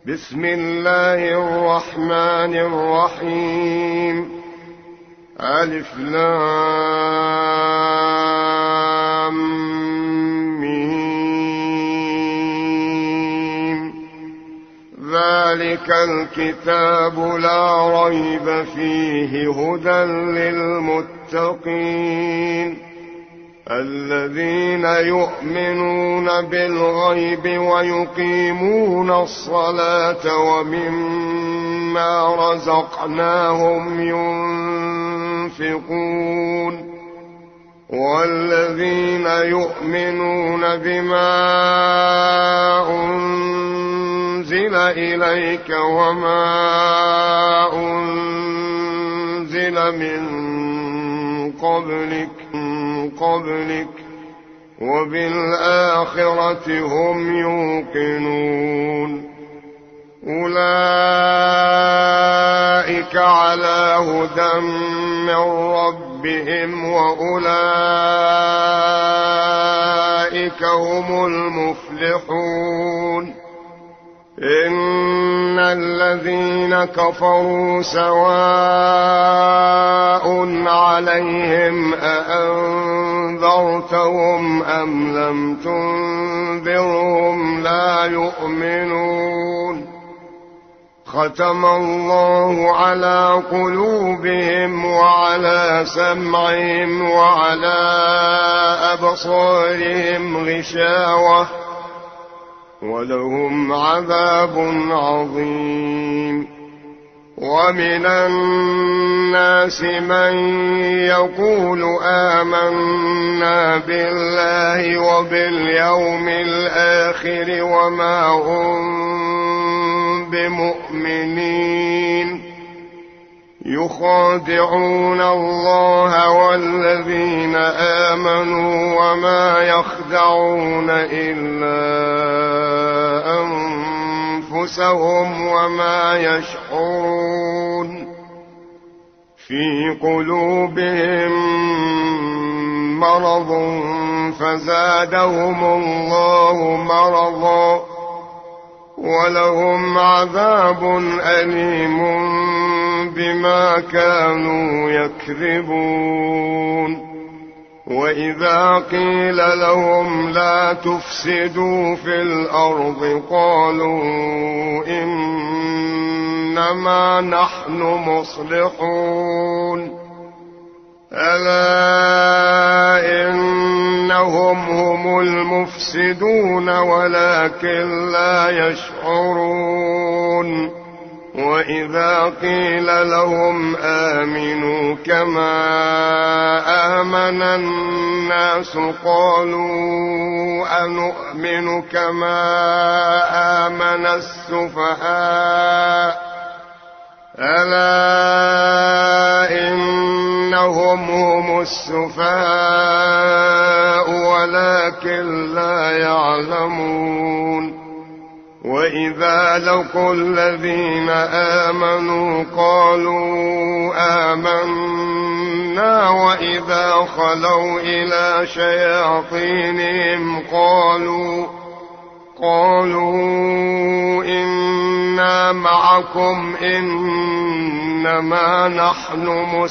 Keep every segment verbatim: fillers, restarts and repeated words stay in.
بسم الله الرحمن الرحيم. ألف لام ميم. ذلك الكتاب لا ريب فيه هدى للمتقين الذين يؤمنون بالغيب ويقيمون الصلاة ومما رزقناهم ينفقون والذين يؤمنون بما أنزل إليك وما أنزل من قبلك قبلك وبالآخرة هم يوقنون أولئك على هدى من ربهم وأولئك هم المفلحون. إن الذين كفروا سواء عليهم أأنذرتهم أم لم تنذرهم لا يؤمنون. ختم الله على قلوبهم وعلى سمعهم وعلى أبصارهم غشاوة ولهم عذاب عظيم. ومن الناس من يقول آمنا بالله وباليوم الآخر وما هم بمؤمنين يخادعون الله والذين آمنوا وما يخدعون إلا أنفسهم وما يشعرون. في قلوبهم مرض فزادهم الله مرضا ولهم عذاب أليم بما كانوا يكذبون. وإذا قيل لهم لا تفسدوا في الأرض قالوا إنما نحن مصلحون. ألا إنهم هم المفسدون ولكن لا يشعرون. وإذا قيل لهم آمنوا كما آمن الناس قالوا أنؤمن كما آمن السفهاء. ألا إنهم هم السفهاء ولكن لا يعلمون. وإذا لقوا الذين آمنوا قالوا آمنا وإذا خلوا إلى شياطينهم قالوا قالوا إنا معكم إنما نحن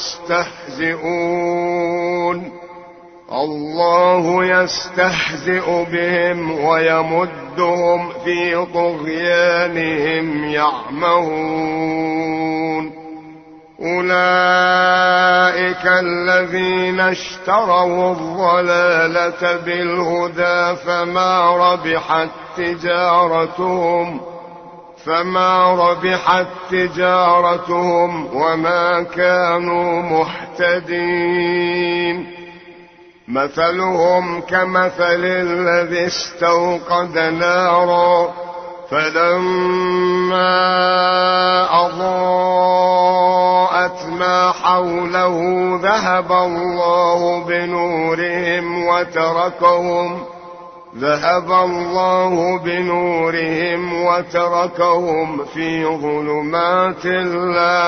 مستهزئون. الله يستهزئ بهم ويمدهم في طغيانهم يعمهون. أولئك الذين اشتروا الضلالة بالهدى فما ربحت تجارتهم فما ربحت تجارتهم وما كانوا مهتدين. مثلهم كمثل الذي استوقد نارا فلما أضاءت ما حوله ذهب الله بنورهم وتركهم ذهب الله بنورهم وتركهم في ظلمات لا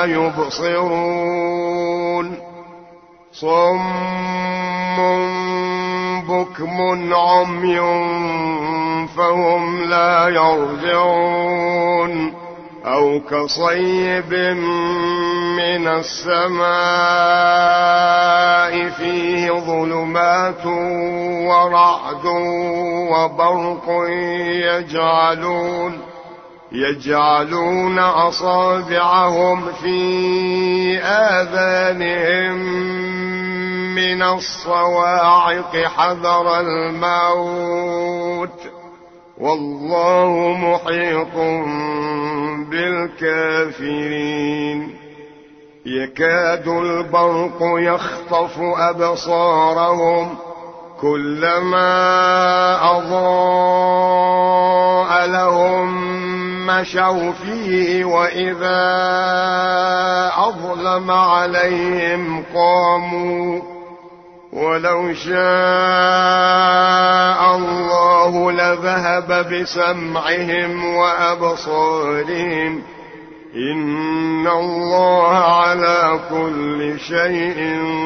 يبصرون. صم بكم عمي فهم لا يرجعون أو كصيب من السماء فيه ظلمات ورعد وبرق يجعلون يجعلون أصابعهم في آذانهم من الصواعق حذر الموت والله محيط بالكافرين يكاد البرق يخطف أبصارهم كلما أضاء لهم مشوا فيه وإذا أظلم عليهم قاموا ولو شاء الله لذهب بسمعهم وأبصارهم إن الله على كل شيء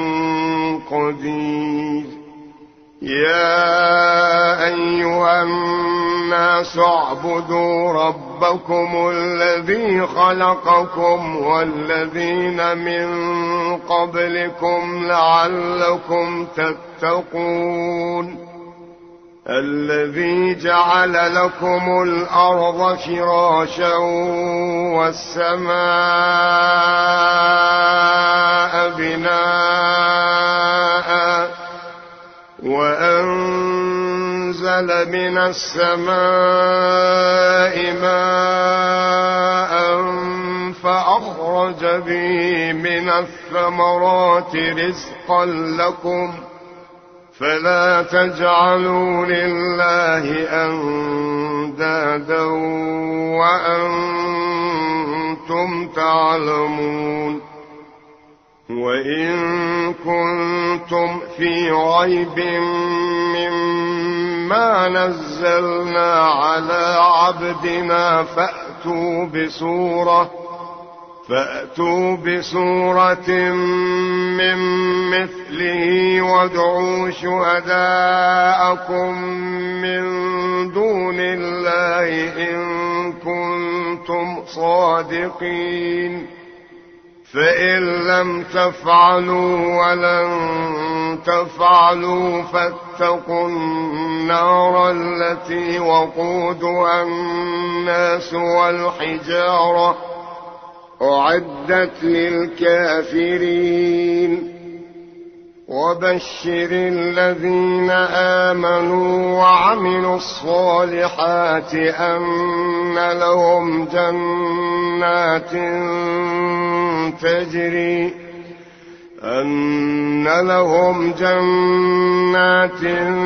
قدير يا أيها الناس اعبدوا ربكم الذي خلقكم والذين من قبلكم لعلكم تتقون الذي جعل لكم الأرض فراشا والسماء بناء وأنزل من السماء ماء فأخرج به من الثمرات رزقا لكم فلا تجعلوا لله أندادا وأنتم تعلمون وإن كنتم في ريب مما نزلنا على عبدنا فأتوا بسورة فأتوا بسورة من مثله وادعوا شهداءكم من دون الله إن كنتم صادقين فإن لم تفعلوا ولن تفعلوا فاتقوا النار التي وقودها الناس والحجارة أعدت للكافرين وبشر الذين آمنوا وعملوا الصالحات أن لهم جنات تجري أن لهم جنات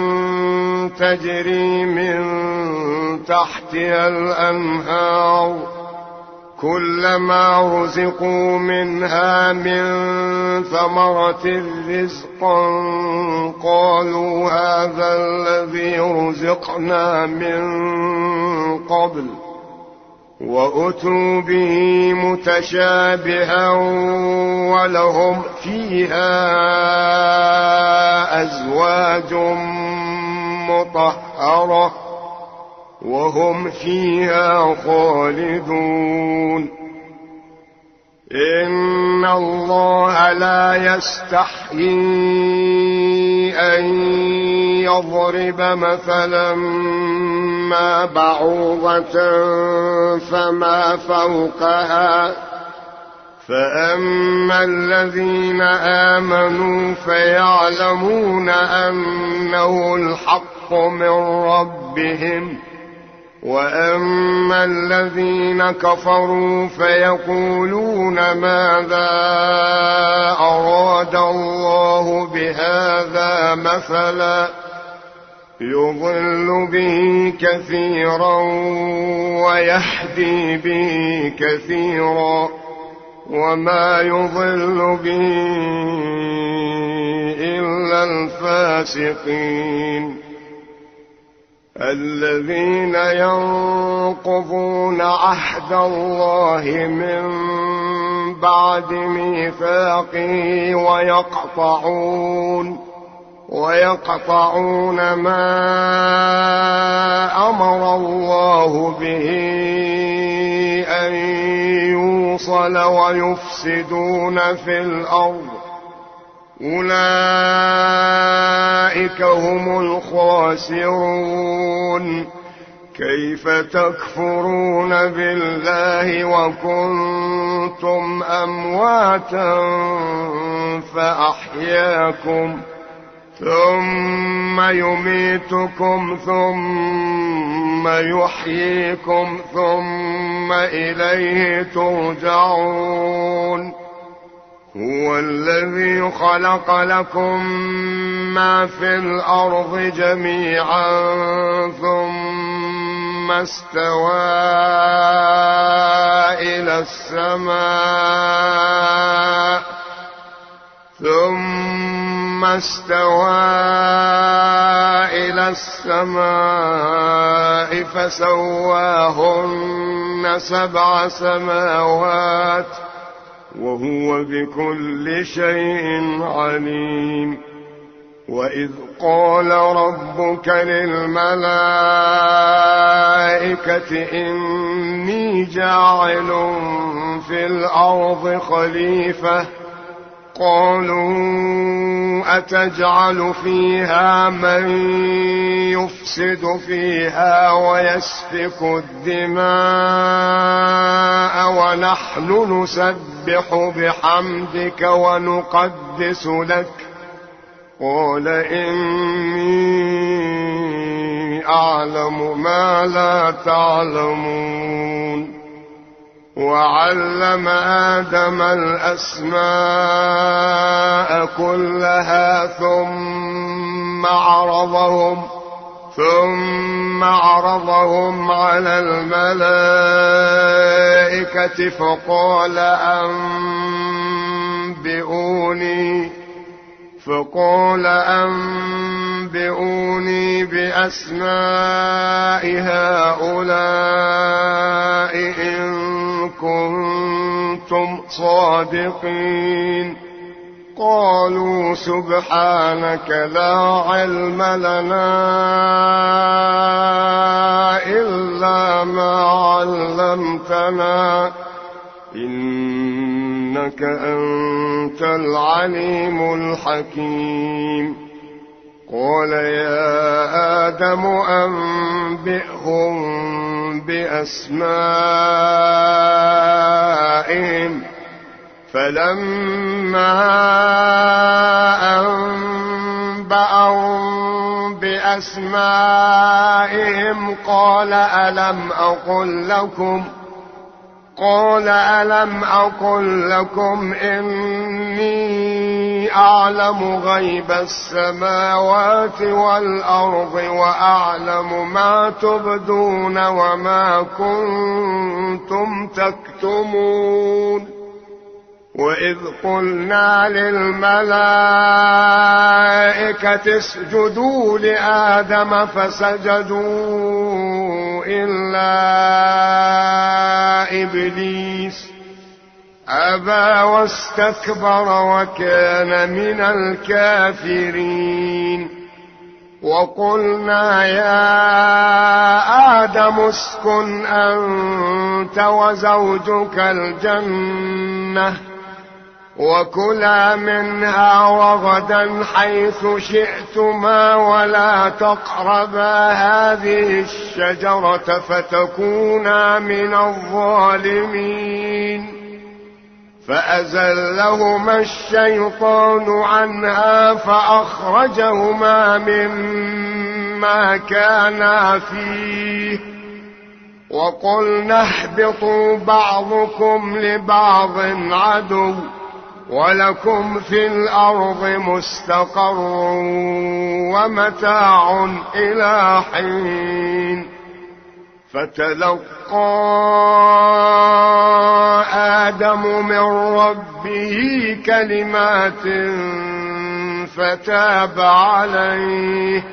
تجري من تحتها الأنهار كلما رزقوا منها من ثمرة رزقا قالوا هذا الذي رزقنا من قبل وأتوا به متشابها ولهم فيها أزواج مطهرة وهم فيها خالدون إن الله لا يستحيي أن يضرب مثلا ما بعوضة فما فوقها فأما الذين آمنوا فيعلمون أنه الحق من ربهم وأما الذين كفروا فيقولون ماذا أراد الله بهذا مثلا يضل به كثيرا ويهدي به كثيرا وما يضل به إلا الفاسقين الذين ينقضون عهد الله من بعد ميثاقه ويقطعون ويقطعون ما أمر الله به أن يوصل ويفسدون في الأرض أولئك هم الخاسرون. كيف تكفرون بالله وكنتم أمواتا فأحياكم ثم يميتكم ثم يحييكم ثم إليه ترجعون. هو الذي خلق لكم ما في الأرض جميعا ثم استوى إلى السماء ثم استوى إلى السماء فسواهن سبع سماوات وهو بكل شيء عليم. وإذ قال ربك للملائكة إني جاعل في الأرض خليفة قالوا أتجعل فيها من يفسد فيها ويسفك الدماء ونحن نسبح بحمدك ونقدس لك قال إني أعلم ما لا تعلمون. وعلم آدم الأسماء كلها ثم عرضهم ثم عرضهم على الملائكة فقال أنبئوني فقال أنبئوني بأسماء هؤلاء إن كنتم صادقين. قالوا سبحانك لا علم لنا إلا ما علمتنا إنك أنت العليم الحكيم. قال يا آدم أنبئهم بأسمائهم فلما أنبأهم بأسمائهم قال ألم أقل لكم قال ألم أقل لكم إني أعلم غيب السماوات والأرض وأعلم ما تبدون وما كنتم تكتمون. وإذ قلنا للملائكة اسجدوا لآدم فسجدوا إلا إبليس أبى واستكبر وكان من الكافرين. وقلنا يا آدم اسكن أنت وزوجك الجنة وكلا منها رغدا حيث شئتما ولا تقربا هذه الشجرة فتكونا من الظالمين. فأزلهما الشيطان عنها فأخرجهما مما كانا فيه وقلنا اهبطوا بعضكم لبعض عدو ولكم في الأرض مستقر ومتاع إلى حين. فتلقى آدم من ربه كلمات فتاب عليه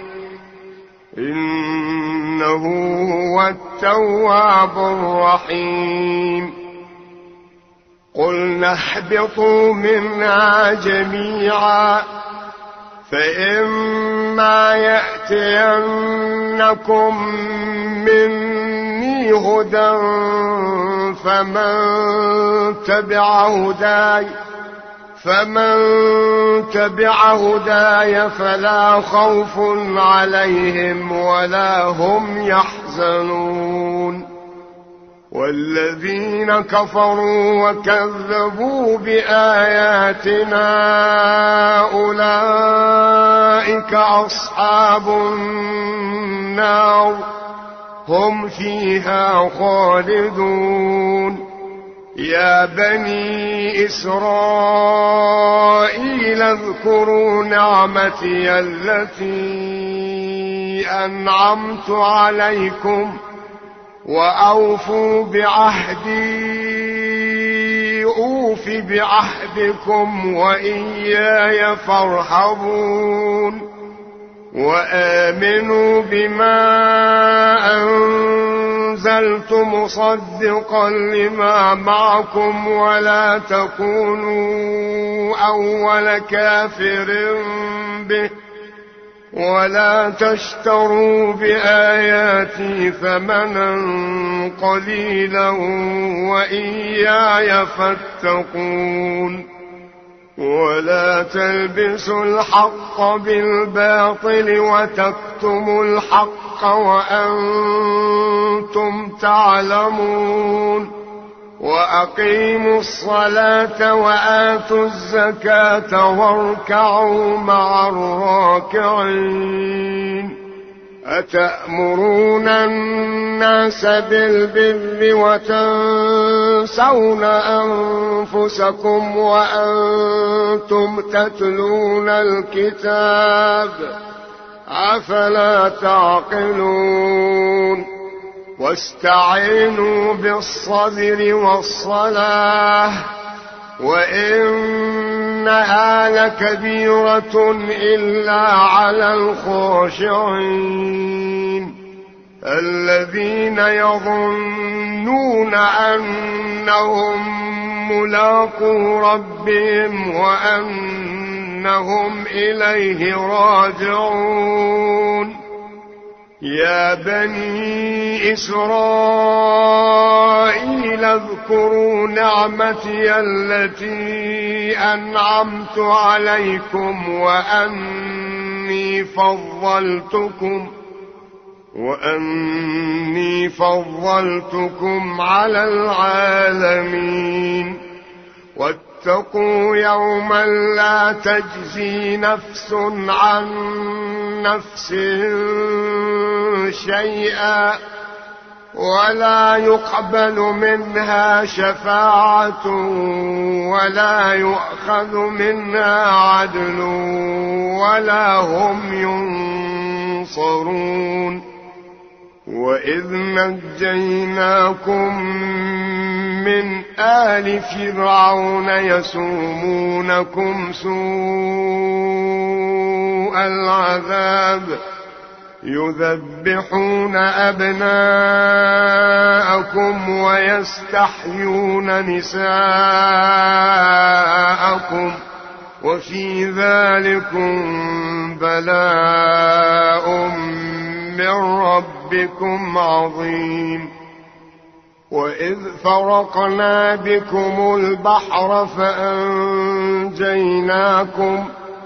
إنه هو التواب الرحيم. قلنا اهبطوا منها جميعا فإما يأتينكم مني هدى فمن تبع هداي فمن تبع هداي فلا خوف عليهم ولا هم يحزنون. والذين كفروا وكذبوا بآياتنا أولئك أصحاب النار هم فيها خالدون. يا بني إسرائيل اذكروا نعمتي التي أنعمت عليكم وأوفوا بعهدي أوف بعهدكم وإياي فارهبون. وآمنوا بما أنزلت مصدقا لما معكم ولا تكونوا أول كافر به ولا تشتروا بآياتي ثمنا قليلا وإياي فاتقون. ولا تلبسوا الحق بالباطل وتكتموا الحق وأنتم تعلمون. وأقيموا الصلاة وآتوا الزكاة واركعوا مع الراكعين. أتأمرون الناس بالبر وتنسون أنفسكم وأنتم تتلون الكتاب أفلا تعقلون. واستعينوا بالصبر والصلاة وإنها لكبيرة إلا على الخاشعين الذين يظنون أنهم ملاقو ربهم وأنهم إليه راجعون. يا بني إسرائيل اذكروا نعمتي التي أنعمت عليكم وأني فضلتكم وأني فضلتكم على العالمين. واتقوا يوما لا تجزي نفس عن نفس شيئا ولا يقبل منها شفاعة ولا يؤخذ منها عدل ولا هم ينصرون. وإذ نجيناكم من آل فرعون يسومونكم سوء العذاب يذبحون أبناءكم ويستحيون نساءكم وفي ذلكم بلاء من ربكم عظيم. وإذ فرقنا بكم البحر فأنجيناكم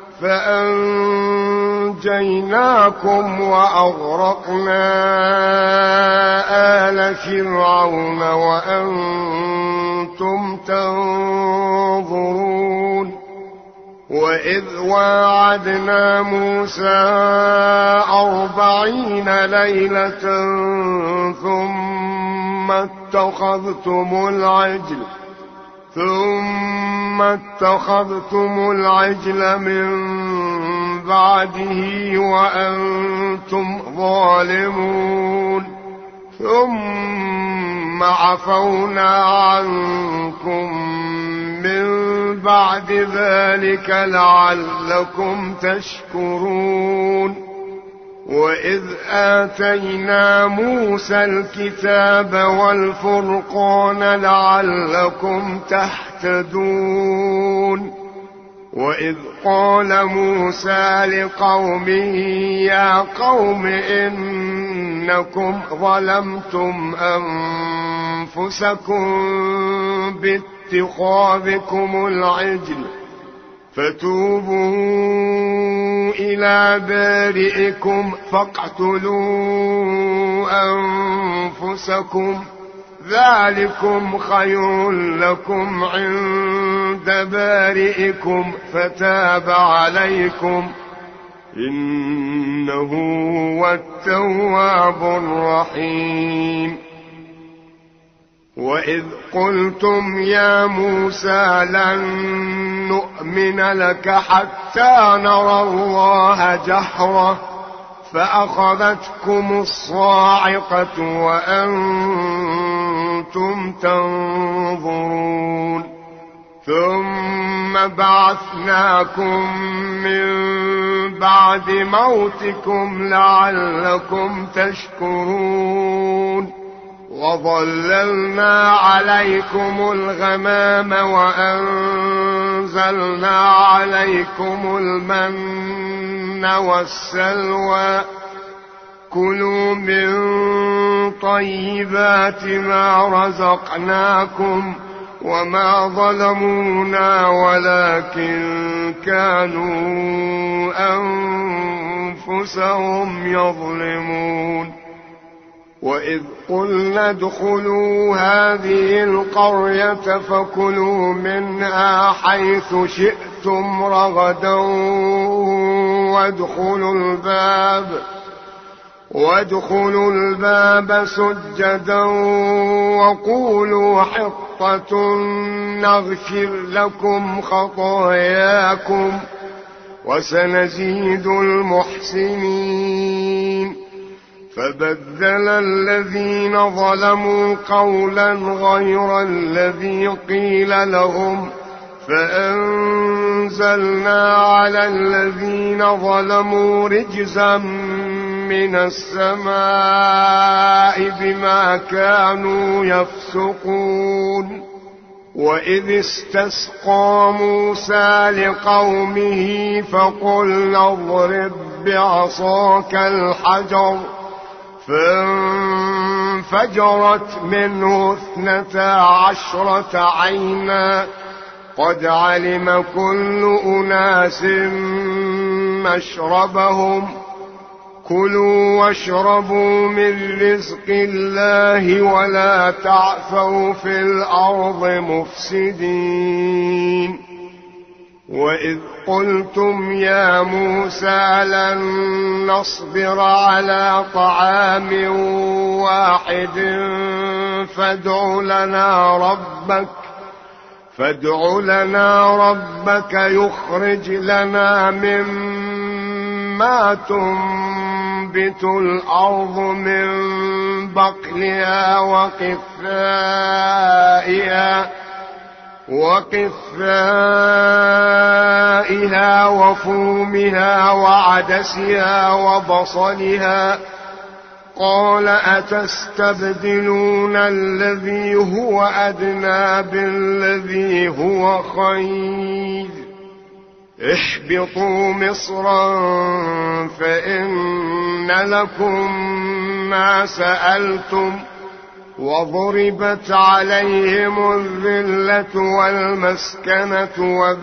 فأنجيناكم وأغرقنا آل فرعون وأنتم تنظرون. وإذ واعدنا موسى أربعين ليلة ثم اتخذتم العجل ثم اتخذتم العجل من بعده وأنتم ظالمون ثم عفونا عنكم من بعد ذلك لعلكم تشكرون. وإذ آتينا موسى الكتاب والفرقان لعلكم تهتدون. وإذ قال موسى لقومه يا قوم إنكم ظلمتم أنفسكم باتخاذكم العجل فتوبوا إلى بارئكم فاقتلوا أنفسكم ذلكم خير لكم عند بارئكم فتاب عليكم إنه هو التواب الرحيم. وإذ قلتم يا موسى لن نؤمن لك حتى نرى الله جهرة فأخذتكم الصاعقة وأنتم تنظرون ثم بعثناكم من بعد موتكم لعلكم تشكرون وظللنا عليكم الغمام وأنزلنا عليكم المن والسلوى كلوا من طيبات ما رزقناكم وما ظلمونا ولكن كانوا أنفسهم يظلمون. وإذ قلنا ادخلوا هذه القرية فكلوا منها حيث شئتم رغدا وادخلوا الباب وادخلوا الباب سجدا وقولوا حطة نغفر لكم خطاياكم وسنزيد المحسنين. فبدل الذين ظلموا قولا غير الذي قيل لهم فأنزلنا على الذين ظلموا رجزا من السماء بما كانوا يفسقون. وإذ استسقى موسى لقومه فقلنا اضرب بعصاك الحجر فانفجرت منه اثنتا عشرة عينا قد علم كل أناس مشربهم كلوا واشربوا من رزق الله ولا تعثوا في الأرض مفسدين. وإذ قلتم يا موسى لن نصبر على طعام واحد فادع لنا ربك فادع لنا ربك يخرج لنا مما تنبت الأرض من بقلها وقثائها وقثائها وفومها وعدسها وبصلها قال أتستبدلون الذي هو أدنى بالذي هو خير اهبطوا مصرا فإن لكم ما سألتم وضربت عليهم الذلة والمسكنة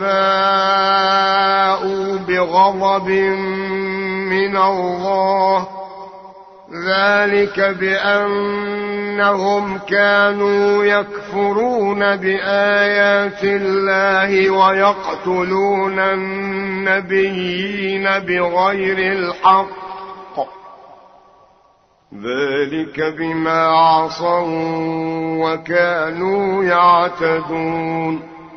وباءوا بغضب من الله ذلك بأنهم كانوا يكفرون بآيات الله ويقتلون النبيين بغير الحق ذلك بما عصوا وكانوا يعتدون.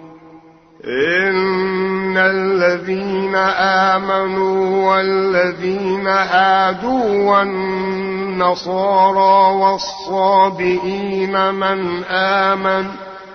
إن الذين آمنوا والذين هادوا والنصارى والصابئين من آمن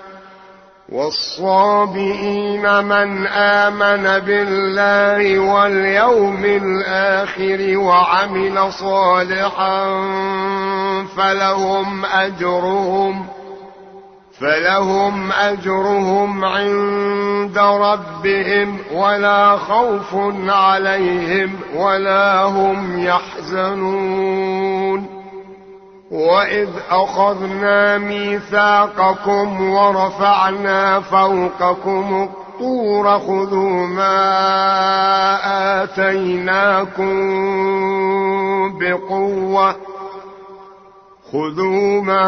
والصابئين من آمن بالله واليوم الآخر وعمل صالحا فلهم أجرهم فلهم أجرهم عند ربهم ولا خوف عليهم ولا هم يحزنون. وإذ أخذنا ميثاقكم ورفعنا فوقكم الطور خذوا ما آتيناكم بقوة خذوا ما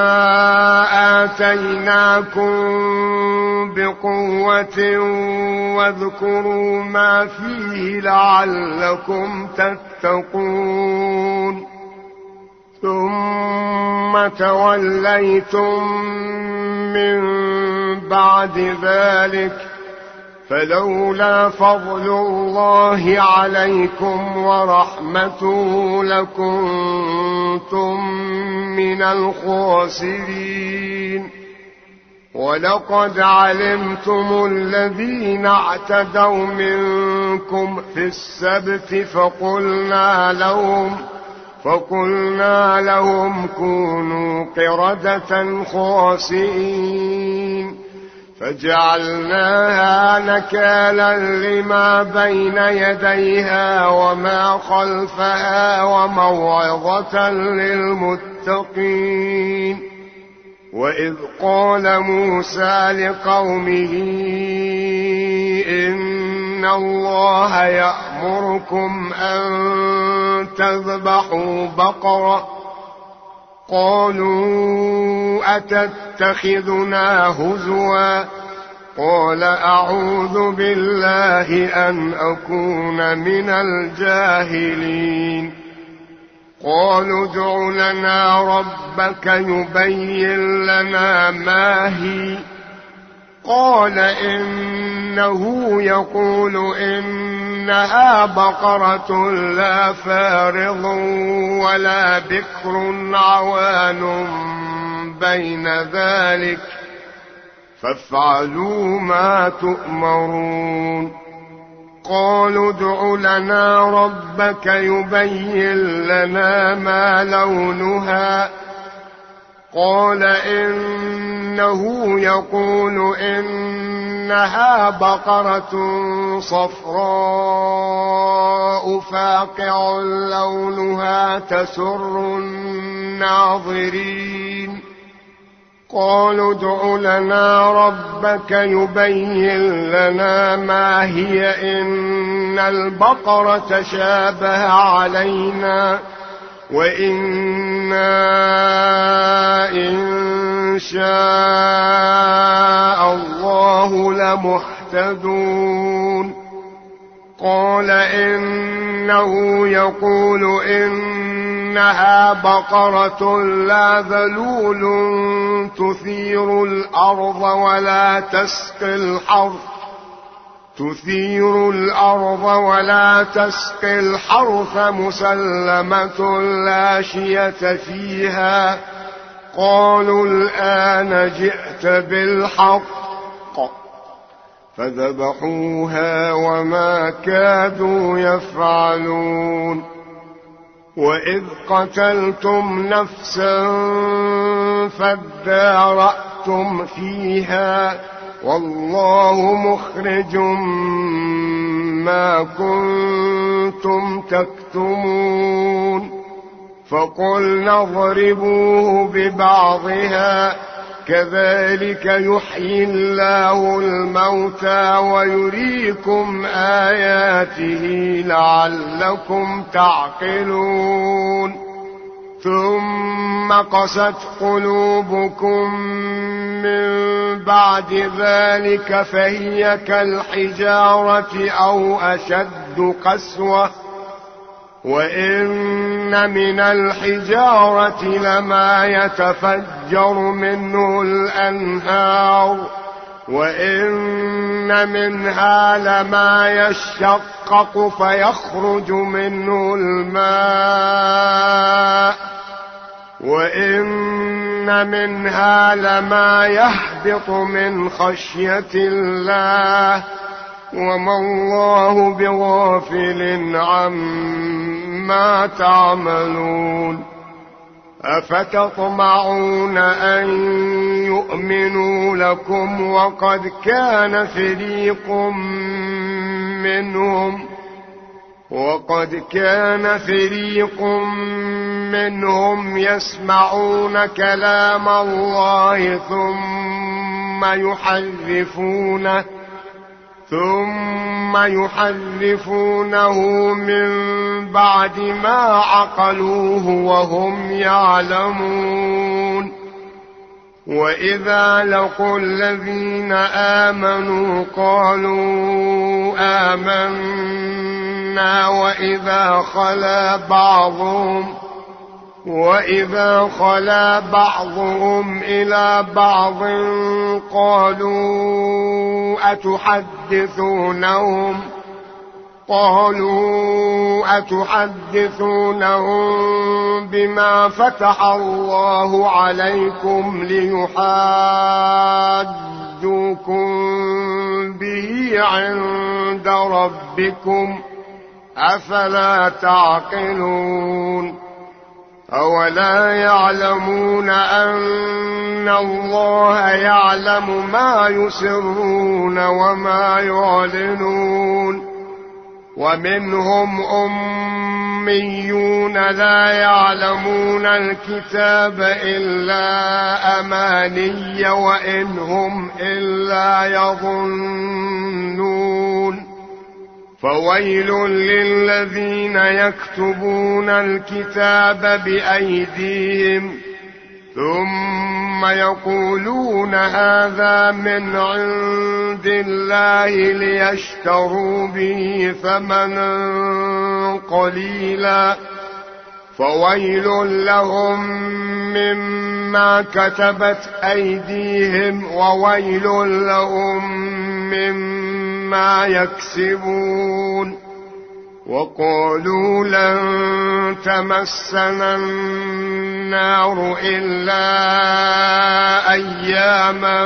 آتيناكم بقوة واذكروا ما فيه لعلكم تتقون. ثم توليتم من بعد ذلك فلولا فضل الله عليكم ورحمته لكنتم من الخاسرين. ولقد علمتم الذين اعتدوا منكم في السبت فقلنا لهم فقلنا لهم كونوا قردة خاسئين فجعلناها نكالا لما بين يديها وما خلفها وموعظة للمتقين. وإذ قال موسى لقومه إن الله يأمركم أن تذبحوا بقرة قالوا أتتخذنا هزوا قال أعوذ بالله أن أكون من الجاهلين. قالوا ادع لنا ربك يبين لنا ما هي قال إنه يقول إنها بقرة لا فارض ولا بكر عوان بين ذلك فافعلوا ما تؤمرون. قالوا ادع لنا ربك يبين لنا ما لونها قال إنه يقول إنها بقرة صفراء فاقع لونها تسر الناظرين. قالوا ادع لنا ربك يبين لنا ما هي إن البقرة شابه علينا وإنا إن شاء الله لمهتدون. قال إنه يقول إنها بقرة لا ذلول تثير الأرض ولا تسقي الحرث تثير الأرض ولا تسقي الحرث مسلمة لا شية فيها. قالوا الآن جئت بالحق فذبحوها وما كادوا يفعلون. وإذ قتلتم نفسا فادارأتم فيها والله مخرج ما كنتم تكتمون. فقلنا اضربوه ببعضها كذلك يحيي الله الموتى ويريكم آياته لعلكم تعقلون. ثم قست قلوبكم من بعد ذلك فهي كالحجارة أو أشد قسوة وإن من الحجارة لما يتفجر منه الأنهار وإن منها لما يشقق فيخرج منه الماء وإن منها لما يهبط من خشية الله وما الله بغافل عما تعملون. أفتطمعون أن ليؤمنوا لكم وقد كان فريق منهم وقد كان فريق منهم يسمعون كلام الله ثم يحرفونه ثم يحرفونه من بعد ما عقلوه وهم يعلمون. وإذا لقوا الذين آمنوا قالوا آمنا وإذا خلا بعضهم وإذا خلا بعضهم إلى بعض قالوا أتحدثونهم قالوا أتحدثونهم بما فتح الله عليكم ليحاجوكم به عند ربكم أفلا تعقلون. أولا يعلمون أن الله يعلم ما يسرون وما يعلنون. ومنهم أميون لا يعلمون الكتاب إلا أماني وإن هم إلا يظنون. فويل للذين يكتبون الكتاب بأيديهم ثم يقولون هذا من عند الله ليشتروا به ثمنا قليلا فويل لهم مما كتبت أيديهم وويل لهم مما يكسبون. وقالوا لن تمسنا النار إلا أياما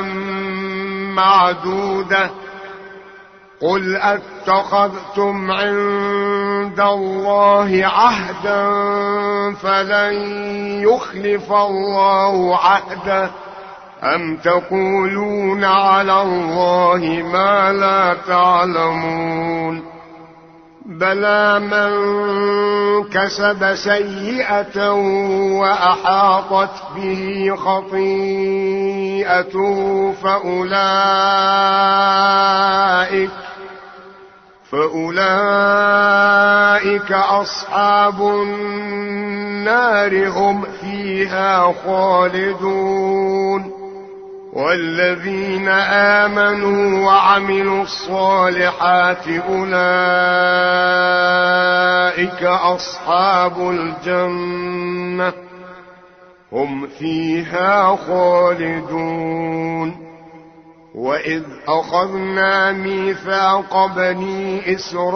معدودة قل أتخذتم عند الله عهدا فلن يخلف الله عهده أم تقولون على الله ما لا تعلمون. بلى من كسب سيئة وأحاطت به خطيئته فأولئك فأولئك أصحاب النار هم فيها خالدون. والذين آمنوا وعملوا الصالحات أولئك أصحاب الجنة هم فيها خالدون. وإذ أخذنا ميثاق بني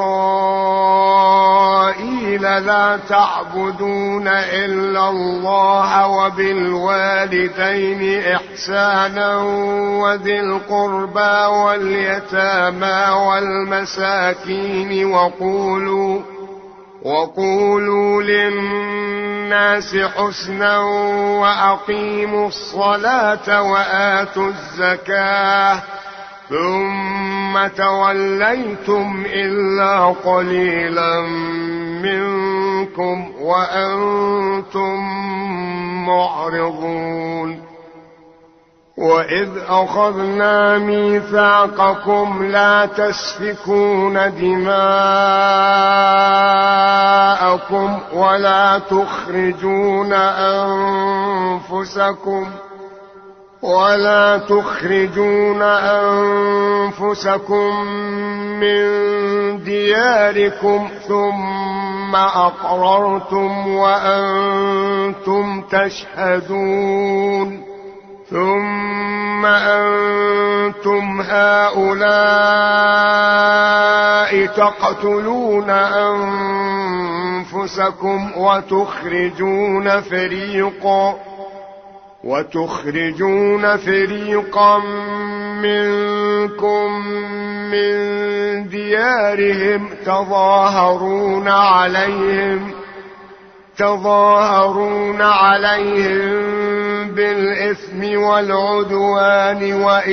إسرائيل لا تعبدون إلا الله وبالوالدين إحسانا وذي القربى واليتامى والمساكين وقولوا وقولوا للناس حسنا وأقيموا الصلاة وآتوا الزكاة ثم توليتم إلا قليلا منكم وأنتم معرضون. وإذ أخذنا ميثاقكم لا تسفكون دماءكم ولا تخرجون أنفسكم ولا تخرجون أنفسكم من دياركم ثم أقررتم وأنتم تشهدون. ثم أنتم هؤلاء تقتلون أنفسكم وتخرجون فريقا وتخرجون فريقا منكم من ديارهم تظاهرون عليهم تظاهرون عليهم بالإثم والعدوان وإن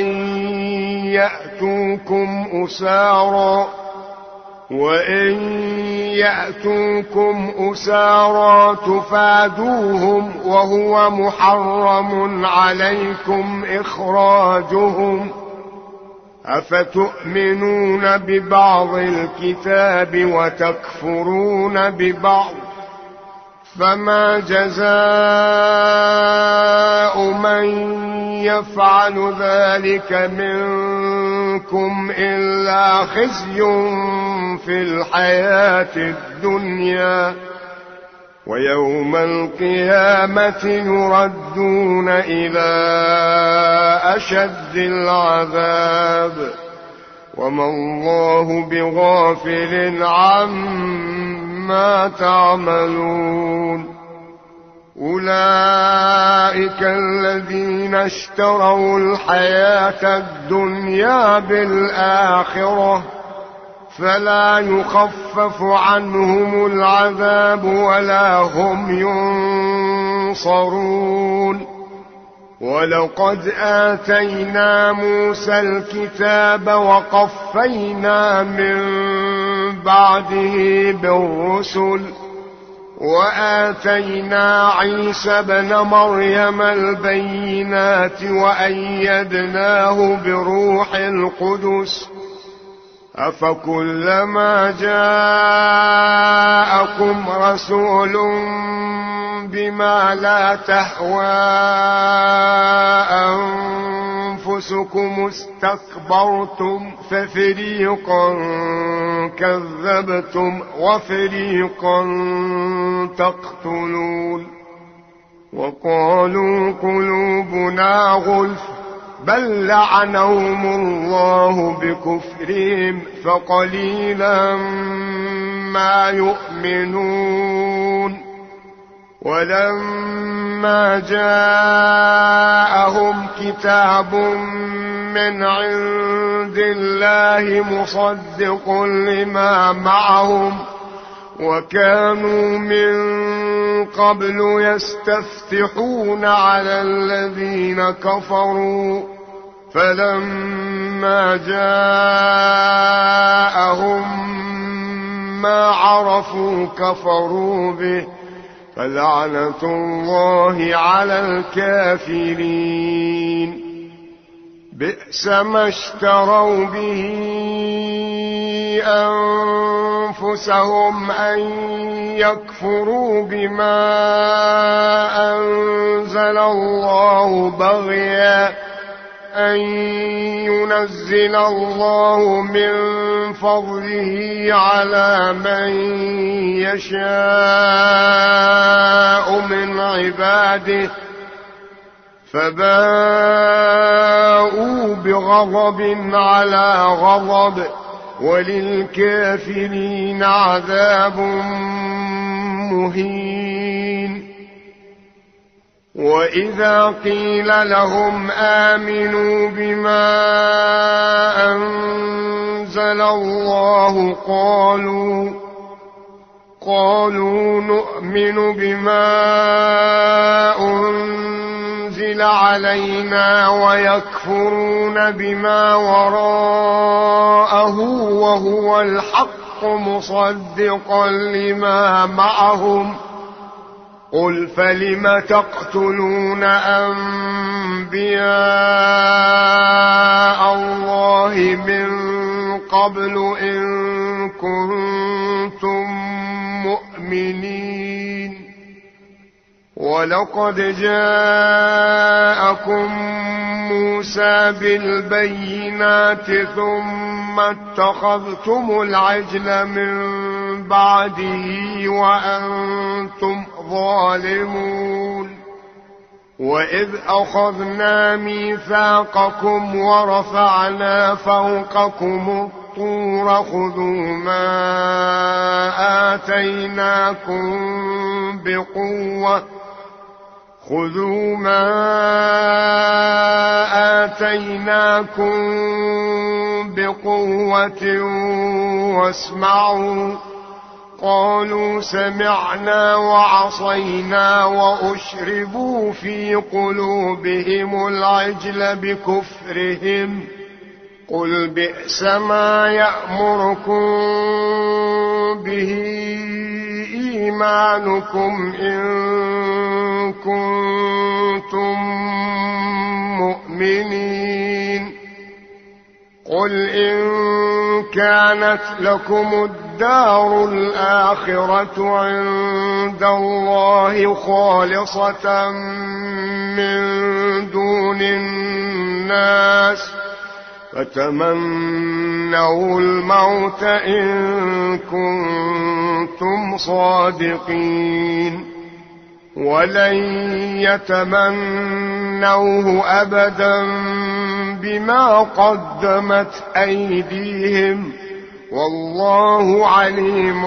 يأتوكم أسارا وإن يأتوكم أسارا تفادوهم وهو محرم عليكم إخراجهم أفتؤمنون ببعض الكتاب وتكفرون ببعض فما جزاء من يفعل ذلك منكم إلا خزي في الحياة الدنيا ويوم القيامة يردون إلى أشد العذاب وما الله بغافل عما تعملون أولئك الذين اشتروا الحياة الدنيا بالآخرة فلا يخفف عنهم العذاب ولا هم ينصرون ولقد آتينا موسى الكتاب وقفينا من بعده بالرسل وآتينا عيسى ابن مريم البينات وأيدناه بروح القدس أفكلما جاءكم رسول بما لا تهوى أنفسكم استكبرتم ففريقا كذبتم وفريقا تقتلون وقالوا قلوبنا غلف بل لعنهم الله بكفرهم فقليلا ما يؤمنون ولما جاءهم كتاب من عند الله مصدق لما معهم وكانوا من قبل يستفتحون على الذين كفروا فلما جاءهم ما عرفوا كفروا به فلعنة الله على الكافرين بئس ما اشتروا به أنفسهم أن يكفروا بما أنزل الله بغيا أن ينزل الله من فضله على من يشاء من عباده فباءوا بغضب على غضب وللكافرين عذاب مهين وإذا قيل لهم آمنوا بما أنزل الله قالوا قالوا نؤمن بما أنزل علينا ويكفرون بما وراءه وهو الحق مصدقا لما معهم قل فلم تقتلون أنبياء الله من قبل إن كنتم مؤمنين ولقد جاءكم موسى بالبينات ثم اتخذتم العجل من بعده وأنتم ظالمون وإذ أخذنا ميثاقكم ورفعنا فوقكم الطور خذوا ما آتيناكم بقوة خذوا ما آتيناكم بقوة واسمعوا قالوا سمعنا وعصينا وأشربوا في قلوبهم العجل بكفرهم قل بئس ما يأمركم به إيمانكم إن كنتم مؤمنين قل إن كانت لكم الدار الآخرة عند الله خالصة من دون الناس فتمنوا الموت إن كنتم صادقين ولن يتمنوه أبدا بما قدمت أيديهم والله عليم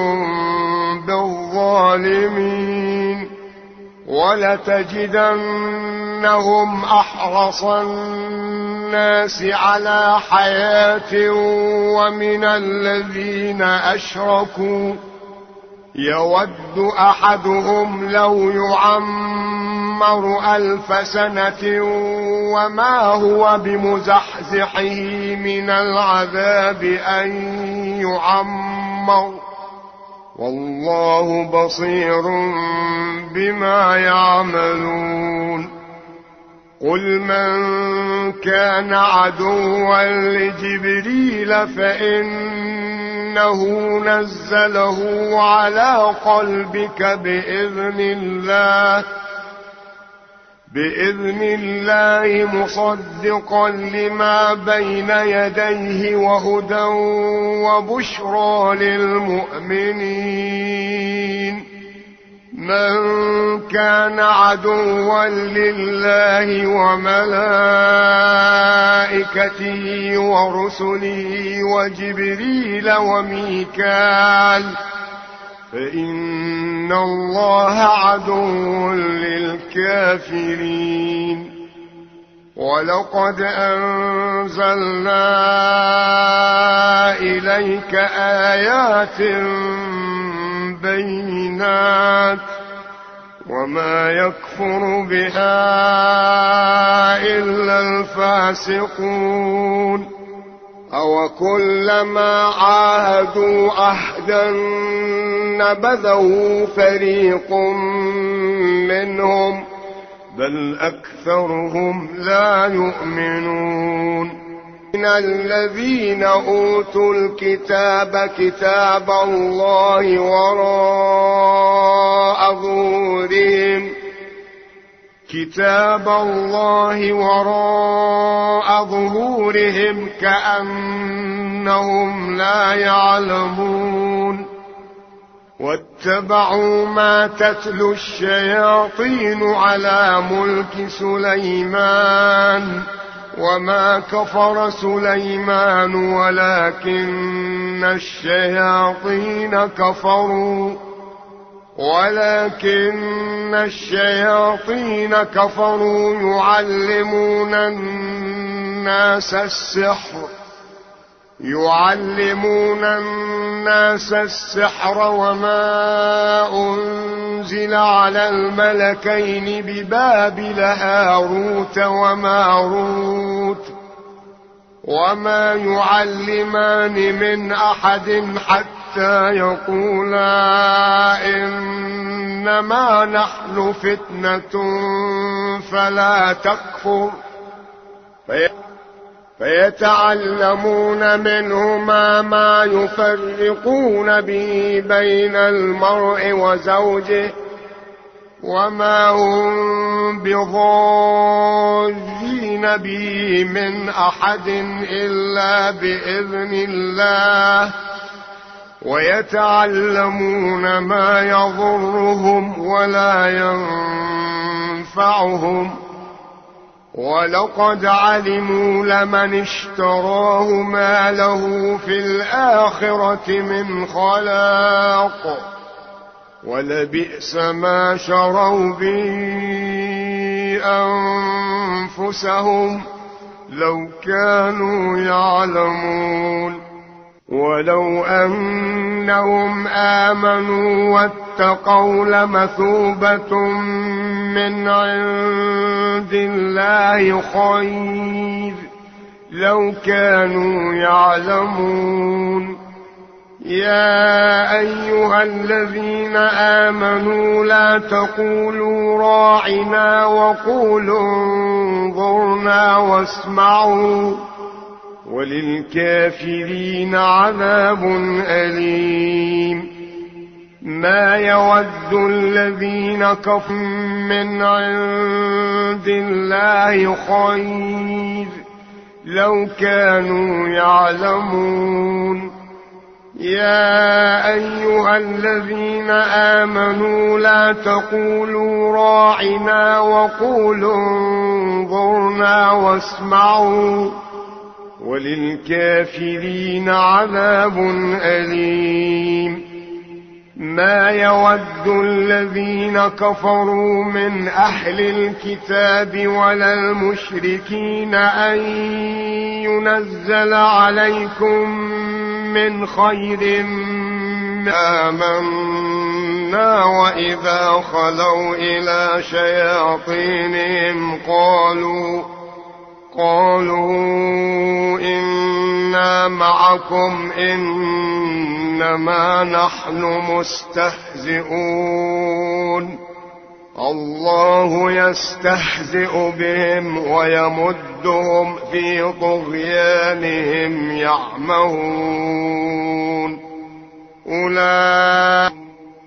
بالظالمين ولتجدنهم أحرص الناس على حياة ومن الذين أشركوا يود أحدهم لو يعمر ألف سنة وما هو بمزحزحه من العذاب أن يعمر والله بصير بما يعملون قل من كان عدوا لجبريل فإنه نزله على قلبك بإذن الله بإذن الله مصدقا لما بين يديه وهدى وبشرى للمؤمنين من كان عدوا لله وملائكته ورسله وجبريل وميكال فإن الله عدو للكافرين ولقد أنزلنا إليك آيات بينات وما يكفر بها إلا الفاسقون أو كلما عاهدوا عهدا نبذه فريق منهم بل أكثرهم لا يؤمنون من الذين أوتوا الكتاب كتاب الله وراء ظهورهم كتاب الله وراء ظهورهم كأنهم لا يعلمون واتبعوا ما تتلو الشياطين على ملك سليمان وما كفر سليمان ولكن الشياطين كفروا ولكن الشياطين كفروا يعلمون الناس السحر يعلمون الناس السحر وما أنزل على الملكين ببابل هاروت وماروت وما يعلمان من أحد حتى يقولا إنما نحن فتنة فلا تكفر فيتعلمون منهما ما يفرقون به بين المرء وزوجه وما هم بضارين به من أحد إلا بإذن الله ويتعلمون ما يضرهم ولا ينفعهم ولقد علموا لمن اشتراه ما له في الآخرة من خلاق ولبئس ما شروا به أنفسهم لو كانوا يعلمون ولو أنهم آمنوا واتقوا لمثوبة من عند الله خير لو كانوا يعلمون. يا أيها الذين آمنوا لا تقولوا راعنا وقولوا انظرنا واسمعوا وللكافرين عذاب أليم. ما يود الذين كفروا من عند الله خير لو كانوا يعلمون. يا أيها الذين آمنوا لا تقولوا راعنا وقولوا انظرنا واسمعوا وللكافرين عذاب أليم. ما يود الذين كفروا من أهل الكتاب ولا المشركين أن ينزل عليكم من خير آمنا وإذا خلوا إلى شياطينهم قالوا قالوا إنا معكم إنما نحن مستهزئون. الله يستهزئ بهم ويمدهم في طغيانهم يعمهون. أولئك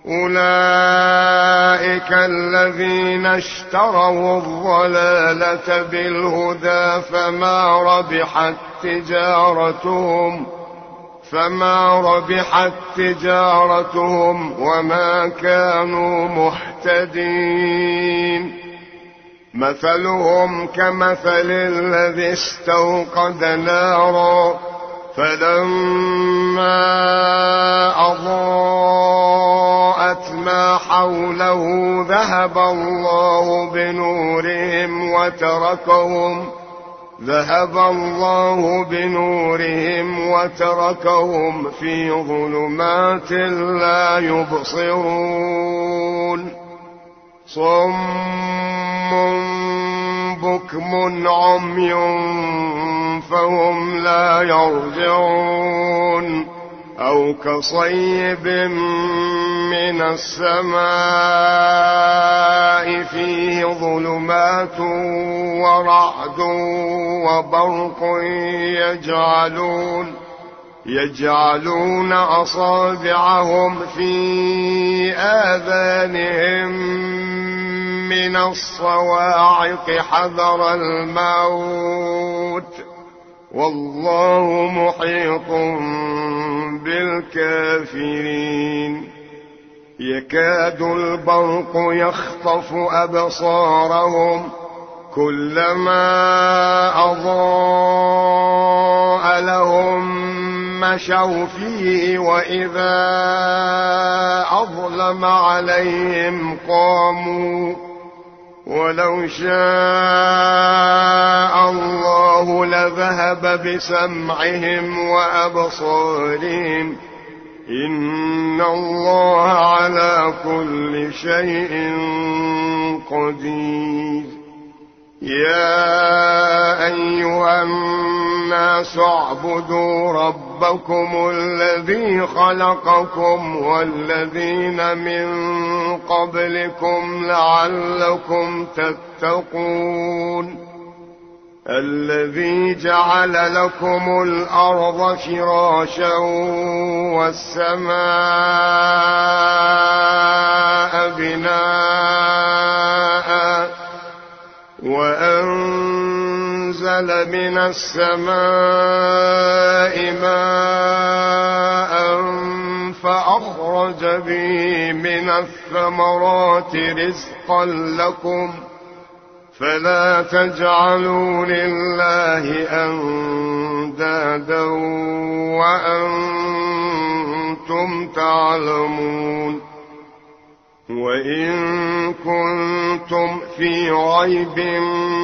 أولئك الذين اشتروا الضلالة بالهدى فما ربحت تجارتهم فما ربحت تجارتهم وما كانوا مهتدين. مثلهم كمثل الذي استوقد نارا فلما أضاءت ما حوله ذهب الله بنورهم وتركهم ذهب الله بنورهم وتركهم في ظلمات لا يبصرون. صم بكم عمي فهم لا يرجعون. أو كصيب من السماء فيه ظلمات ورعد وبرق يجعلون يجعلون أصابعهم في آذانهم من الصواعق حذر الموت والله محيط بالكافرين. يكاد البرق يخطف أبصارهم كلما أضاء لهم مشوا فيه وإذا أظلم عليهم قاموا. ولو شاء الله لذهب بسمعهم وأبصارهم إن الله على كل شيء قدير. يا أيها الناس اعبدوا ربكم الذي خلقكم والذين من قبلكم لعلكم تتقون. الذي جعل لكم الأرض فراشا والسماء بناء وأنزل من السماء ماء فأخرج به من الثمرات رزقا لكم فلا تجعلوا لله أندادا وأنتم تعلمون. وإن كنتم في ريب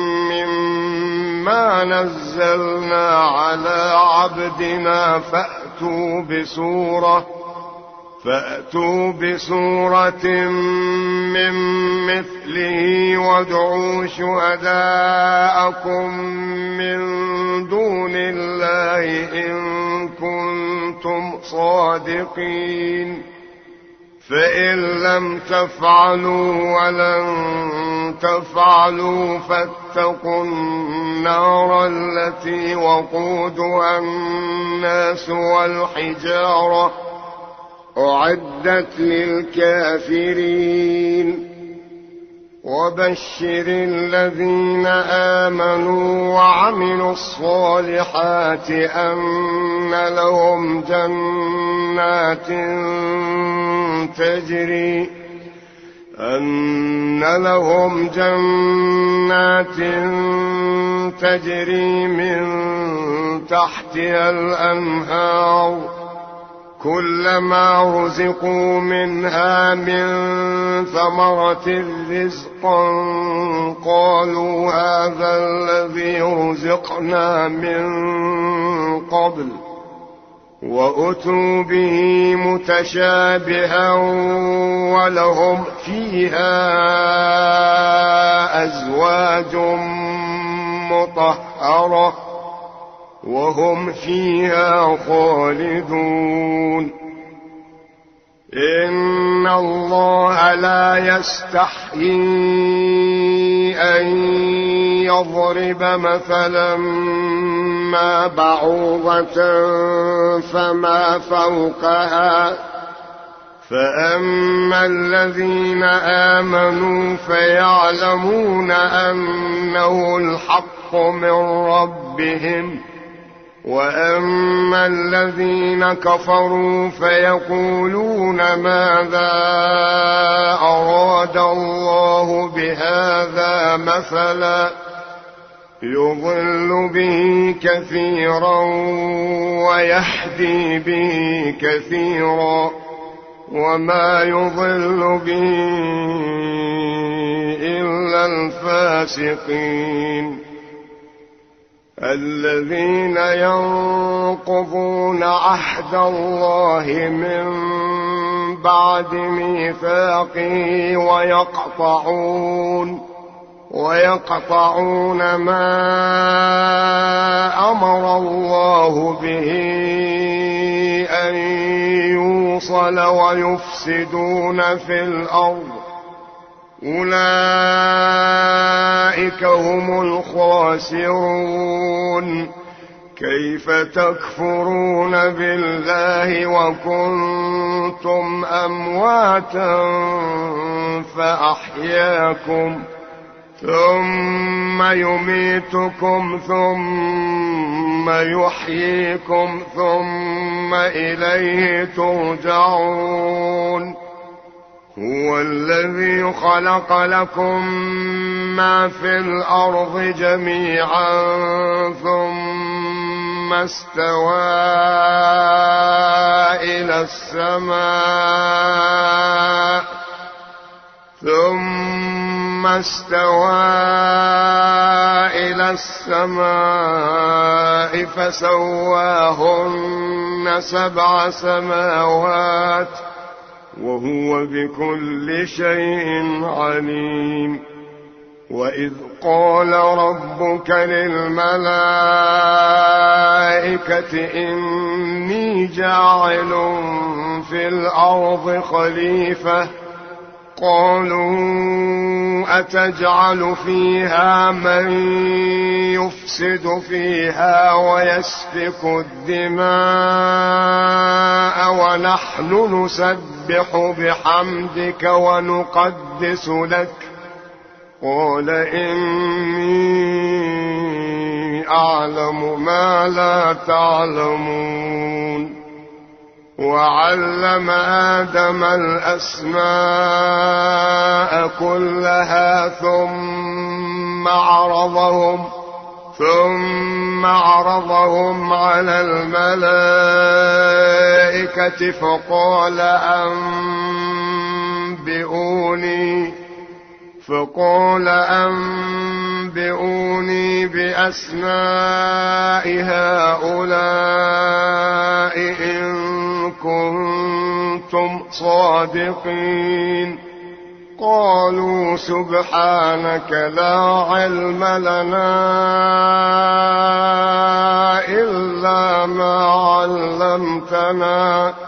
مما نزلنا على عبدنا فأتوا فأتوا بسورة فأتوا بسورة من مثله وادعوا شهداءكم من دون الله إن كنتم صادقين فإن لم تفعلوا ولن تفعلوا فاتقوا النار التي وقودها الناس والحجارة أعدت للكافرين وبشر الذين آمنوا وعملوا الصالحات أن لهم جنات تجري أن لهم جنات تجري من تحتها الأنهار كلما رزقوا منها من ثمرة رزقا قالوا هذا الذي رزقنا من قبل وأتوا به متشابها ولهم فيها أزواج مطهرة وهم فيها خالدون إن الله لا يستحيي أن يضرب مثلا ما بعوضة فما فوقها فأما الذين آمنوا فيعلمون أنه الحق من ربهم وأما الذين كفروا فيقولون ماذا أراد الله بهذا مثلا يضل به كثيرا ويهدي به كثيرا وما يضل به إلا الفاسقين الذين ينقضون عهد الله من بعد ميثاقه ويقطعون ويقطعون ما أمر الله به أن يوصل ويفسدون في الأرض أولئك هم الخاسرون كيف تكفرون بالله وكنتم أمواتا فأحياكم ثم يميتكم ثم يحييكم ثم إليه ترجعون هو الذي خلق لكم ما في الأرض جميعا ثم استوى إلى السماء ثم استوى إلى السماء فسواهن سبع سماوات وهو بكل شيء عليم وإذ قال ربك للملائكة إني جاعل في الأرض خليفة قالوا أتجعل فيها من يفسد فيها ويسفك الدماء ونحن نسبح بحمدك ونقدس لك قال إني أعلم ما لا تعلمون وعلم آدم الأسماء كلها ثم عرضهم ثم عرضهم على الملائكة فقال أنبئوني فقال أنبئوني بأسماء هؤلاء إن الصادقين. قالوا سبحانك لا علم لنا إلا ما علمتنا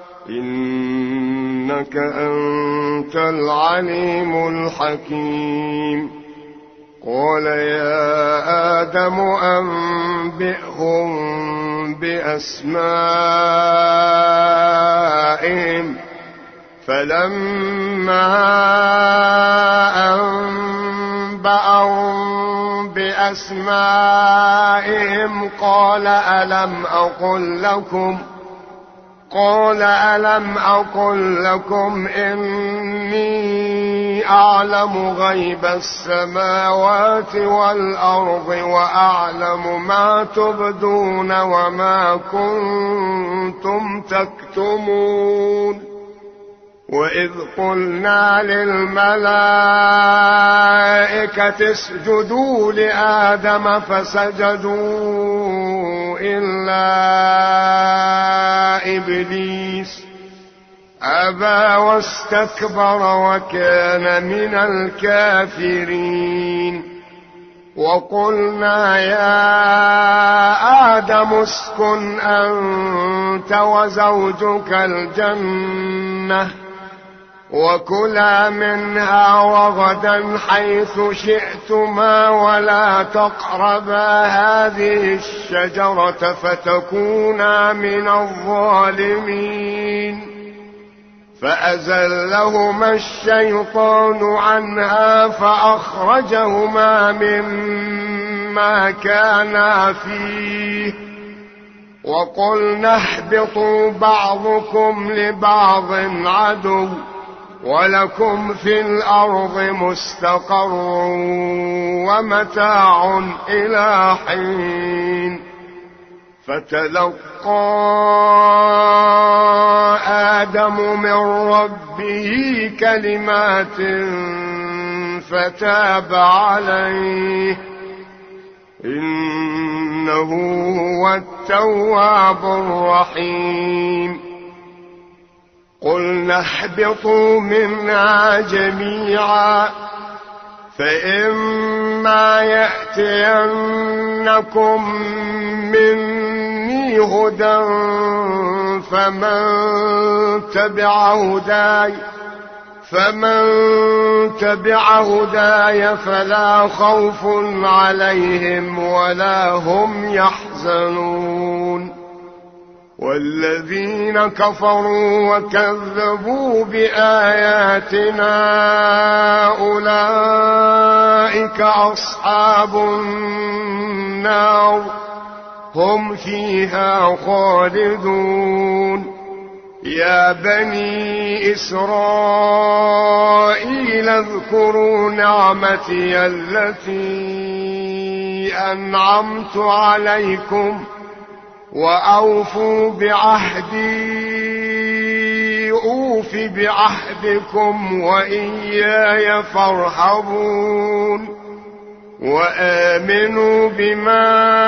إنك أنت العليم الحكيم. قال يا آدم أنبئهم بأسمائهم فلما أنبأهم بأسمائهم قال ألم أقل لكم قال ألم أقل لكم إني أعلم غيب السماوات والأرض وأعلم ما تبدون وما كنتم تكتمون. وإذ قلنا للملائكة اسجدوا لآدم فسجدوا إلا إبليس أبى واستكبر وكان من الكافرين. وقلنا يا آدم اسكن أنت وزوجك الجنة وكلا منها رغدا حيث شئتما ولا تقربا هذه الشجرة فتكونا من الظالمين. فأزلهما الشيطان عنها فأخرجهما مما كانا فيه وقلنا اهبطوا بعضكم لبعض عدو ولكم في الأرض مستقر ومتاع إلى حين. فتلقى آدم من ربه كلمات فتاب عليه إنه هو التواب الرحيم. قلنا اهبطوا منها جميعا فإما يأتينكم مني هدى فمن تبع هداي فمن تبع هداي فلا خوف عليهم ولا هم يحزنون. والذين كفروا وكذبوا بآياتنا أولئك أصحاب النار هم فيها خالدون. يا بني إسرائيل اذكروا نعمتي التي أنعمت عليكم وأوفوا بعهدي أوف بعهدكم وإياي فارهبون. وآمنوا بما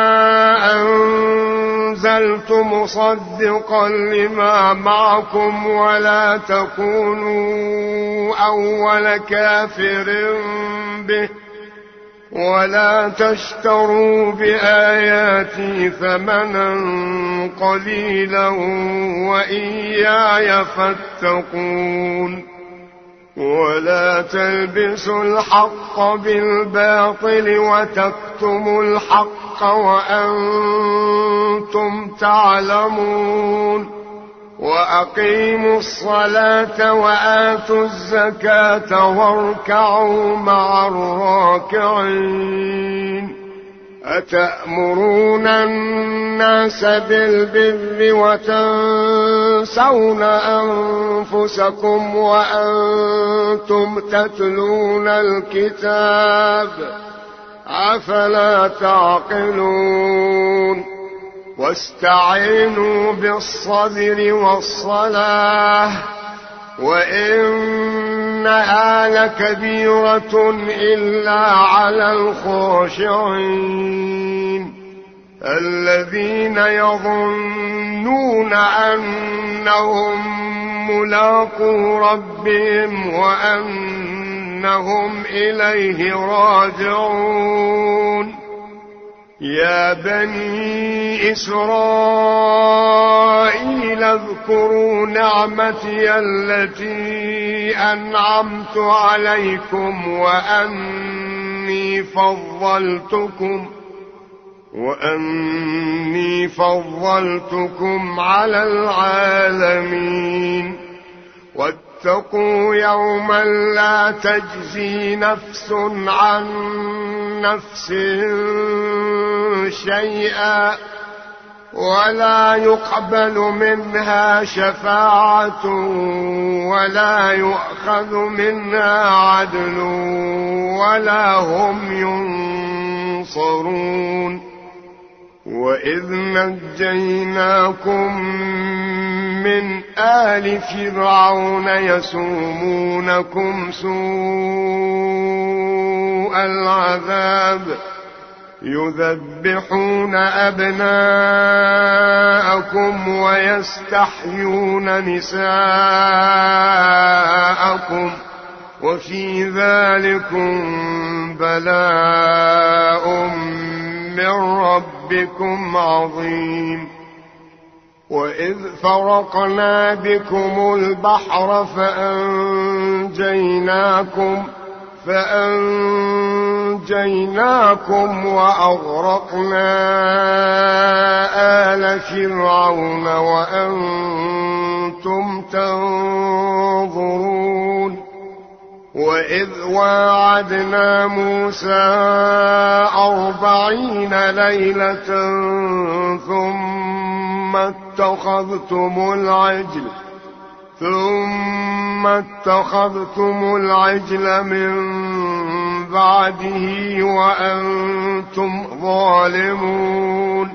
أنزلت مصدقا لما معكم ولا تكونوا أول كافر به ولا تشتروا بآياتي ثمنا قليلا وإياي فاتقون. ولا تلبسوا الحق بالباطل وتكتموا الحق وأنتم تعلمون. وأقيموا الصلاة وآتوا الزكاة واركعوا مع الراكعين. أتأمرون الناس بالبر وتنسون أنفسكم وأنتم تتلون الكتاب أفلا تعقلون. واستعينوا بالصبر والصلاة وإنها لكبيرة إلا على الخاشعين الذين يظنون أنهم ملاقو ربهم وأنهم إليه راجعون. يا بني إسرائيل اذكروا نعمتي التي أنعمت عليكم وأني فضلتكم وأني فضلتكم على العالمين. واتقوا يوما لا تجزي نفس عن نفس شيئا ولا يقبل منها شفاعة ولا يؤخذ منها عدل ولا هم ينصرون. وإذ نجيناكم من آل فرعون يسومونكم سوء العذاب يذبحون أبناءكم ويستحيون نساءكم وفي ذلكم بلاء من ربكم عظيم. وإذ فرقنا بكم البحر فأنجيناكم فأنجيناكم وأغرقنا آل فرعون وأنتم تنظرون. وإذ واعدنا موسى أربعين ليلة ثم اتخذتم العجل ثم اتخذتم العجل من بعده وأنتم ظالمون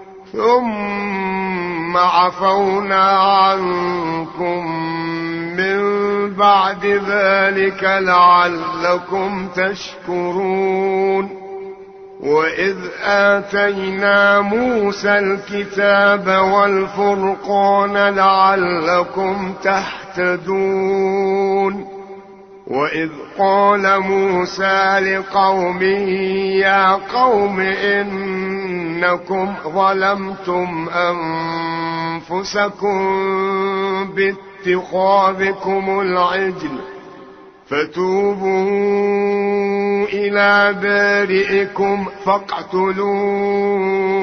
ثم عفونا عنكم من بعد ذلك لعلكم تشكرون. وإذ آتينا موسى الكتاب والفرقان لعلكم تهتدون. وإذ قال موسى لقومه يا قوم إنكم ظلمتم أنفسكم باتخاذكم العجل فتوبوا إلى بارئكم فاقتلوا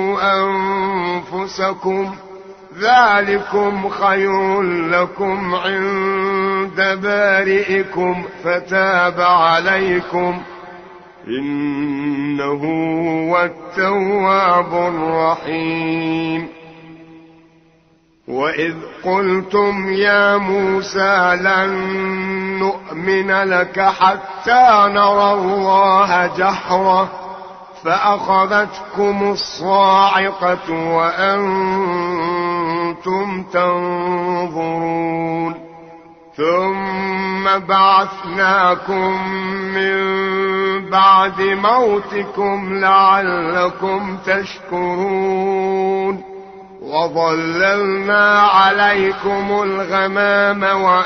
أنفسكم ذلكم خير لكم عند بارئكم فتاب عليكم إنه هو التواب الرحيم. وإذ قلتم يا موسى لن نؤمن لك حتى نرى الله جهرة فأخذتكم الصاعقة وأنتم تنظرون ثم بعثناكم من بعد موتكم لعلكم تشكرون. وظللنا عليكم الغمام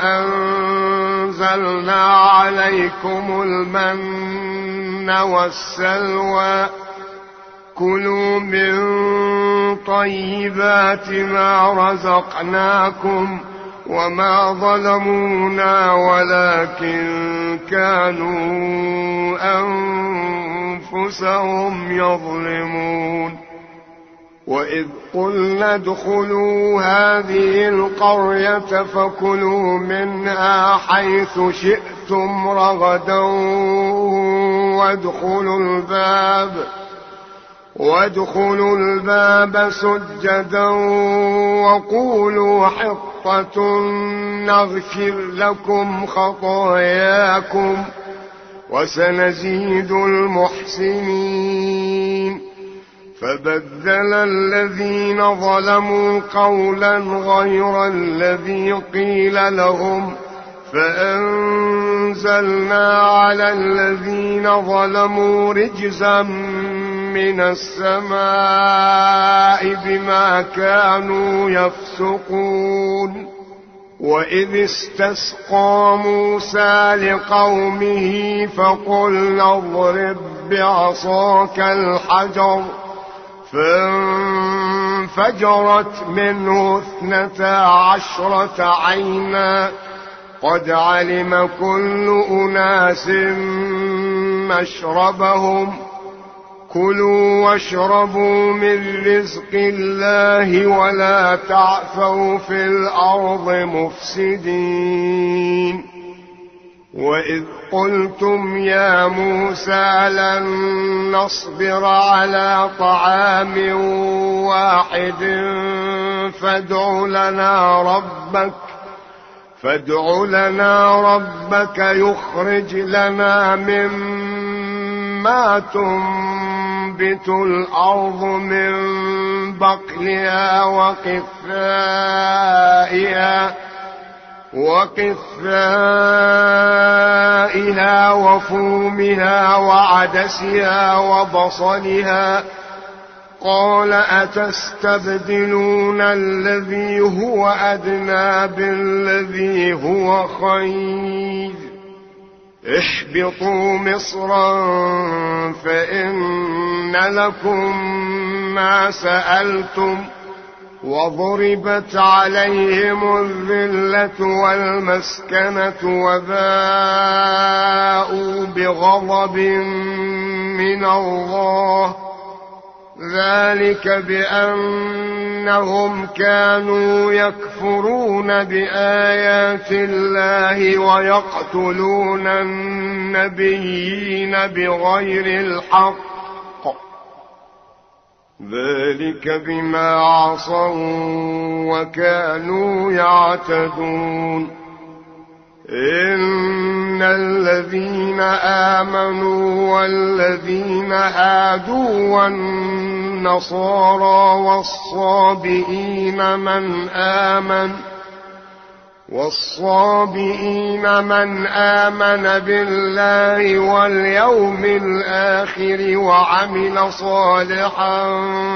وأنزلنا عليكم المن والسلوى كلوا من طيبات ما رزقناكم وما ظلمونا ولكن كانوا أنفسهم يظلمون. وإذ قلنا ادخلوا هذه القرية فكلوا منها حيث شئتم رغدا وادخلوا الباب وادخلوا الباب سجدا وقولوا حطة نغفر لكم خطاياكم وسنزيد المحسنين. فبدل الذين ظلموا قولا غير الذي قيل لهم فأنزلنا على الذين ظلموا رجزا من السماء بما كانوا يفسقون. وإذ استسقى موسى لقومه فقلنا اضرب بعصاك الحجر فانفجرت منه اثنتا عشرة عينا قد علم كل أناس مشربهم كلوا واشربوا من رزق الله ولا تعثوا في الأرض مفسدين وإذ قلتم يا موسى لن نصبر على طعام واحد فادع لنا ربك فادع لنا ربك يخرج لنا مما تنبت الأرض من بقلها وقثائها وقثائها وفومها وعدسها وبصلها قال أتستبدلون الذي هو أدنى بالذي هو خير اهبطوا مصرا فإن لكم ما سألتم وضربت عليهم الذلة والمسكنة وباءوا بغضب من الله ذلك بأنهم كانوا يكفرون بآيات الله ويقتلون النبيين بغير الحق ذلك بما عصوا وكانوا يعتدون إن الذين آمنوا والذين هادوا والنصارى والصابئين من آمن والصابئين من آمن بالله واليوم الآخر وعمل صالحا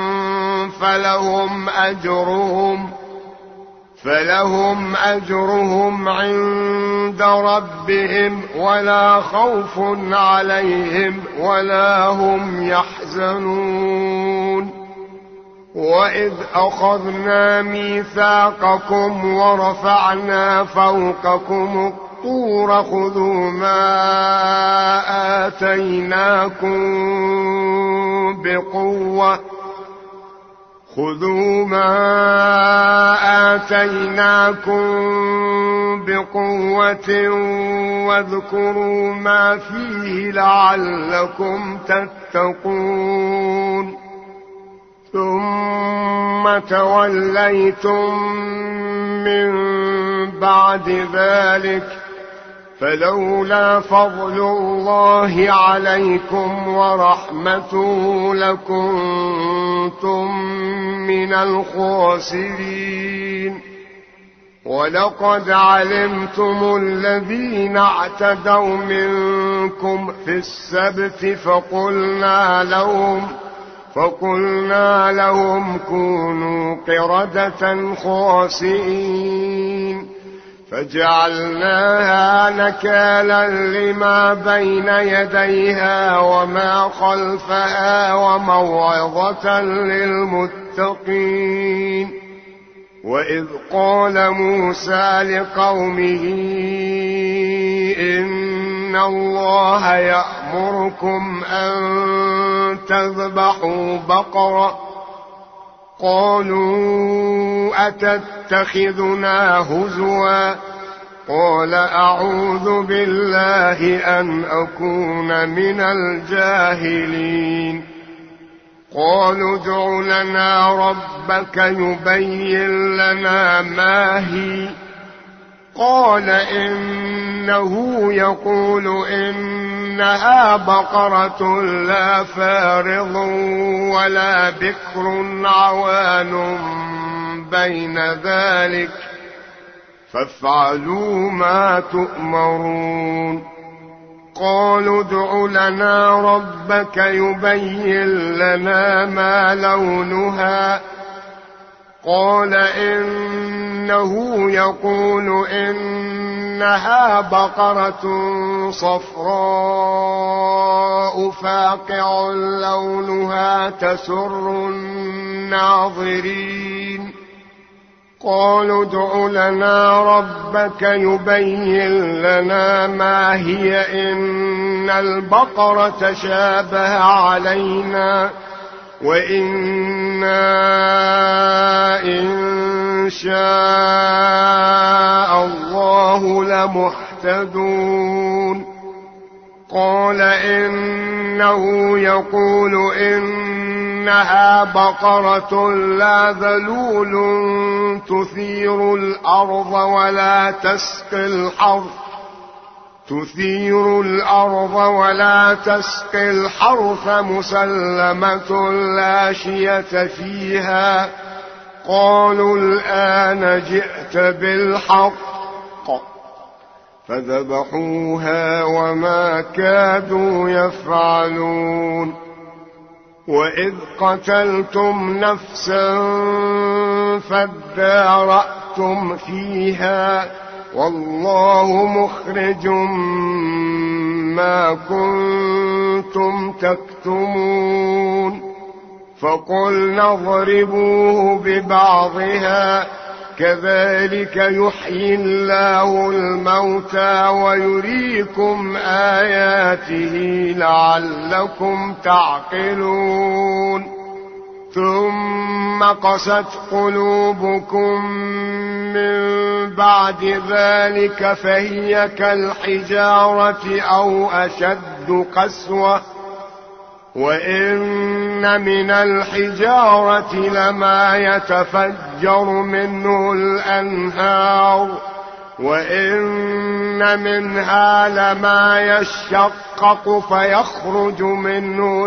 فلهم أجرهم فلهم أجرهم عند ربهم ولا خوف عليهم ولا هم يحزنون وإذ أخذنا ميثاقكم ورفعنا فوقكم الطور خذوا ما آتيناكم بقوة خذوا ما آتيناكم بقوة واذكروا ما فيه لعلكم تتقون ثم توليتم من بعد ذلك فلولا فضل الله عليكم ورحمته لكنتم من الخاسرين ولقد علمتم الذين اعتدوا منكم في السبت فقلنا لهم فقلنا لهم كونوا قردة خاسئين فجعلناها نكالا لما بين يديها وما خلفها وموعظة للمتقين وإذ قال موسى لقومه إن الله يأمركم أن تذبحوا بقرة قالوا أتتخذنا هزوا قال أعوذ بالله أن أكون من الجاهلين قالوا ادع لنا ربك يبين لنا ما هي قال إنه يقول إنها بقرة لا فارض ولا بكر عوان بين ذلك فافعلوا ما تؤمرون قالوا ادع لنا ربك يبين لنا ما لونها قال إنه يقول إنها بقرة صفراء فاقع لونها تسر الناظرين. قالوا ادع لنا ربك يبين لنا ما هي إن البقرة شابه علينا وإنا إن شاء الله لمهتدون. قال إنه يقول إنها بقرة لا ذلول تثير الأرض ولا تسقي الحرث تثير الأرض ولا تسقي الحرث مسلمة لا شية فيها. قالوا الآن جئت بالحق فذبحوها وما كادوا يفعلون. وإذ قتلتم نفسا فادارأتم فيها والله مخرج ما كنتم تكتمون. فقلنا اضربوه ببعضها كذلك يحيي الله الموتى ويريكم آياته لعلكم تعقلون. ثم قست قلوبكم من بعد ذلك فهي كالحجارة أو أشد قسوة وإن من الحجارة لما يتفجر منه الأنهار وإن منها لما يشقق فيخرج منه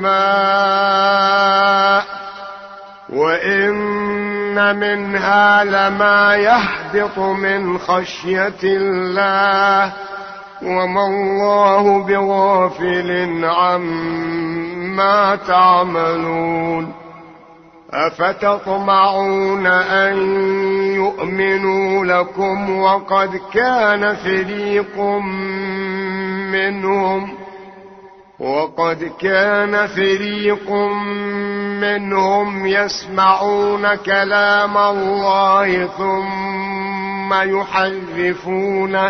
الماء وإن منها لما يهبط من خشية الله وما الله بغافل عما تعملون. أفتطمعون أن يؤمنوا لكم وقد كان فريق منهم وقد كان فريق منهم يسمعون كلام الله ثم يحرفونه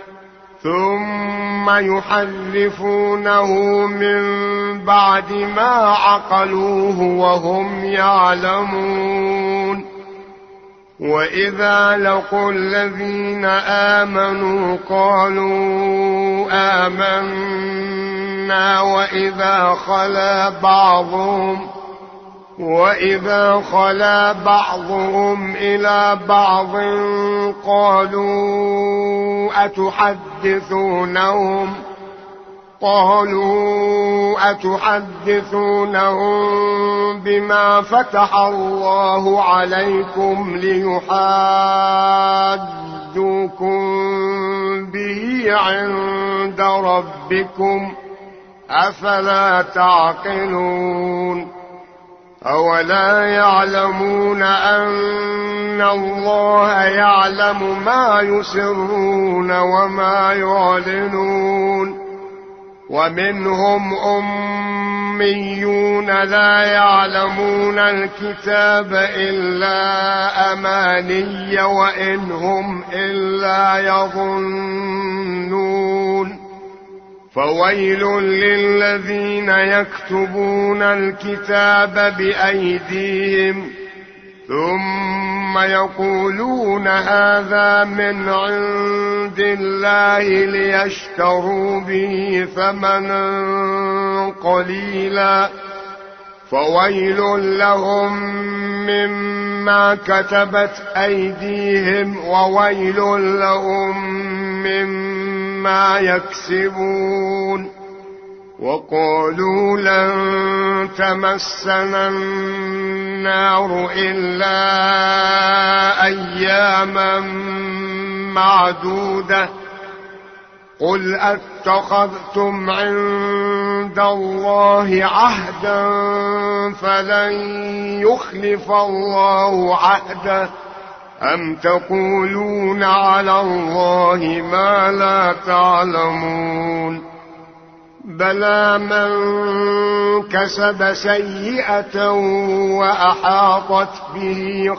ثم يحرفونه من بعد ما عقلوه وهم يعلمون. وإذا لقوا الذين آمنوا قالوا آمنا وإذا خلا بعضهم وإذا خلا بعضهم إلى بعض قالوا أتحدثونهم قالوا أتحدثونهم بما فتح الله عليكم ليحاجوكم به عند ربكم أفلا تعقلون. أولا يعلمون أن الله يعلم ما يسرون وما يعلنون. ومنهم أميون لا يعلمون الكتاب إلا أماني وإن هم إلا يظنون. فويل للذين يكتبون الكتاب بأيديهم ثم يقولون هذا من عند الله ليشتروا به ثمنا قليلا فويل لهم مما كتبت أيديهم وويل لهم مما يكسبون. وقالوا لن تمسنا النار إلا أياما معدودة قل أتخذتم عند عند الله عهدا فلن يخلف الله عهده أم تقولون على الله ما لا تعلمون بلى من كسب سيئة وأحاطت به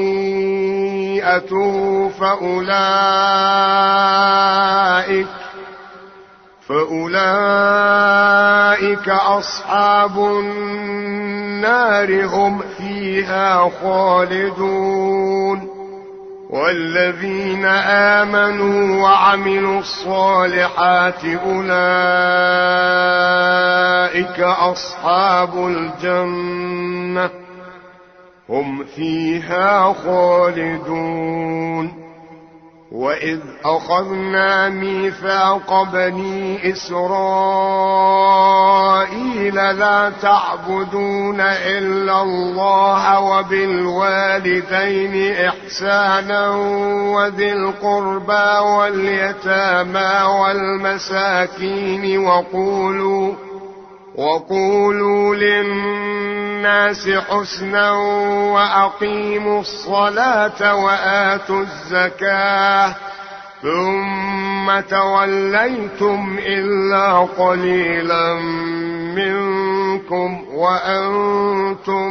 خطيئته فأولئك فأولئك أصحاب النار هم فيها خالدون والذين آمنوا وعملوا الصالحات أولئك أصحاب الجنة هم فيها خالدون وإذ أخذنا ميثاق بني إسرائيل لا تعبدون إلا الله وبالوالدين إحسانا وذي القربى واليتامى والمساكين وقولوا وقولوا للناس حسنا وأقيموا الصلاة وآتوا الزكاة ثم توليتم إلا قليلا منكم وأنتم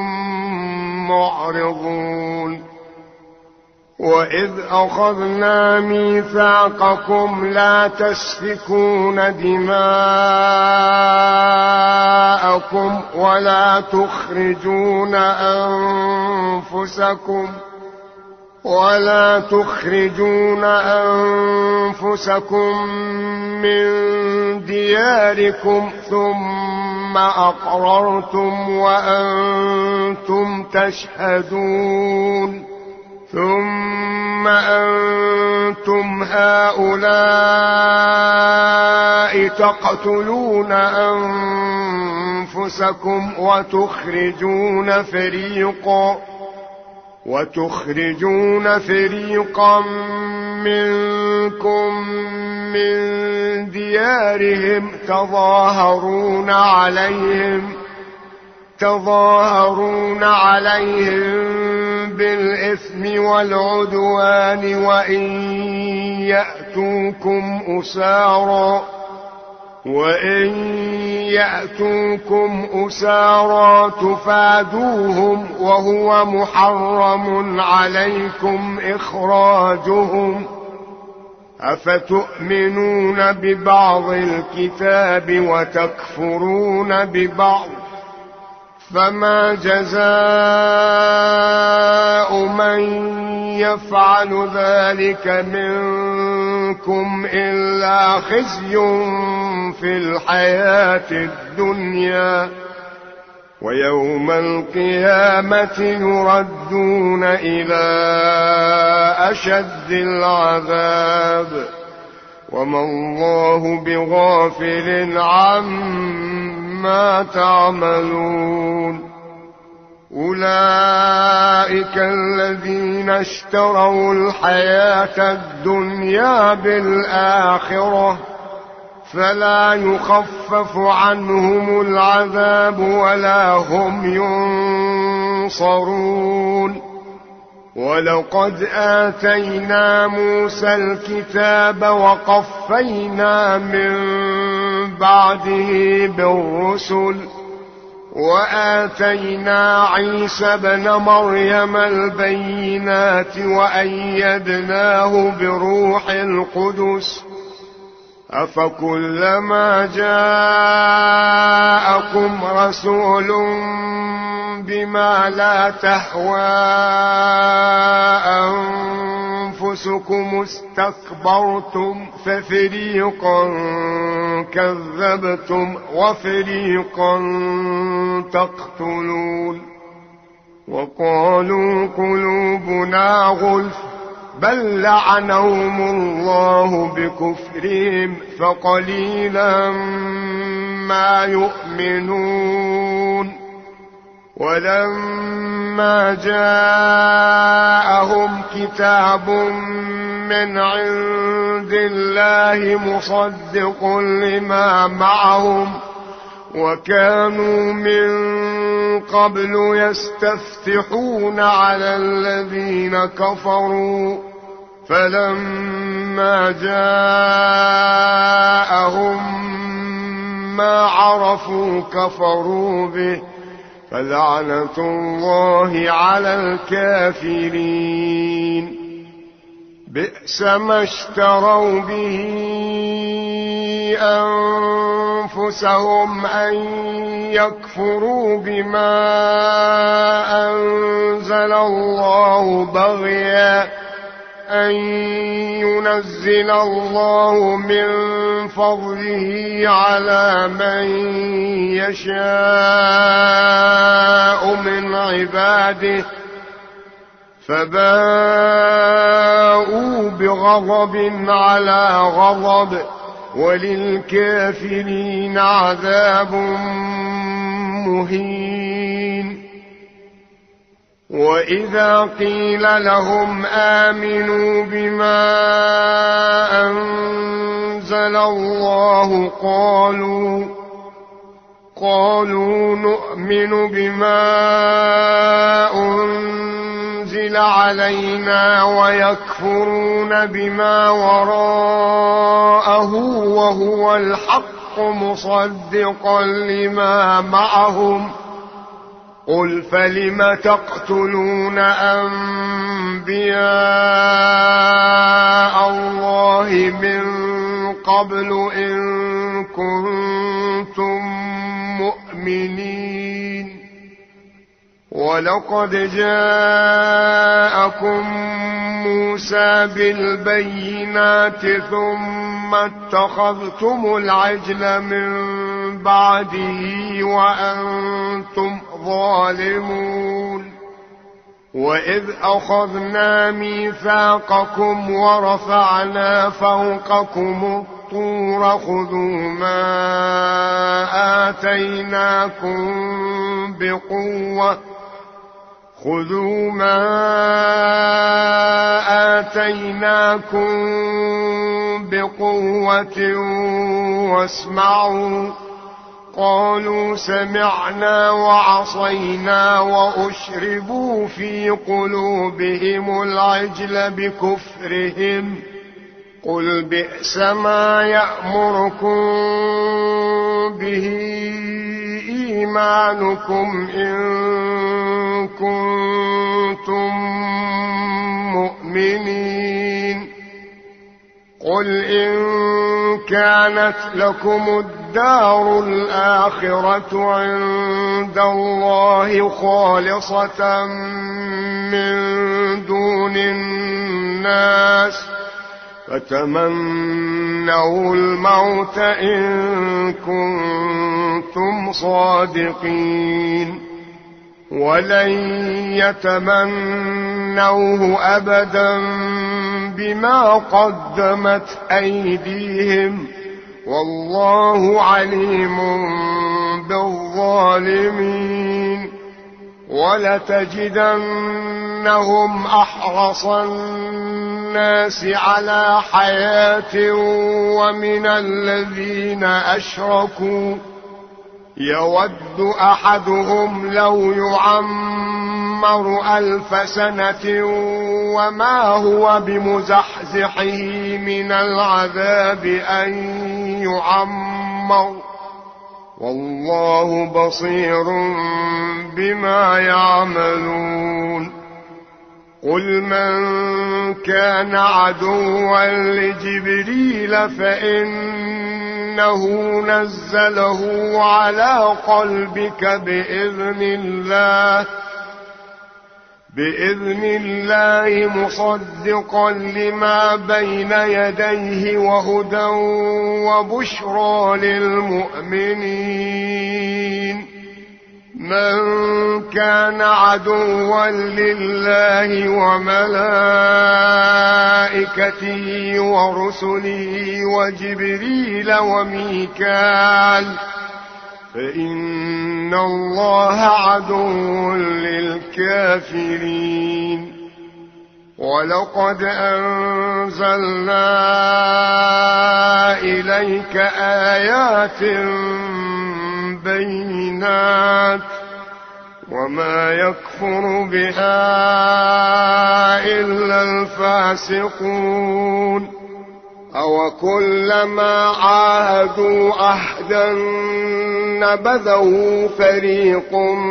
معرضون وإذ أخذنا ميثاقكم لا تسفكون دماءكم ولا تخرجون أنفسكم ولا تخرجون أنفسكم من دياركم ثم أقررتم وأنتم تشهدون ثم أنتم هؤلاء تقتلون أنفسكم وتخرجون فريقا وتخرجون فريقا منكم من ديارهم تظاهرون عليهم تظاهرون عليهم بالإثم والعدوان وإن يأتوكم أسارى وإن يأتوكم أسارى تفادوهم وهو محرم عليكم إخراجهم أفتؤمنون ببعض الكتاب وتكفرون ببعض فما جزاء من يفعل ذلك منكم إلا خزي في الحياة الدنيا ويوم القيامة يردون إلى أشد العذاب وما الله بغافل عما تعملون أولئك الذين اشتروا الحياة الدنيا بالآخرة فلا يخفف عنهم العذاب ولا هم ينصرون ولقد آتينا موسى الكتاب وقفينا من بعده بالرسل وآتينا عيسى ابن مريم البينات وأيدناه بروح القدس أفكلما جاءكم رسول بما لا تهوى أنفسكم استكبرتم ففريقا كذبتم وفريقا تقتلون وقالوا قلوبنا غلف بل لعنهم الله بكفرهم فقليلا ما يؤمنون ولما جاءهم كتاب من عند الله مصدق لما معهم وكانوا من قبل يستفتحون على الذين كفروا فلما جاءهم ما عرفوا كفروا به فلعنة الله على الكافرين. بئس ما اشتروا به أنفسهم أن يكفروا بما أنزل الله بغيا أن ينزل الله من فضله على من يشاء من عباده فباءوا بغضب على غضب وللكافرين عذاب مهين. وإذا قيل لهم آمنوا بما أنزل الله قالوا قالوا نؤمن بما أنزل علينا ويكفرون بما وراءه وهو الحق مصدقا لما معهم. قل فلم تقتلون أنبياء الله من قبل إن كنتم مؤمنين. ولقد جاءكم موسى بالبينات ثم اتخذتم العجل من بعده وأنتم ظالمون. وإذ أخذنا ميثاقكم ورفعنا فوقكم الطور خذوا ما آتيناكم بقوة خذوا ما آتيناكم بقوة واسمعوا. قالوا سمعنا وعصينا وأشربوا في قلوبهم العجل بكفرهم. قل بئس ما يأمركم به إيمانكم إن كنتم مؤمنين. قل إن كانت لكم الدار الآخرة عند الله خالصة من دون الناس فتمنوا الموت إن كنتم صادقين ولن يتمنوه أبدا بما قدمت أيديهم والله عليم بالظالمين. ولتجدنهم أحرص الناس على حياة ومن الذين أشركوا يود أحدهم لو يعمر ألف سنة وما هو بمزحزحه من العذاب أن يعمر والله بصير بما يعملون. قل من كان عدوا لجبريل فإنه نزله على قلبك بإذن الله بإذن الله مصدقا لما بين يديه وهدى وبشرى للمؤمنين. من كان عدوا لله وملائكته ورسله وجبريل وميكال فإن الله عدو للكافرين. ولقد أنزلنا إليك آيات بالبينات وما يكفر بها إلا الفاسقون أو كلما عاهدوا عهدا نبذه فريق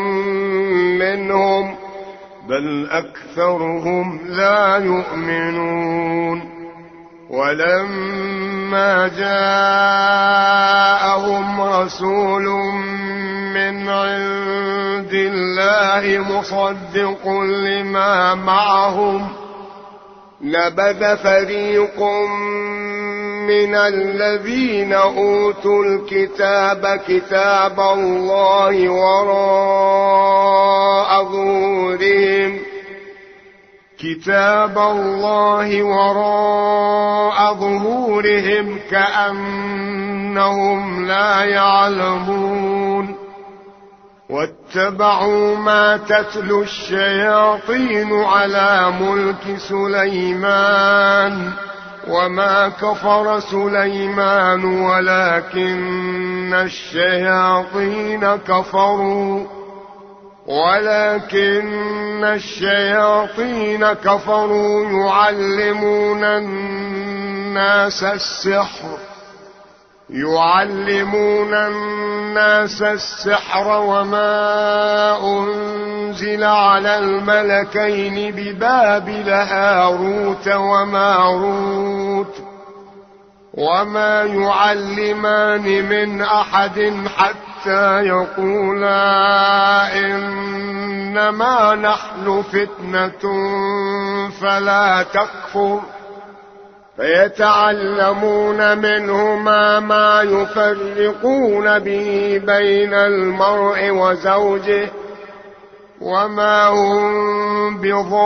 منهم بل أكثرهم لا يؤمنون ولما جاءهم رسول من عند الله مصدق لما معهم نبذ فريق من الذين أوتوا الكتاب كتاب الله وراء ظهورهم كتاب الله وراء ظهورهم كأنهم لا يعلمون واتبعوا ما تتلو الشياطين على ملك سليمان وما كفر سليمان ولكن الشياطين كفروا ولكن الشياطين كفروا يعلمون الناس السحر يعلمون الناس السحر وما أنزل على الملكين ببابل هاروت وماروت وما يعلمان من أحد حتى يقولا إنما نحن فتنة فلا تكفر فيتعلمون منهما ما يفرقون به بين المرء وزوجه وما هم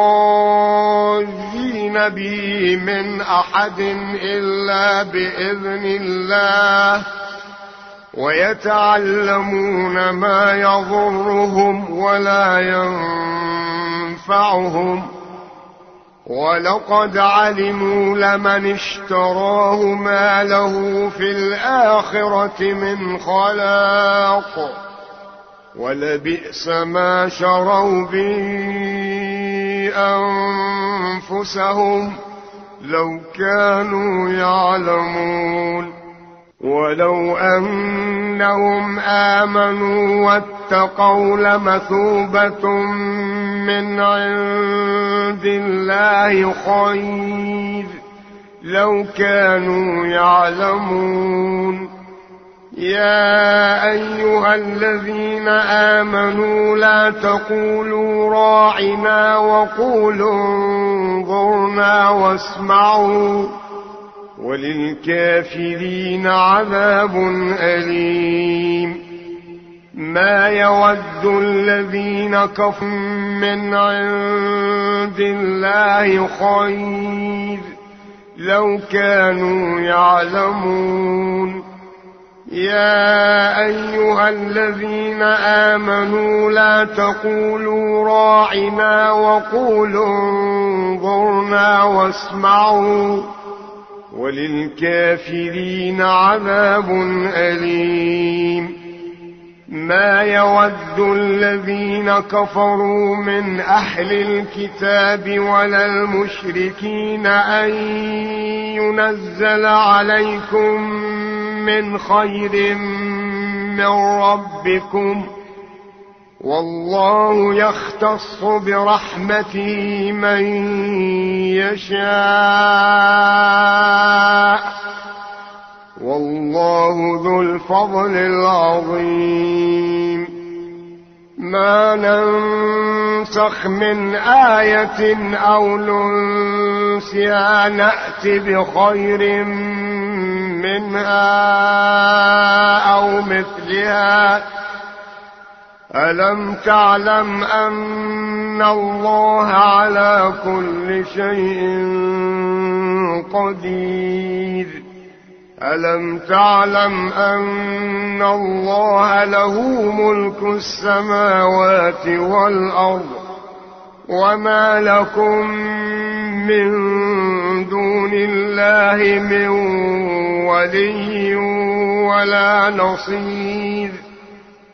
بضارين به من أحد إلا بإذن الله ويتعلمون ما يضرهم ولا ينفعهم ولقد علموا لمن اشتراه ما له في الآخرة من خلاق ولبئس ما شروا به أنفسهم لو كانوا يعلمون ولو أنهم آمنوا واتقوا لمثوبة من عند الله خير لو كانوا يعلمون يا أيها الذين آمنوا لا تقولوا راعنا وقولوا انظرنا واسمعوا وللكافرين عذاب أليم ما يود الذين كفروا من عند الله خير لو كانوا يعلمون يا أيها الذين آمنوا لا تقولوا راعنا وقولوا انظرنا واسمعوا وللكافرين عذاب أليم ما يود الذين كفروا من أهل الكتاب ولا المشركين أن ينزل عليكم من خير من ربكم والله يختص برحمته من يشاء والله ذو الفضل العظيم ما ننسخ من آية أو ننسها نأت بخير منها أو مثلها ألم تعلم أن الله على كل شيء قدير ألم تعلم أن الله له ملك السماوات والأرض وما لكم من دون الله من ولي ولا نصير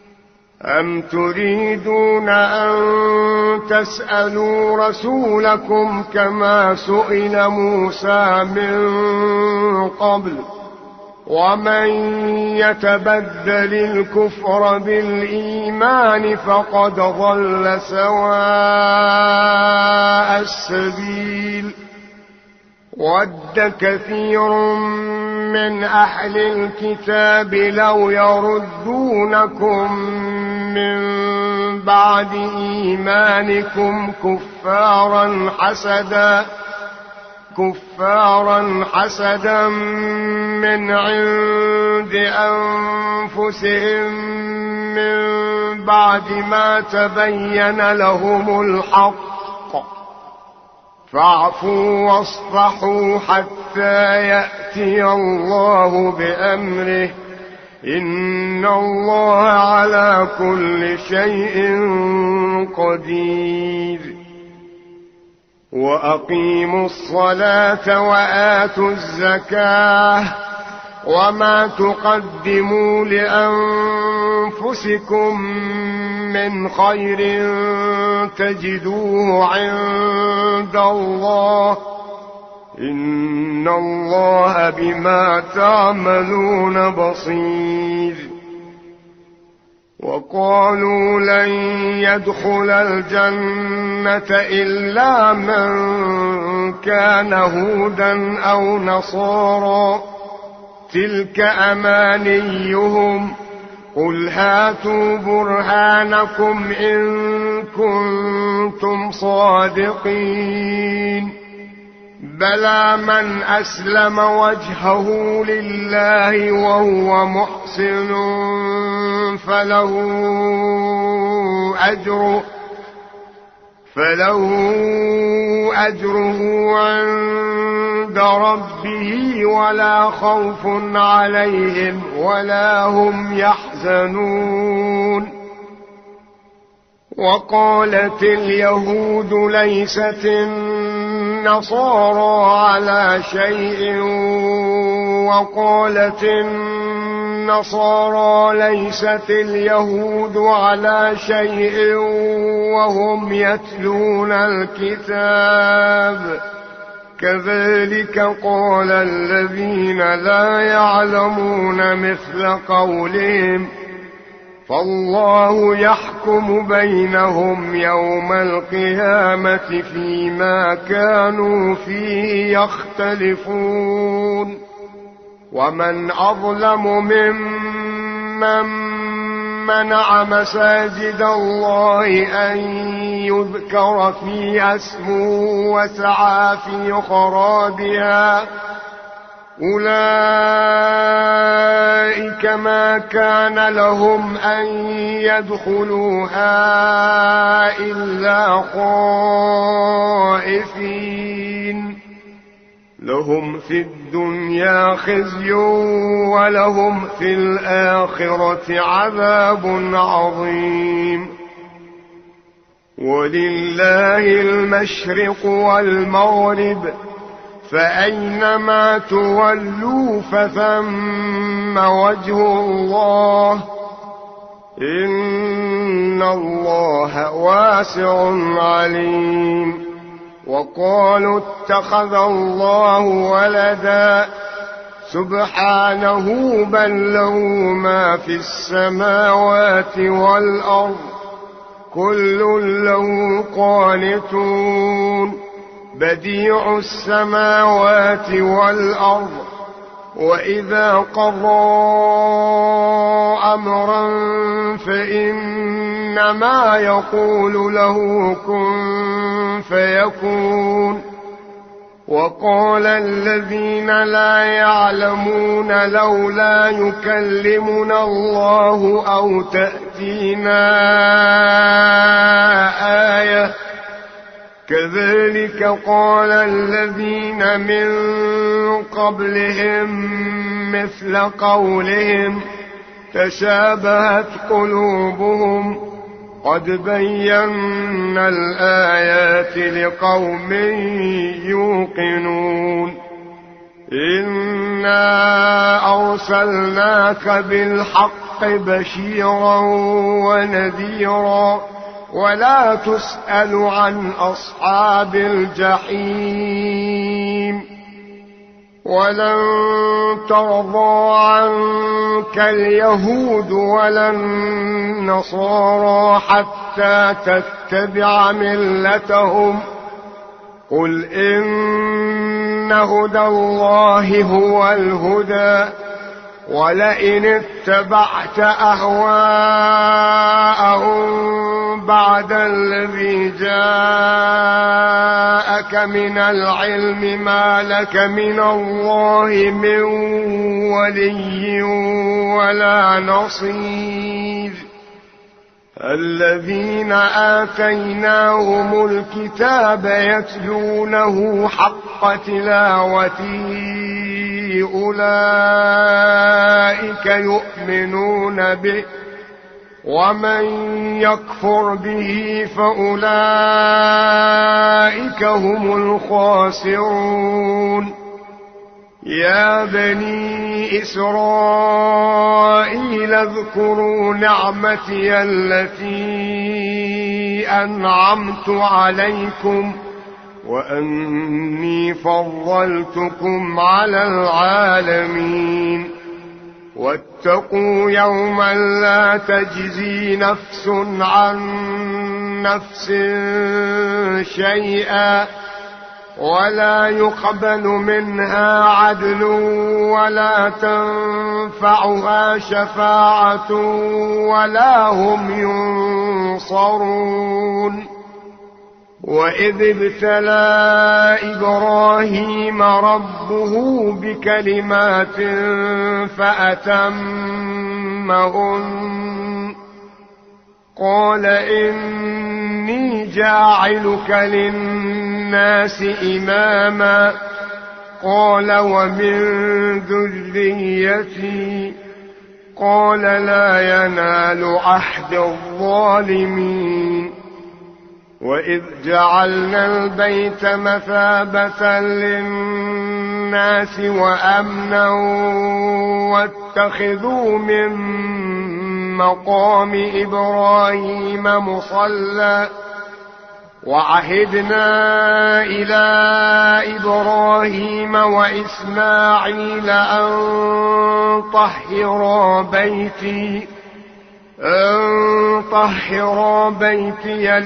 أم تريدون أن تسألوا رسولكم كما سئل موسى من قبل ومن يتبدل الكفر بالإيمان فقد ضل سواء السبيل ود كثير من أهل الكتاب لو يردونكم من بعد إيمانكم كفارا حسدا كفارا حسدا من عند أنفسهم من بعد ما تبين لهم الحق فاعفوا واصفحوا حتى يأتي الله بأمره إن الله على كل شيء قدير وأقيموا الصلاة وآتوا الزكاة وما تقدموا لأنفسكم من خير تجدوه عند الله إن الله بما تعملون بصير وقالوا لن يدخل الجنة إلا من كان هودا أو نصارى تلك أمانيهم قل هاتوا برهانكم إن كنتم صادقين بلى من أسلم وجهه لله وهو محسن فله أجره فله أجره عند ربه ولا خوف عليهم ولا هم يحزنون وقالت اليهود ليست النصارى على شيء وقالت النصارى ليست اليهود على شيء وهم يتلون الكتاب كذلك قال الذين لا يعلمون مثل قولهم فالله يحكم بينهم يوم القيامة فيما كانوا فيه يختلفون ومن أظلم ممن منع مساجد الله أن يذكر فيها اسمه وسعى في خرابها أولئك ما كان لهم أن يدخلوها إلا خائفين لهم في الدنيا خزي ولهم في الآخرة عذاب عظيم ولله المشرق والمغرب فأينما تولوا فثم وجه الله إن الله واسع عليم وقالوا اتخذ الله ولدا سبحانه بل له ما في السماوات والأرض كل له قانتون بديع السماوات والأرض وإذا قضى أمرا فإنما يقول له كن فيكون وقال الذين لا يعلمون لولا يكلمنا الله أو تأتينا آية كذلك قال الذين من قبلهم مثل قولهم تشابهت قلوبهم قد بينا الآيات لقوم يوقنون إنا أرسلناك بالحق بالحق بشيرا ونذيرا ولا تسأل عن أصحاب الجحيم ولن ترضى عنك اليهود ولا النصارى حتى تتبع ملتهم قل إن هدى الله هو الهدى ولئن اتبعت أهواءهم بعد الذي جاءك من العلم ما لك من الله من ولي ولا نصير الذين آتيناهم الكتاب يتلونه حق تلاوته أولئك يؤمنون به ومن يكفر به فأولئك هم الخاسرون يا بني إسرائيل اذكروا نعمتي التي أنعمت عليكم وأني فضلتكم على العالمين واتقوا يوما لا تجزي نفس عن نفس شيئا ولا يقبل منها عدل ولا تنفعها شفاعة ولا هم ينصرون وإذ ابتلى إبراهيم ربه بكلمات فأتمهن قال إني جاعلك للناس إماما قال ومن ذريتي قال لا ينال عهد الظالمين وإذ جعلنا البيت مثابة للناس وأمنا واتخذوا من مقام إبراهيم مصلى وعهدنا إلى إبراهيم وإسماعيل أن طهرا بيتي أن طهرا بيتي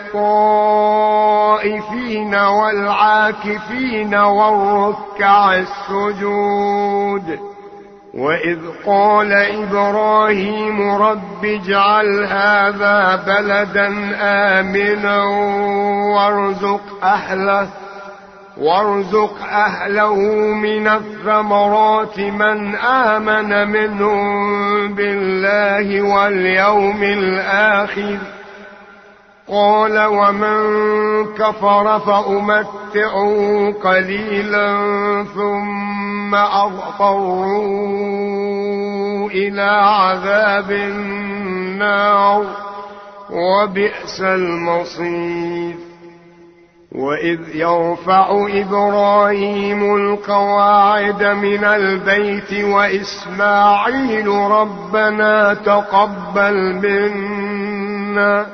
للطائفين والعاكفين والركع السجود وإذ قال إبراهيم رب اجعل هذا بلدا آمنا وارزق أهله وارزق أهله من الثمرات من آمن منهم بالله واليوم الآخر قال ومن كفر فأمتعه قليلا ثم أضطره إلى عذاب النار وبئس المصير وإذ يرفع إبراهيم القواعد من البيت وإسماعيل ربنا تقبل منا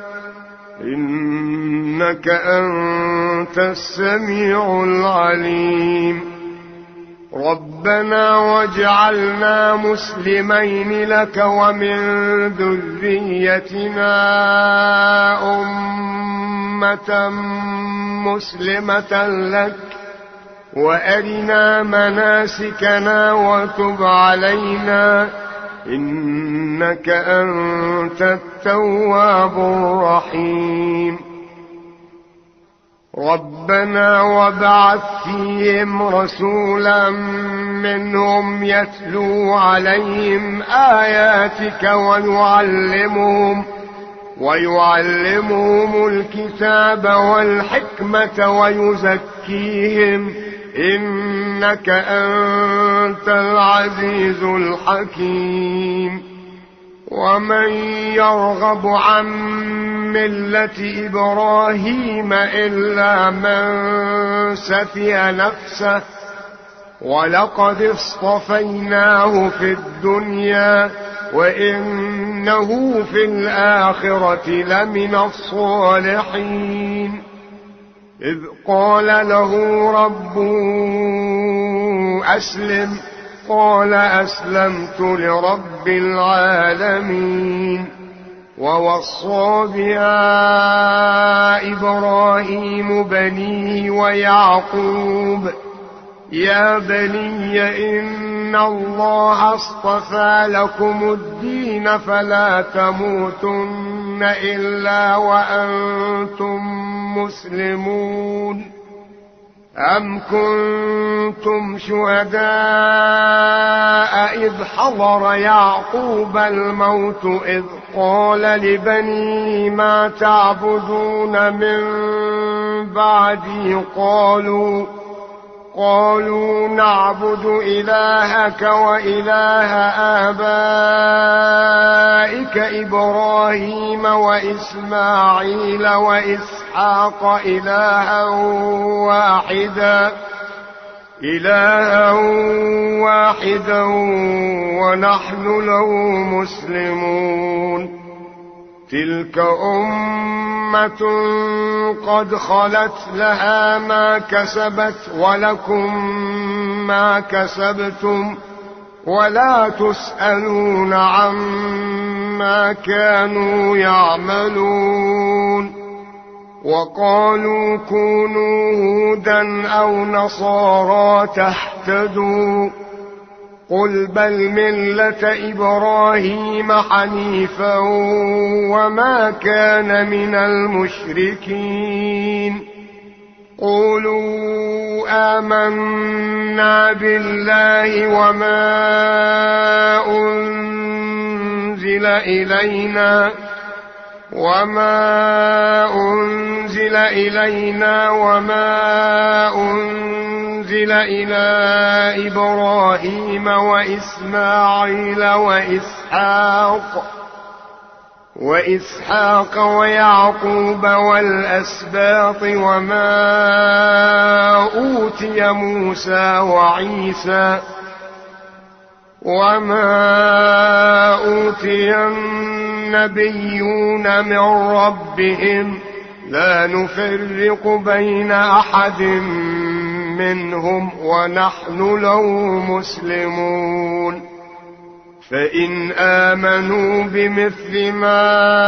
إنك أنت السميع العليم ربنا واجعلنا مسلمين لك ومن ذريتنا أمة مسلمة لك وأرنا مناسكنا وتب علينا إنك أنت التواب الرحيم ربنا وابعث فيهم رسولا منهم يتلو عليهم آياتك ويعلمهم ويعلمهم الكتاب والحكمة ويزكيهم إنك أنت العزيز الحكيم ومن يرغب عن ملة إبراهيم إلا من سفي نفسه ولقد اصطفيناه في الدنيا وإنه في الآخرة لمن الصالحين. إذ قال له ربه أسلم قال أسلمت لرب العالمين. ووصى بها إبراهيم بنيه ويعقوب يا بني إن الله اصطفى لكم الدين فلا تموتن إلا وأنتم مسلمون. أم كنتم شهداء إذ حضر يعقوب الموت إذ قال لبنيه ما تعبدون من بعدي قالوا قالوا نعبد إلهك وإله آبائك إبراهيم وإسماعيل وإسحاق إلها واحدا إلها واحدا ونحن له مسلمون. تلك أمة قد خلت لها ما كسبت ولكم ما كسبتم ولا تسألون عما كانوا يعملون. وقالوا كونوا هودا أو نصارى تهتدوا قل بل ملة إبراهيم حنيفا وما كان من المشركين. قولوا آمنا بالله وما أنزل إلينا وما أنزل إلينا وما أنزل إلى إبراهيم وإسماعيل وإسحاق وإسحاق ويعقوب والأسباط وما أوتي موسى وعيسى وما أوتي النبيون من ربهم لا نفرق بين أحد منهم ونحن له مسلمون. فإن آمنوا بمثل ما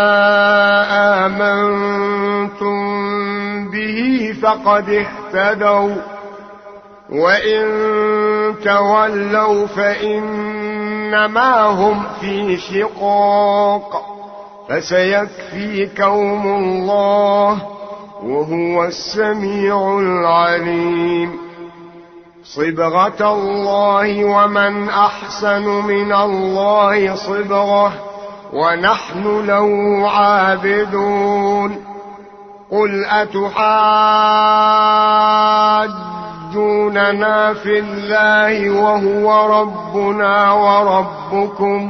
آمنتم به فقد اهتدوا وإن تولوا فإنما هم في شقاق فسيكفيكهم الله وهو السميع العليم. صبغة الله ومن أحسن من الله صبغة ونحن له عابدون. قل أتحاجوننا في الله وهو ربنا وربكم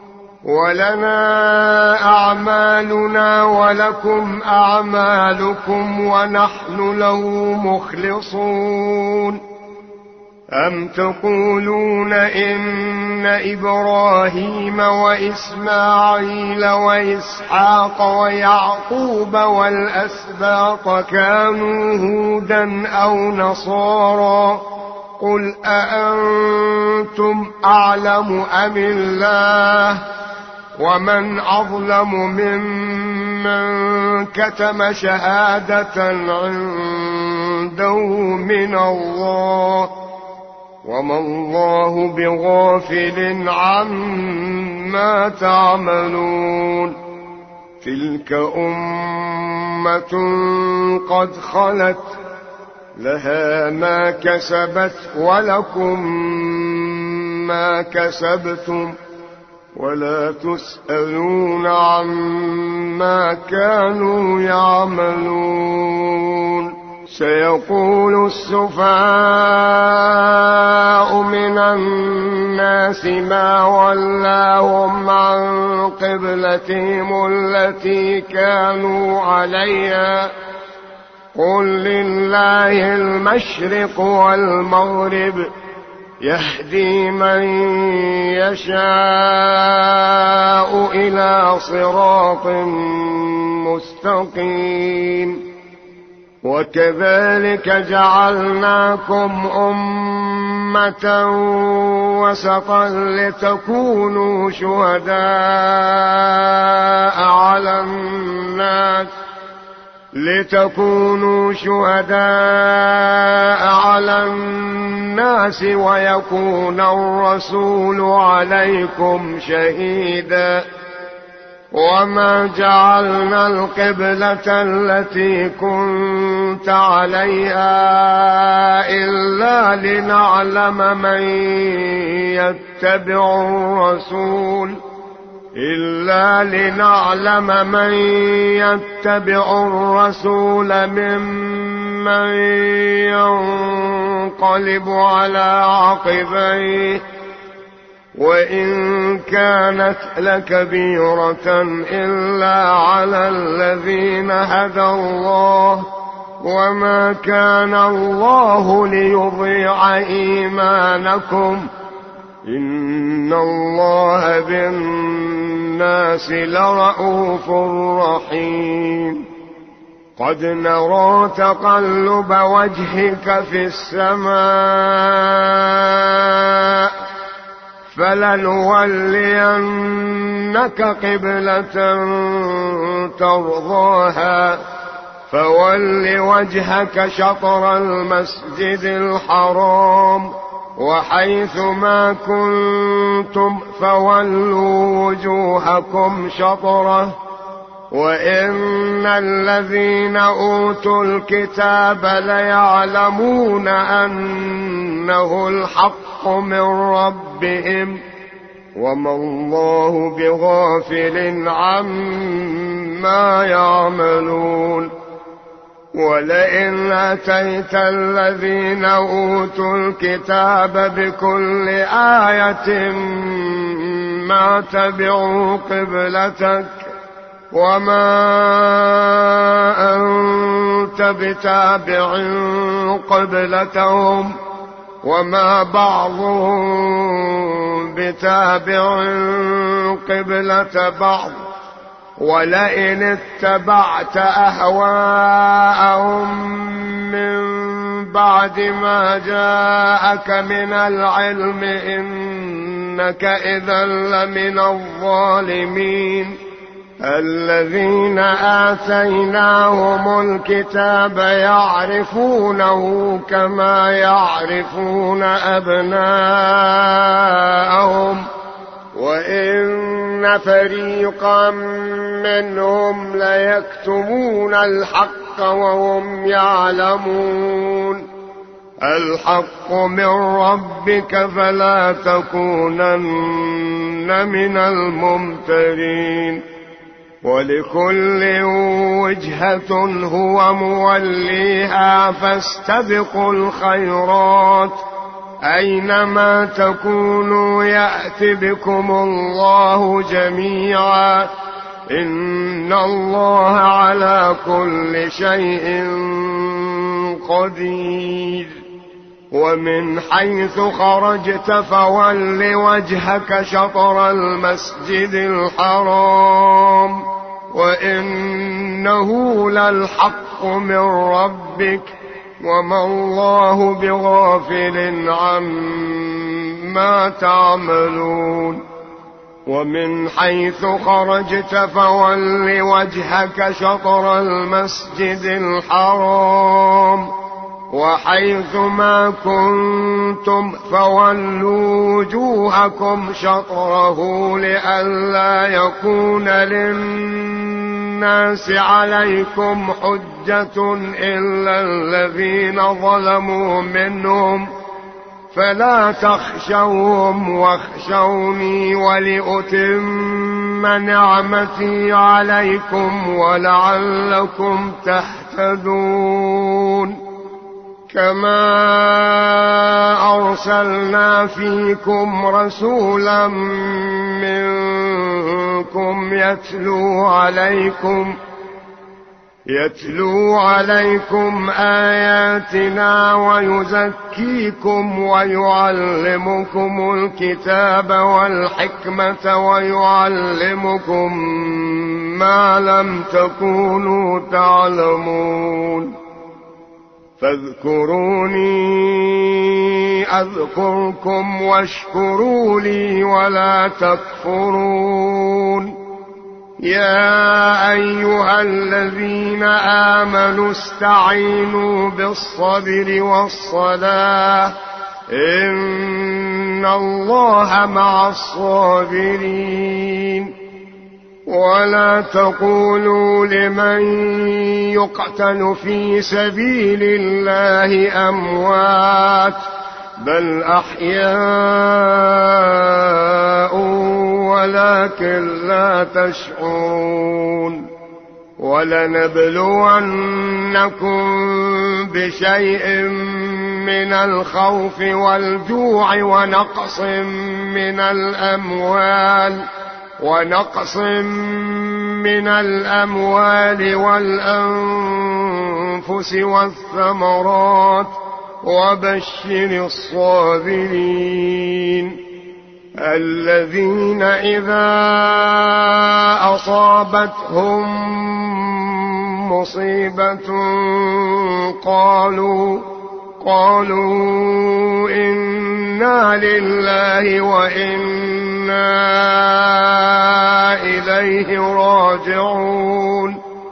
ولنا أعمالنا ولكم أعمالكم ونحن له مخلصون. أم تقولون إن إبراهيم وإسماعيل وإسحاق ويعقوب والأسباط كانوا هودا أو نصارى قل أأنتم أعلم أم الله ومن أظلم ممن كتم شهادة عنده من الله وما الله بغافل عما تعملون. تلك أمة قد خلت لها ما كسبت ولكم ما كسبتم ولا تسألون عما كانوا يعملون. سيقول السفهاء من الناس ما ولاهم عن قبلتهم التي كانوا عليها قل لله المشرق والمغرب يهدي من يشاء إلى صراط مستقيم. وكذلك جعلناكم أمة وسطا لتكونوا شهداء على الناس لتكونوا شهداء على الناس ويكون الرسول عليكم شهيدا. وما جعلنا القبلة التي كنت عليها إلا لنعلم من يتبع الرسول إلا لنعلم من يتبع الرسول ممن ينقلب على عقبيه وإن كانت لكبيرة إلا على الذين هدى الله وما كان الله ليضيع إيمانكم إن الله بالناس لرءوف رحيم. قد نرى تقلب وجهك في السماء فلنولينك قبلة ترضاها فول وجهك شطر المسجد الحرام وحيث ما كنتم فولوا وجوهكم شطره وإن الذين أوتوا الكتاب ليعلمون أنه الحق من ربهم وما الله بغافل عما يعملون. ولئن أتيت الذين أوتوا الكتاب بكل آية ما تبعوا قبلتك وما أنت بتابع قبلتهم وما بعضهم بتابع قبلة بعض ولئن اتبعت أهواءهم من بعد ما جاءك من العلم إنك إذا لمن الظالمين. الذين آتيناهم الكتاب يعرفونه كما يعرفون أبناءهم وإن فريقا منهم ليكتمون الحق وهم يعلمون. الحق من ربك فلا تكونن من الممترين. ولكل وجهة هو موليها فاستبقوا الخيرات أينما تكونوا يأت بكم الله جميعا إن الله على كل شيء قدير. ومن حيث خرجت فول وجهك شطر المسجد الحرام وإنه للحق من ربك وما الله بغافل عما تعملون. ومن حيث خرجت فول وجهك شطر المسجد الحرام وحيث ما كنتم فولوا وجوهكم شطره لئلا يكون للناس عليكم حجة إلا الذين ظلموا منهم فلا تخشوهم واخشوني ولأتم نعمتي عليكم ولعلكم تهتدون. كما أرسلنا فيكم رسولا منكم يتلو عليكم يتلو عليكم آياتنا ويزكيكم ويعلمكم الكتاب والحكمة ويعلمكم ما لم تكونوا تعلمون فاذكروني أذكركم واشكروا لي ولا تكفرون يا أيها الذين آمنوا استعينوا بالصبر والصلاة إن الله مع الصابرين ولا تقولوا لمن يقتل في سبيل الله أموات بل أحياء ولكن لا تشعرون ولنبلونكم بشيء من الخوف والجوع ونقص من الأموال ونقص من الأموال والأنفس والثمرات وبشر الصابرين الذين إذا أصابتهم مصيبة قالوا قالوا إنا لله وإنا إليه راجعون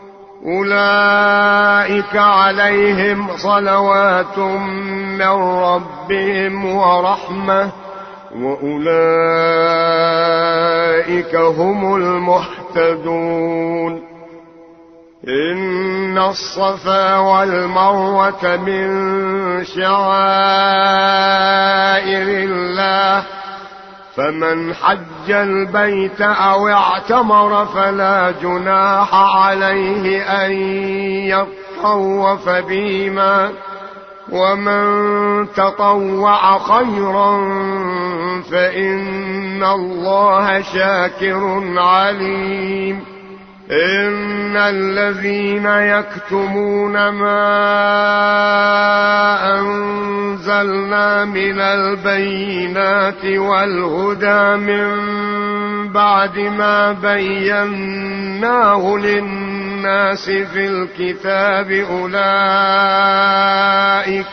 أولئك عليهم صلوات من ربهم ورحمة وأولئك هم المهتدون إن الصفا والمروة من شعائر الله فمن حج البيت أو اعتمر فلا جناح عليه أن يطوف بهما ومن تطوع خيرا فإن الله شاكر عليم إن الذين يكتمون ما أنزلنا من البينات والهدى من بعد ما بيناه للناس في الكتاب أولئك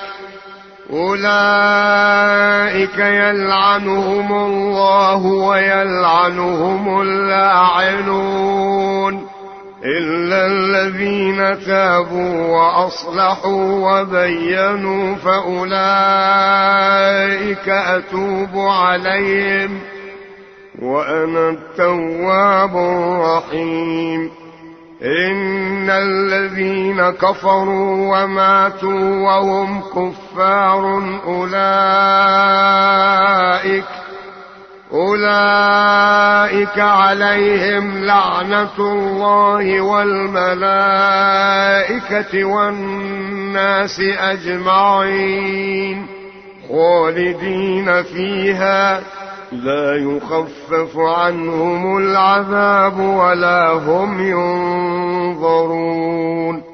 أولئك يلعنهم الله ويلعنهم اللاعنون إلا الذين تابوا وأصلحوا وبينوا فأولئك أتوب عليهم وأنا التواب الرحيم إن الذين كفروا وماتوا وهم كفار أولئك أولئك عليهم لعنة الله والملائكة والناس أجمعين خالدين فيها لا يخفف عنهم العذاب ولا هم ينظرون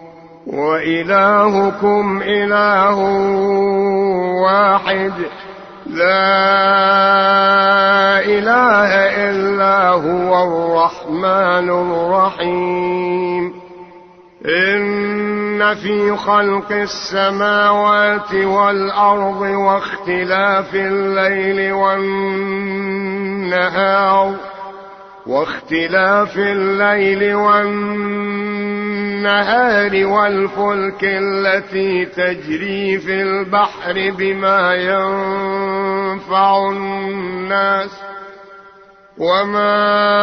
وإلهكم إله واحد لا إله إلا هو الرحمن الرحيم إن في خلق السماوات والأرض واختلاف الليل والنهار واختلاف الليل والنهار والفلك التي تجري في البحر بما ينفع الناس وما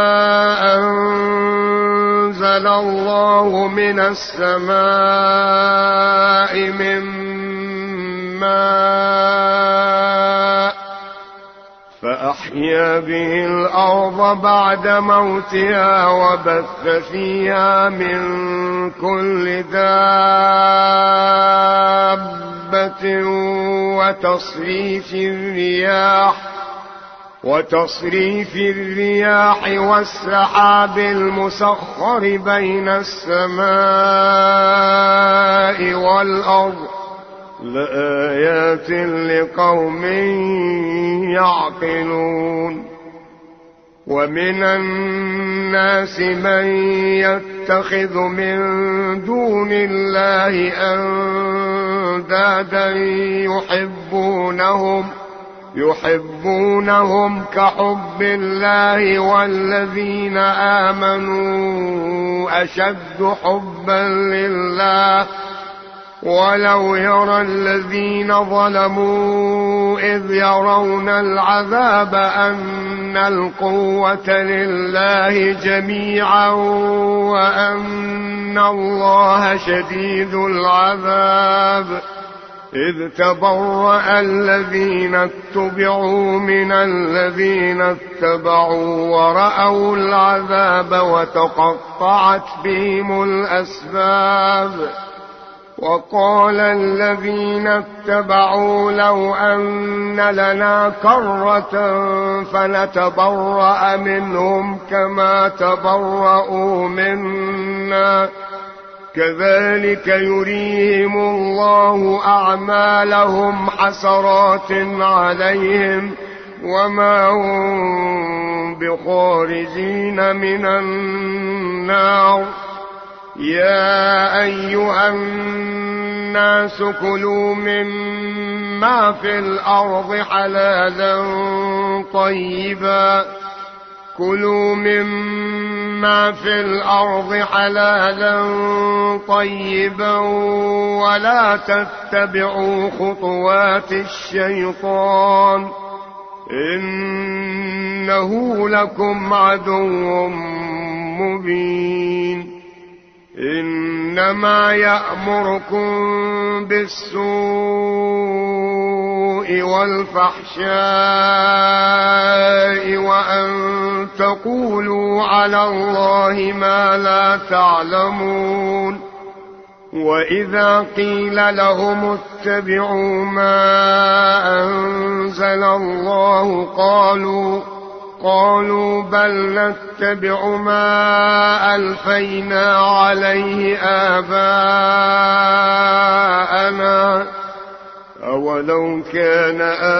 أنزل الله من السماء من ماء فأحيا به الأرض بعد موتها وبث فيها من كل دابة وتصريف الرياح وتصريف الرياح والسحاب المسخر بين السماء والأرض لآيات لقوم يعقلون. ومن الناس من يتخذ من دون الله أندادا يحبونهم يحبونهم كحب الله والذين آمنوا أشد حبا لله ولو يرى الذين ظلموا إذ يرون العذاب أن القوة لله جميعا وأن الله شديد العذاب إذ تبرأ الذين اتبعوا من الذين اتبعوا ورأوا العذاب وتقطعت بهم الأسباب. وقال الذين اتبعوا لو أن لنا كرة فنتبرأ منهم كما تبرأوا منا كذلك يريهم الله أعمالهم حسرات عليهم وما هم بخارجين من النار. يا أيها الناس كلوا مما في الأرض حلالا طيبا كلوا مما في الأرض حلالا طيبا ولا تتبعوا خطوات الشيطان إنه لكم عدو مبين. إنما يأمركم بالسوء والفحشاء وأن تقولوا على الله ما لا تعلمون. وإذا قيل لهم اتبعوا ما أنزل الله قالوا قالوا بل نتبع ما ألفينا عليه آباءنا أولو كان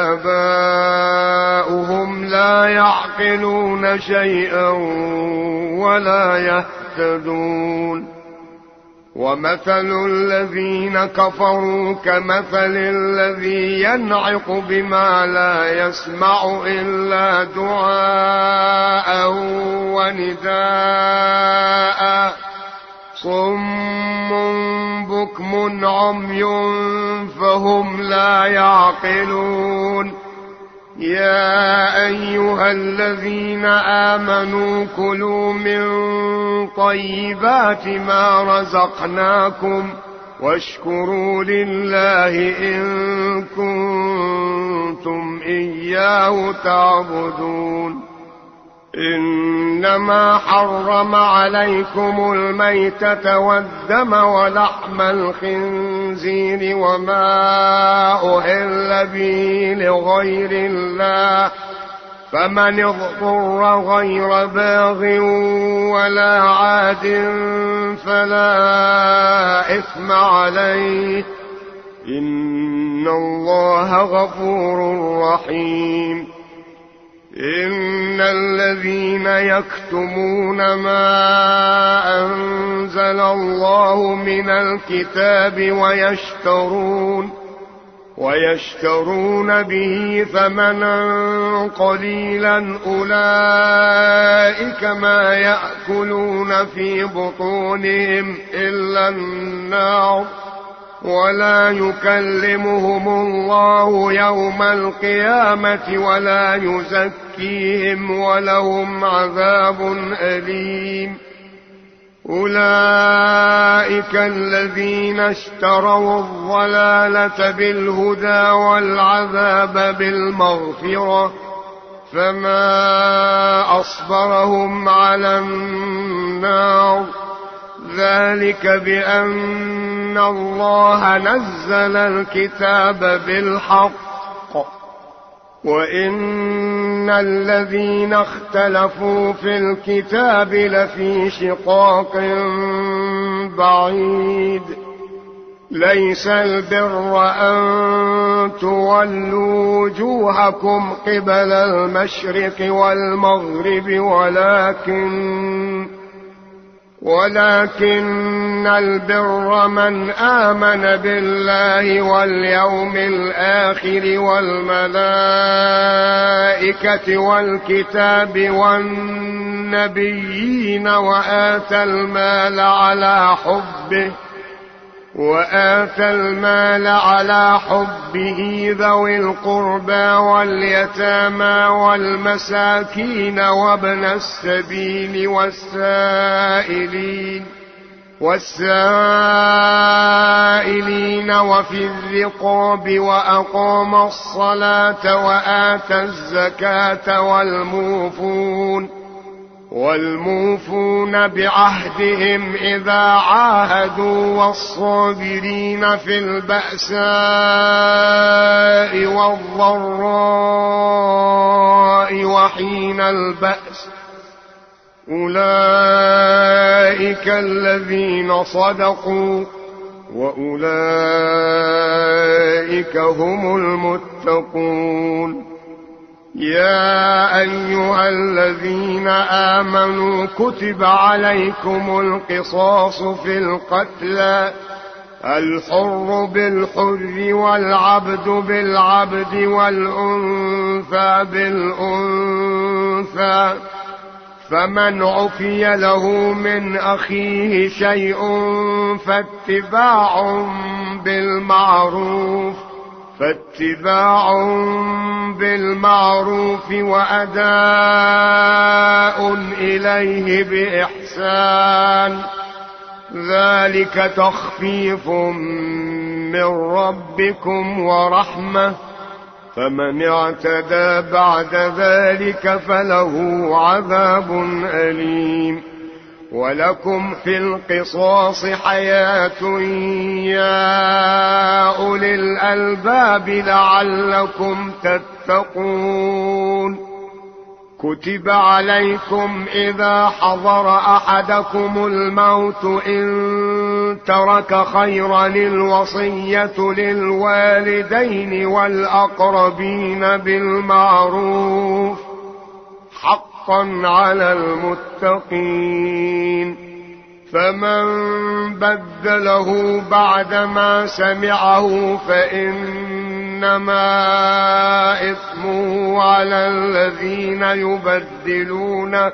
آباؤهم لا يعقلون شيئا ولا يهتدون. ومثل الذين كفروا كمثل الذي ينعق بما لا يسمع إلا دعاء ونداء صم بكم عمي فهم لا يعقلون. يا أيها الذين آمنوا كلوا من طيبات ما رزقناكم واشكروا لله إن كنتم إياه تعبدون. إنما حرم عليكم الميتة والدم ولحم الخنزير وما أهل به لغير الله فمن اضطر غير باغ ولا عاد فلا إثم عليه إن الله غفور رحيم. إن الذين يكتمون ما أنزل الله من الكتاب ويشترون ويشترون به ثمنا قليلا أولئك ما يأكلون في بطونهم إلا النار ولا يكلمهم الله يوم القيامة ولا يزكيهم ولهم عذاب أليم. أولئك الذين اشتروا الضلالة بالهدى والعذاب بالمغفرة فما أصبرهم على النار ذلك بأن الله نزل الكتاب بالحق وإن الذين اختلفوا في الكتاب لفي شقاق بعيد ليس البر أن تولوا وجوهكم قبل المشرق والمغرب ولكن ولكن البر من آمن بالله واليوم الآخر والملائكة والكتاب والنبيين وآتى المال على حبه وآتى المال على حبه ذوي القربى واليتامى والمساكين وابن السبيل والسائلين والسائلين وفي الرقاب وأقام الصلاة وآتى الزكاة والموفون والموفون بعهدهم إذا عاهدوا والصابرين في البأساء والضراء وحين البأس أولئك الذين صدقوا وأولئك هم المتقون. يا أيها الذين آمنوا كتب عليكم القصاص في القتلى الحر بالحر والعبد بالعبد والأنثى بالأنثى فمن عفي له من أخيه شيء فاتباع بالمعروف فاتباع بالمعروف وأداء إليه بإحسان ذلك تخفيف من ربكم ورحمة فمن اعتدى بعد ذلك فله عذاب أليم. ولكم في القصاص حياة يا أولي الألباب لعلكم تتقون. كتب عليكم إذا حضر أحدكم الموت إن ترك خيرا الوصية للوالدين والأقربين بالمعروف حقا على المتقين. فمن بدله بعدما سمعه فإنما إثمه على الذين يبدلونه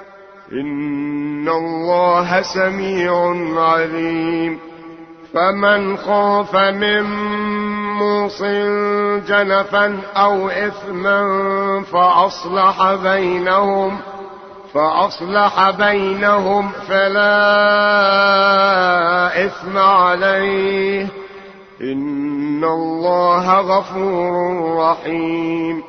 إن الله سميع عليم. فمن خاف من موص جنفا أو إثما فأصلح بينهم فأصلح بينهم فلا إثم عليه إن الله غفور رحيم.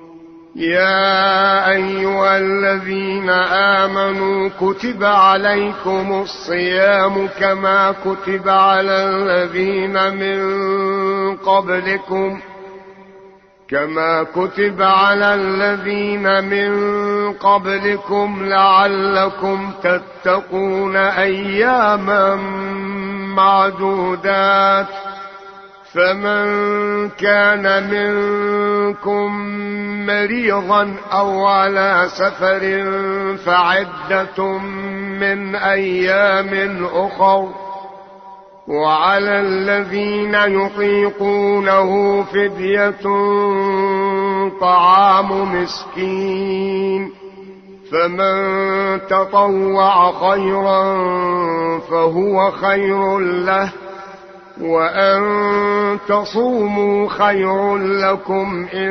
يا أيها الذين آمنوا كتب عليكم الصيام كما كتب على الذين من قبلكم كما كتب على الذين من قبلكم لعلكم تتقون أياما معدودات. فمن كان منكم مريضا أو على سفر فعدة من أيام أخر وعلى الذين يطيقونه فدية طعام مسكين فمن تطوع خيرا فهو خير له وأن تصوموا خير لكم إن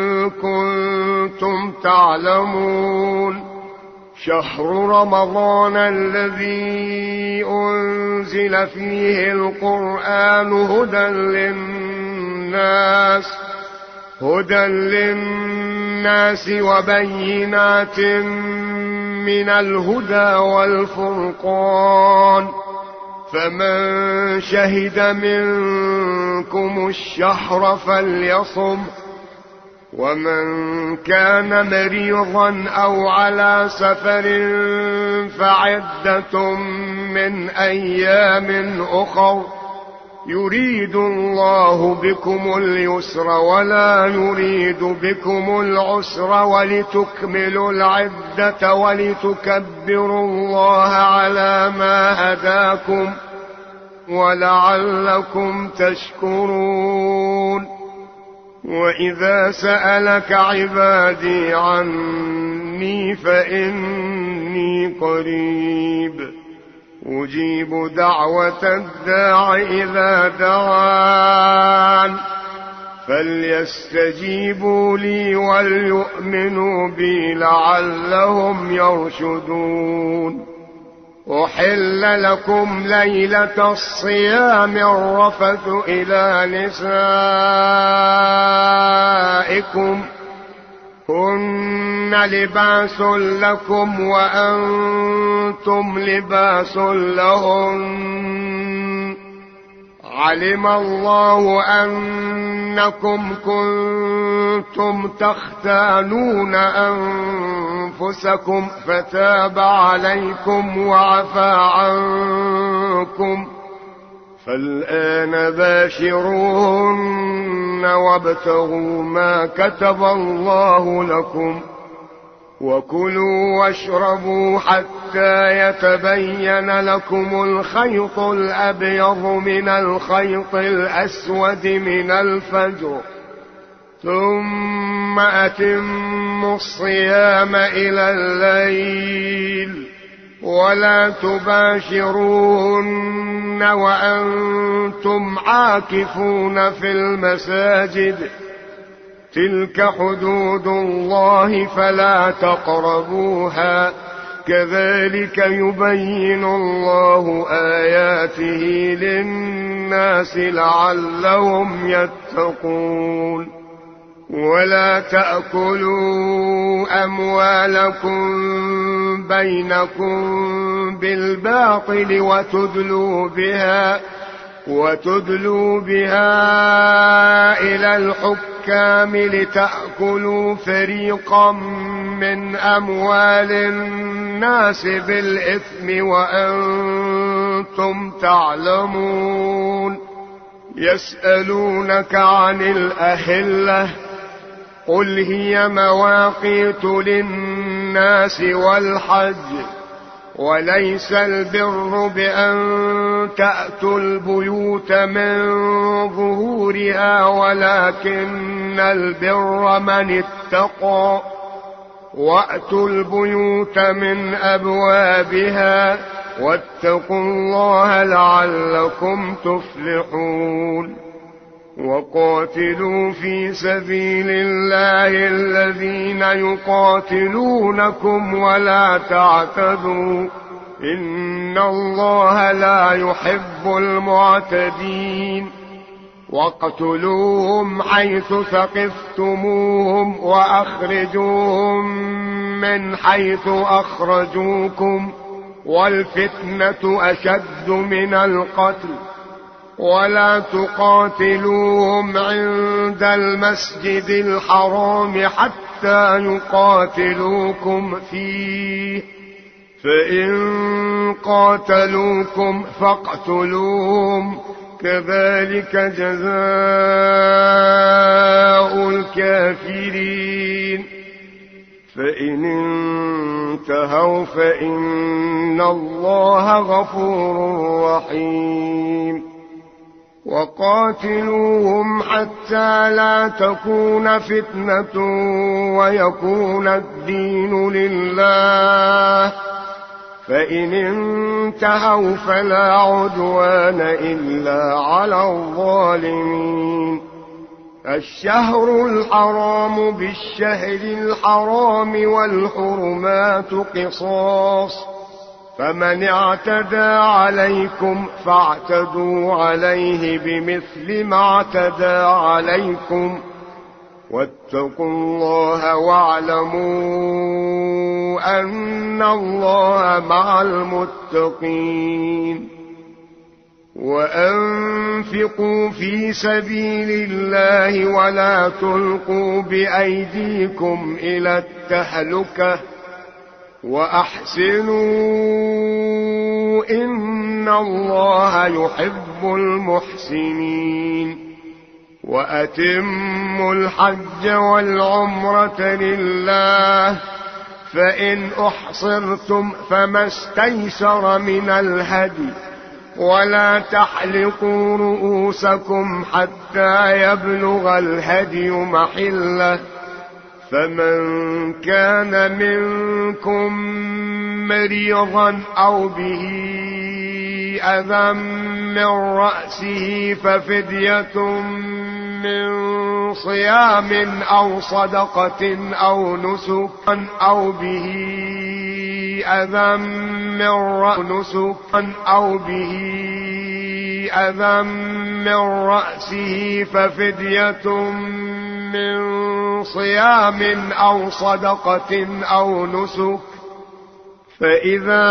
كنتم تعلمون. شهر رمضان الذي أنزل فيه القرآن هدى للناس هدى للناس وبينات من الهدى والفرقان فمن شهد منكم الشهر فليصم ومن كان مريضا أو على سفر فعدة من أيام أخر يريد الله بكم اليسر ولا يريد بكم العسر ولتكملوا العدة ولتكبروا الله على ما هداكم ولعلكم تشكرون. وإذا سألك عبادي عني فإني قريب أجيب دعوة الداع إذا دعان فليستجيبوا لي وليؤمنوا بي لعلهم يرشدون. أحل لكم ليلة الصيام الرفث إلى نسائكم هن لباس لكم وأنتم لباس لهن علم الله أنكم كنتم تختانون أنفسكم فتاب عليكم وعفى عنكم فالآن باشروهن وابتغوا ما كتب الله لكم وكلوا واشربوا حتى يتبين لكم الخيط الأبيض من الخيط الأسود من الفجر ثم أتموا الصيام إلى الليل ولا تباشروهن وأنتم عاكفون في المساجد تلك حدود الله فلا تقربوها كذلك يبين الله آياته للناس لعلهم يتقون. ولا تأكلوا أموالكم بينكم بالباطل وتدلوا بها وتدلوا بها إلى الحكام لتأكلوا فريقا من أموال الناس بالإثم وأنتم تعلمون. يسألونك عن الأهلة قل هي مواقيت للناس والحج وليس البر بأن تأتوا البيوت من ظهورها ولكن البر من اتقى وأتوا البيوت من أبوابها واتقوا الله لعلكم تفلحون. وقاتلوا في سبيل الله الذين يقاتلونكم ولا تعتدوا إن الله لا يحب المعتدين. واقتلوهم حيث ثقفتموهم وأخرجوهم من حيث أخرجوكم والفتنة أشد من القتل ولا تقاتلوهم عند المسجد الحرام حتى يقاتلوكم فيه فإن قاتلوكم فاقتلوهم كذلك جزاء الكافرين. فإن انتهوا فإن الله غفور رحيم. وقاتلوهم حتى لا تكون فتنة ويكون الدين لله فإن انتهوا فلا عدوان إلا على الظالمين. الشهر الحرام بالشهر الحرام والحرمات قصاص فمن اعتدى عليكم فاعتدوا عليه بمثل ما اعتدى عليكم واتقوا الله واعلموا أن الله مع المتقين. وأنفقوا في سبيل الله ولا تلقوا بأيديكم إلى التهلكة وأحسنوا إن الله يحب المحسنين وأتموا الحج والعمرة لله فإن أحصرتم فما استيسر من الهدي ولا تحلقوا رؤوسكم حتى يبلغ الهدي محله فمن كان منكم مريضا أو به أذى من رأسه ففدية من صيام أو صدقة أو نسك أو به أذى من رأسه أو به أذى من رأسه ففدية من صيام أو صدقة أو نسك فإذا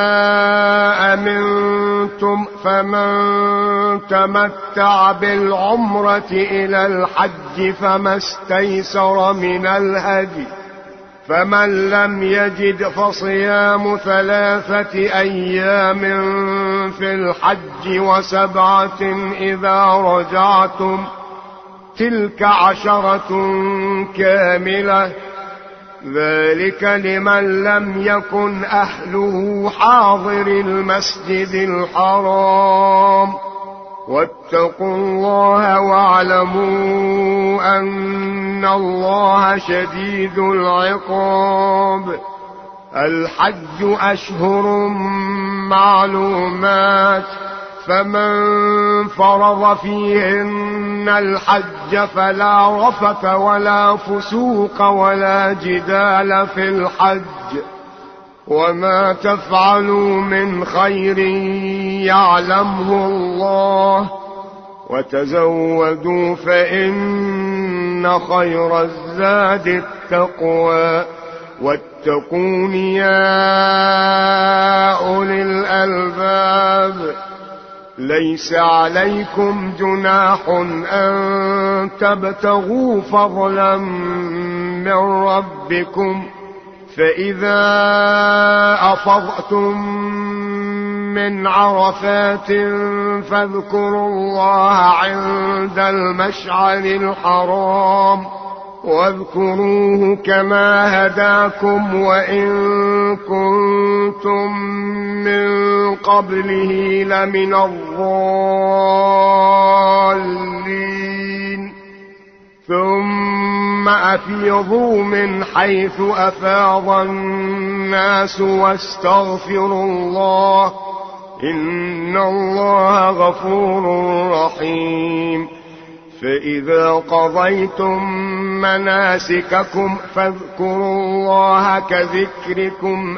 أمنتم فمن تمتع بالعمرة إلى الحج فما استيسر من الهدي فمن لم يجد فصيام ثلاثة أيام في الحج وسبعة إذا رجعتم تلك عشرة كاملة ذلك لمن لم يكن أهله حاضر المسجد الحرام واتقوا الله واعلموا أن الله شديد العقاب الحج أشهر معلومات فمن فرض فيهن الحج فلا رفث ولا فسوق ولا جدال في الحج وما تفعلوا من خير يعلمه الله وتزودوا فإن خير الزاد التقوى واتقون يا أولي الألباب ليس عليكم جناح أن تبتغوا فضلا من ربكم فإذا أفضتم من عرفات فاذكروا الله عند المشعر الحرام واذكروه كما هداكم وإن كنتم من قبله لمن الضالين ثم أفيضوا من حيث أفاض الناس واستغفروا الله إن الله غفور رحيم فإذا قضيتم مناسككم فاذكروا الله كذكركم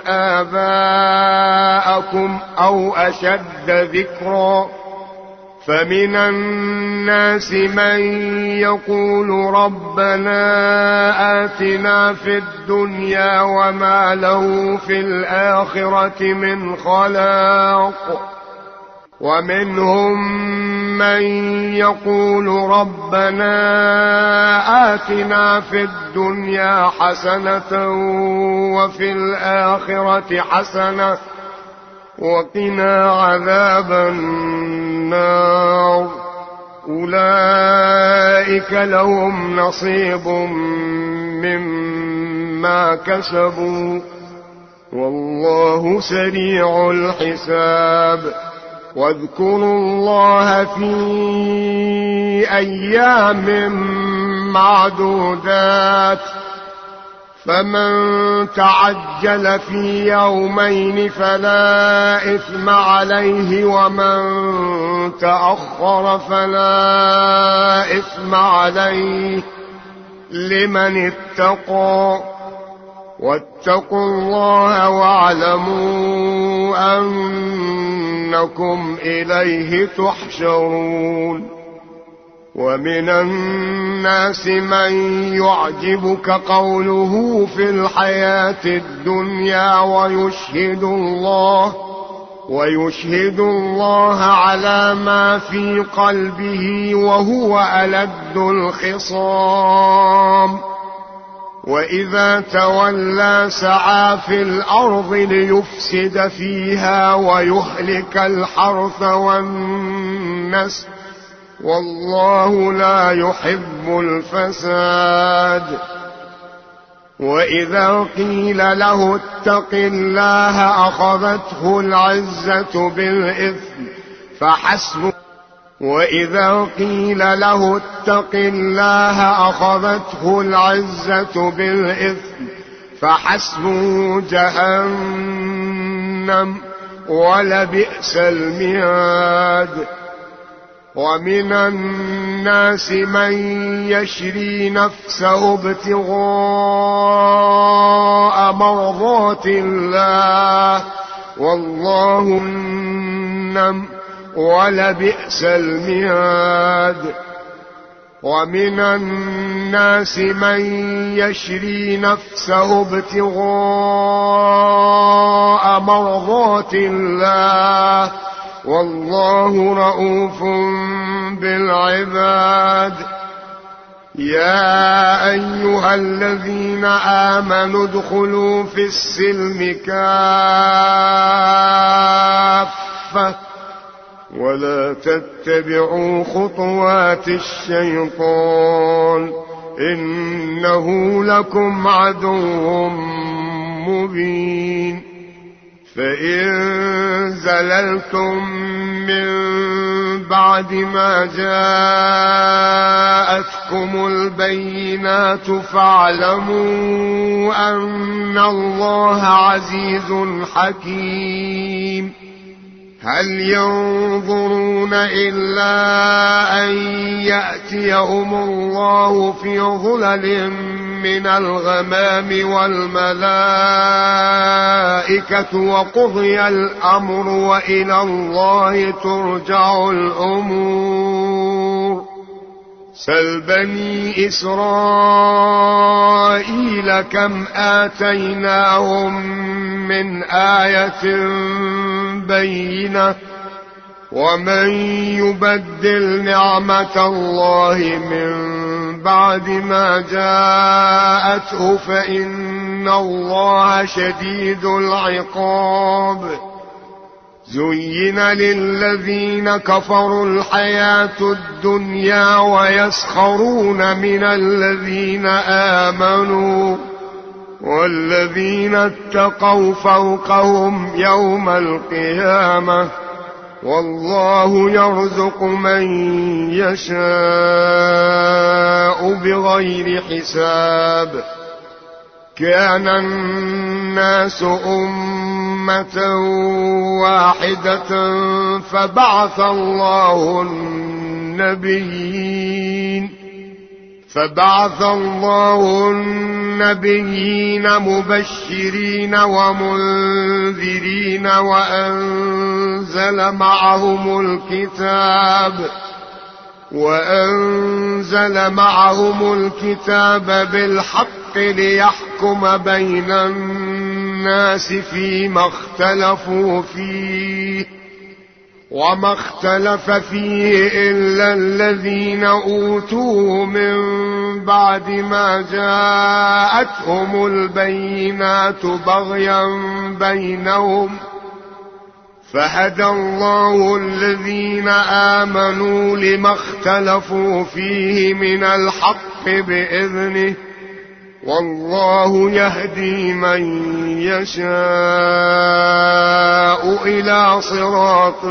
آباءكم أو أشد ذكرا فمن الناس من يقول ربنا آتنا في الدنيا وما له في الآخرة من خلاق ومنهم من يقول ربنا آتنا في الدنيا حسنة وفي الآخرة حسنة وقنا عذاب النار أولئك لهم نصيب مما كسبوا والله سريع الحساب واذكروا الله في أيام معدودات فمن تعجل في يومين فلا إثم عليه ومن تأخر فلا إثم عليه لمن اتقى واتقوا الله واعلموا أنكم إليه تحشرون ومن الناس من يعجبك قوله في الحياة الدنيا ويشهد الله ويشهد الله على ما في قلبه وهو ألد الخصام. وإذا تولى سعى في الأرض ليفسد فيها ويهلك الحرث والنسل والله لا يحب الفساد. وإذا قيل له اتق الله أخذته العزة بالإثم فحسبه وإذا قيل له اتق الله أخذته العزة بالإثم فحسبه جهنم ولبئس المهاد. ومن الناس من يشري نفسه ابتغاء مرضات الله والله جهنم ولبئس المهاد. ومن الناس من يشري نفسه ابتغاء مرضات الله والله رؤوف بالعباد. يا أيها الذين آمنوا ادخلوا في السلم كافة ولا تتبعوا خطوات الشيطان إنه لكم عدو مبين. فإن زللتم من بعد ما جاءتكم البينات فاعلموا أن الله عزيز حكيم. هل ينظرون إلا أن يأتيهم الله في ظلل من الغمام والملائكة وقضي الأمر وإلى الله ترجع الأمور. سل بني إسرائيل كم آتيناهم من آية بينة ومن يبدل نعمة الله من بعد ما جاءته فإن الله شديد العقاب. زين للذين كفروا الحياة الدنيا ويسخرون من الذين آمنوا والذين اتقوا فوقهم يوم القيامة والله يرزق من يشاء بغير حساب. كان الناس أمة واحدة فبعث الله النبيين فبعث الله النبيين مبشرين ومنذرين وأنزل معهم الكتاب وأنزل معهم الكتاب بالحق ليحكم بين الناس فيما اختلفوا فيه وما اختلف فيه إلا الذين أوتوه من بعد ما جاءتهم البينات بغيا بينهم فهدى الله الذين آمنوا لما اختلفوا فيه من الحق بإذنه والله يهدي من يشاء إلى صراط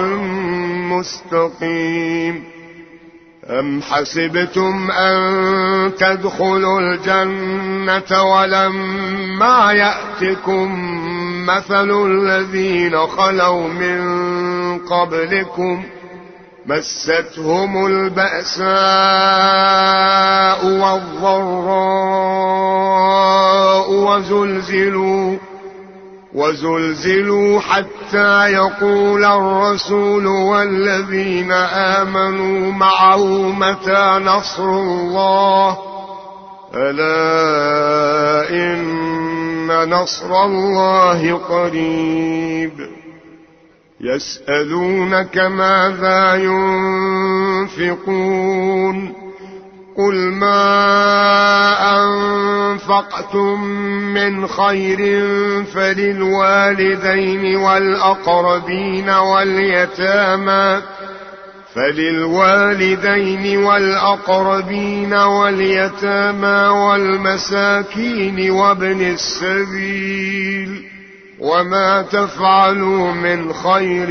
مستقيم. أم حسبتم أن تدخلوا الجنة ولما يأتكم مثل الذين خلوا من قبلكم مستهم البأساء والضراء وزلزلوا وزلزلوا حتى يقول الرسول والذين آمنوا معه متى نصر الله ألا إن نصر الله قريب. يسألونك ماذا ينفقون قل ما أنفقتم من خير فللوالدين والأقربين واليتامى فللوالدين والأقربين واليتامى والمساكين وابن السبيل وما تفعلوا من خير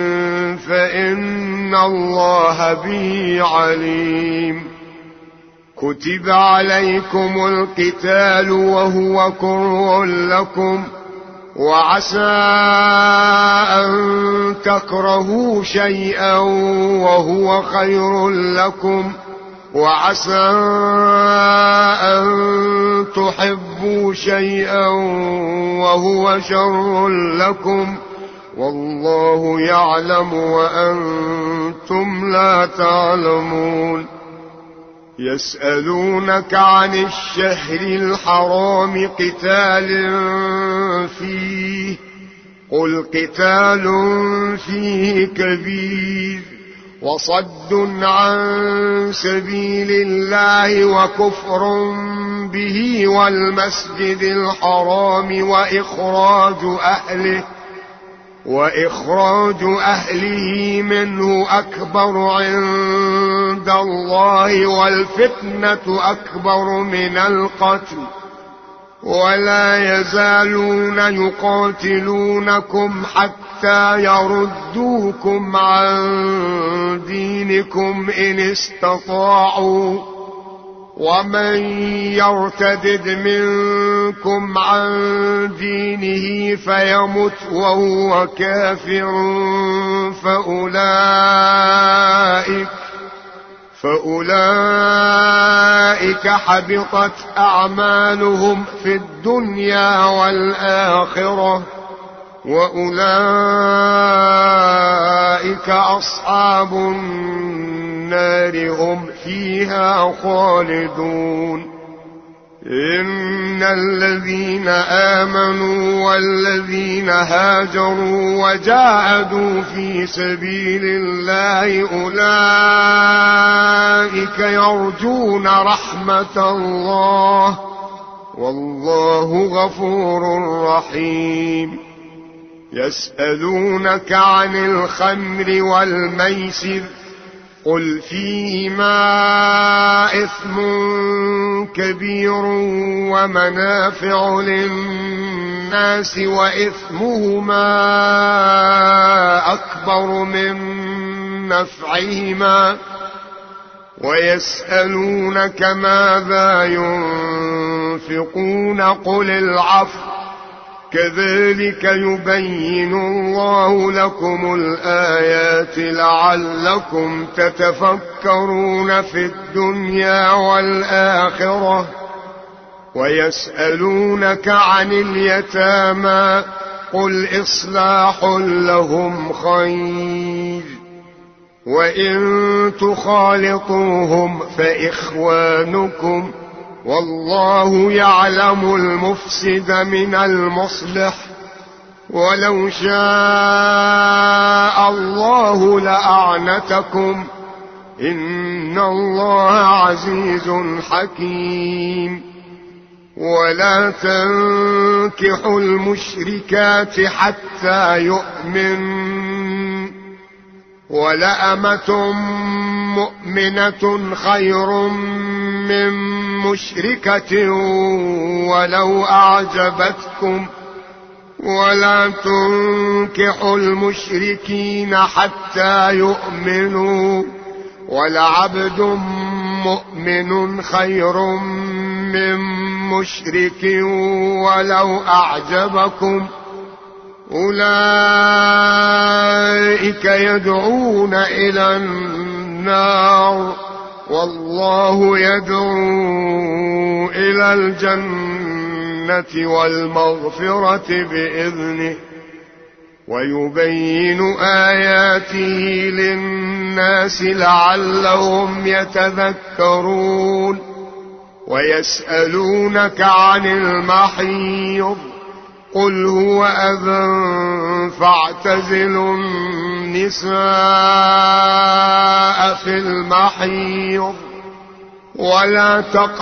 فإن الله به عليم كتب عليكم القتال وهو كره لكم وعسى أن تكرهوا شيئا وهو خير لكم وعسى أن تحبوا شيئا وهو شر لكم والله يعلم وأنتم لا تعلمون يسألونك عن الشهر الحرام قتال فيه قل قتال فيه كبير وصد عن سبيل الله وكفر به والمسجد الحرام وإخراج أهله وإخراج أهله منه أكبر عند الله والفتنة أكبر من القتل ولا يزالون يقاتلونكم حتى يردوكم عن دينكم إن استطاعوا ومن يرتدد منكم عن دينه فيمت وهو كافر فأولئك فأولئك حبطت أعمالهم في الدنيا والآخرة وأولئك أصحاب النار هم فيها خالدون إن الذين آمنوا والذين هاجروا وجاهدوا في سبيل الله أولئك يرجون رحمة الله والله غفور رحيم يسألونك عن الخمر والميسر قل فيهما إثم كبير ومنافع للناس وإثمهما أكبر من نفعهما ويسألونك ماذا ينفقون قل العفو كذلك يبين الله لكم الآيات لعلكم تتفكرون في الدنيا والآخرة ويسألونك عن اليتامى قل إصلاح لهم خير وإن تخالطوهم فإخوانكم والله يعلم المفسد من المصلح ولو شاء الله لأعنتكم إن الله عزيز حكيم ولا تنكحوا المشركات حتى يؤمن ولأمة مؤمنة خير من مشركة ولو أعجبتكم ولا تنكحوا المشركين حتى يؤمنوا ولعبد مؤمن خير من مشرك ولو أعجبكم أولئك يدعون إلى النار والله يدعو إلى الجنة والمغفرة بإذنه ويبين آياته للناس لعلهم يتذكرون ويسألونك عن المحيض قل هو أذى فاعتزلوا النساء في المحيض ولا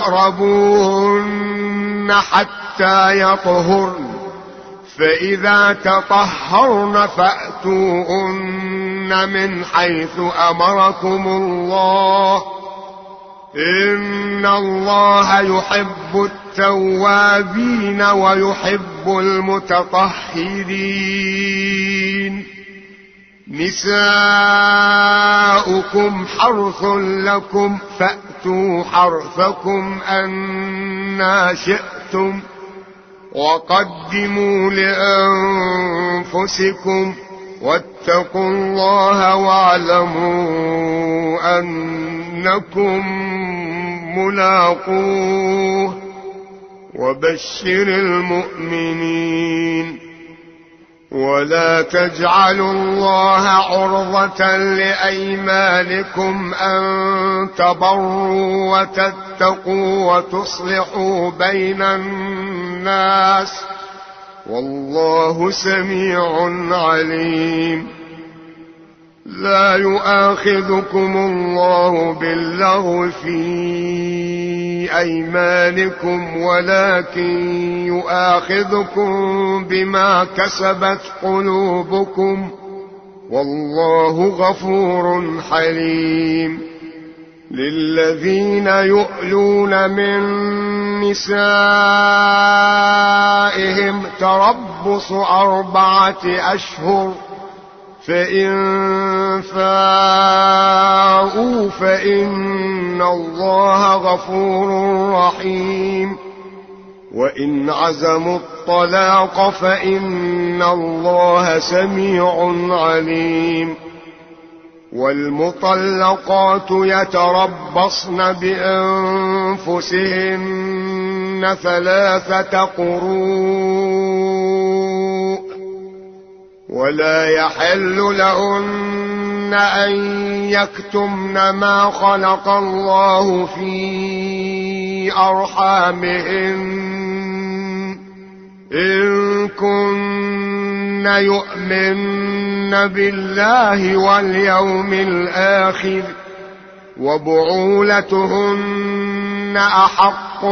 تقربوهن حتى يطهرن فإذا تطهرن فأتوهن من حيث أمركم الله إن الله يحب التوابين ويحب المتطهرين نساؤكم حرث لكم فأتوا حرثكم أنى شئتم وقدموا لأنفسكم واتقوا الله واعلموا أنكم ملاقوه وبشر المؤمنين ولا تجعلوا الله عرضة لأيمانكم أن تبروا وتتقوا وتصلحوا بين الناس والله سميع عليم لا يؤاخذكم الله باللغو في أيمانكم ولكن يؤاخذكم بما كسبت قلوبكم والله غفور حليم للذين يؤلون من نسائهم تربص أربعة أشهر فإن فاءوا فإن الله غفور رحيم وإن عزموا الطلاق فإن الله سميع عليم والمطلقات يتربصن بأنفسهن ثلاثة قروء ولا يحل لهن أن يكتمن ما خلق الله في أرحامهن إن كن يؤمن بالله واليوم الآخر وبعولتهن أحق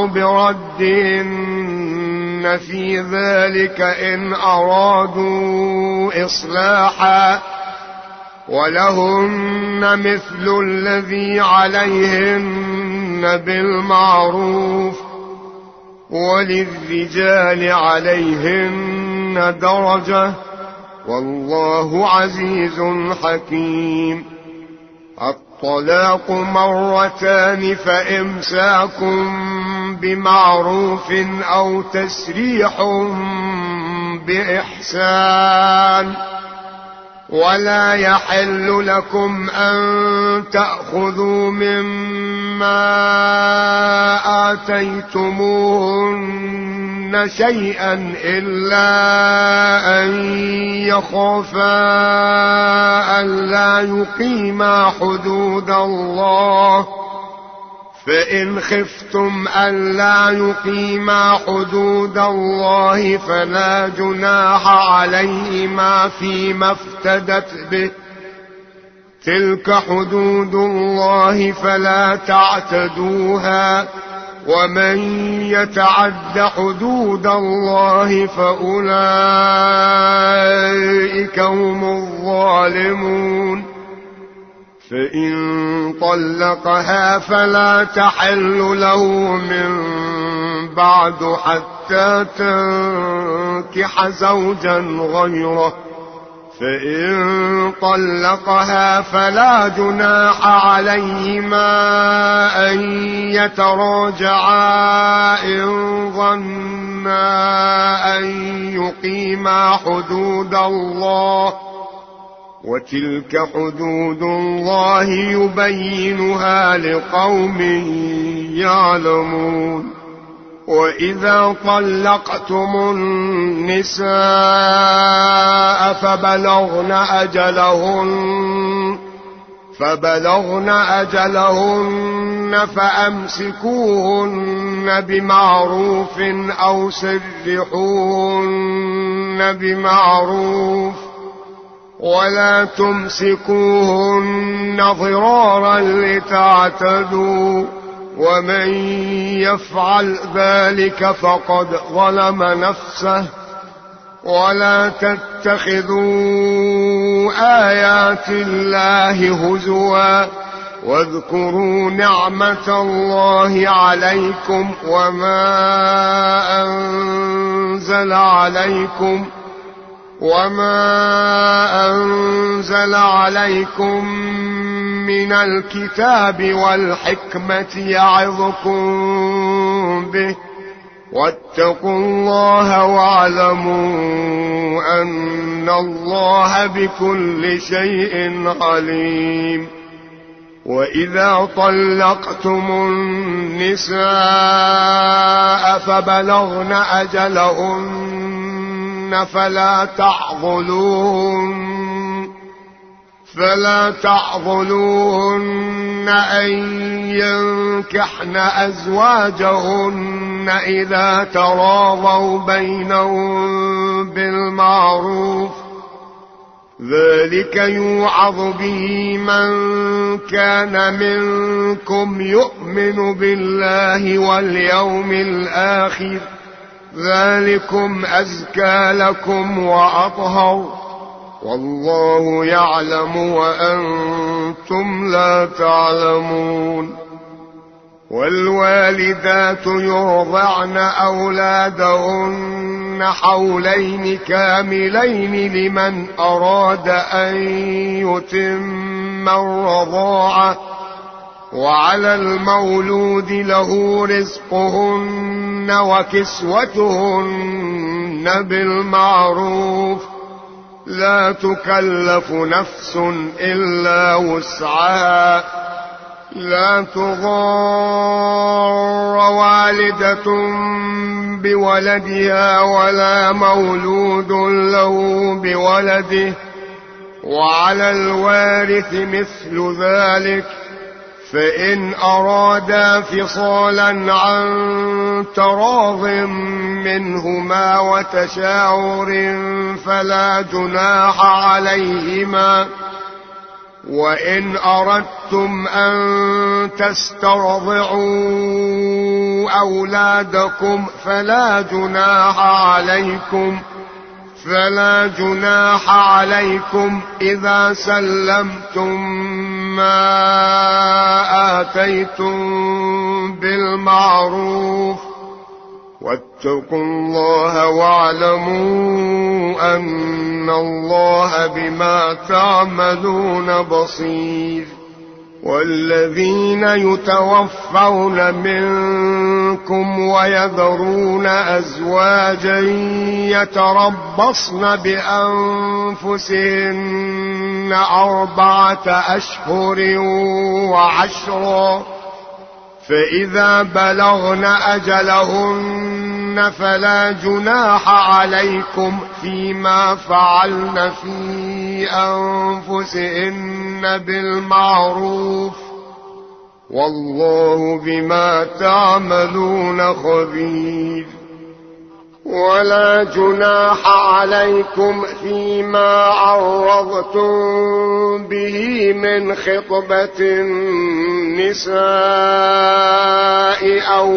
بردهن في ذلك إن أرادوا إصلاحا ولهن مثل الذي عليهن بالمعروف وللرجال عليهن درجة والله عزيز حكيم الطلاق مرتان فإمساك بمعروف أو تسريح بإحسان ولا يحل لكم أن تأخذوا مما آتيتموهن شيئا إلا أن يخافا ألا يقيما حدود الله فإن خفتم ألا يقيما حدود الله فلا جناح عليهما فيما افتدت به تلك حدود الله فلا تعتدوها ومن يتعد حدود الله فأولئك هم الظالمون فإن طلقها فلا تحل له من بعد حتى تنكح زوجا غيره فإن طلقها فلا جناح عليهما أن يتراجعا إن ظنا أن يقيما حدود الله وتلك حدود الله يبينها لقوم يعلمون وإذا طلقتم النساء فبلغن أجلهن فبلغن أجلهن فأمسكوهن بمعروف أو سرحوهن بمعروف ولا تمسكوهن ضرارا لتعتدوا ومن يفعل ذلك فقد ظلم نفسه ولا تتخذوا آيات الله هزوا واذكروا نعمة الله عليكم وما أنزل عليكم وما أنزل عليكم من الكتاب والحكمة يعظكم به واتقوا الله واعلموا أن الله بكل شيء عليم. وإذا طلقتم النساء فبلغن أجلهن فلا تعضلوهن فلا تعضلوهن أن ينكحن أزواجهن إذا تراضوا بينهم بالمعروف ذلك يوعظ به من كان منكم يؤمن بالله واليوم الآخر ذلكم أزكى لكم وأطهر والله يعلم وأنتم لا تعلمون. والوالدات يرضعن أولادهن حولين كاملين لمن أراد أن يتم الرضاعة وعلى المولود له رزقهن وكسوتهن بالمعروف لا تكلف نفس إلا وسعها لا تضار والدة بولدها ولا مولود له بولده وعلى الوارث مثل ذلك فإن أرادا فصالا عن تراض منهما وتشاور فلا جناح عليهما وإن أردتم أن تسترضعوا أولادكم فلا جناح عليكم فلا جناح عليكم إذا سلمتم ما آتيتم بالمعروف واتقوا الله واعلموا أن الله بما تعملون بصير. والذين يتوفون منكم ويذرون أزواجا يتربصن بأنفسهن أربعة أشهر وعشرا فإذا بلغن أجلهن فلا جناح عليكم فيما فعلن في أنفسهن بالمعروف والله بما تعملون خبير. ولا جناح عليكم فيما عرضتم به من خطبة النساء أو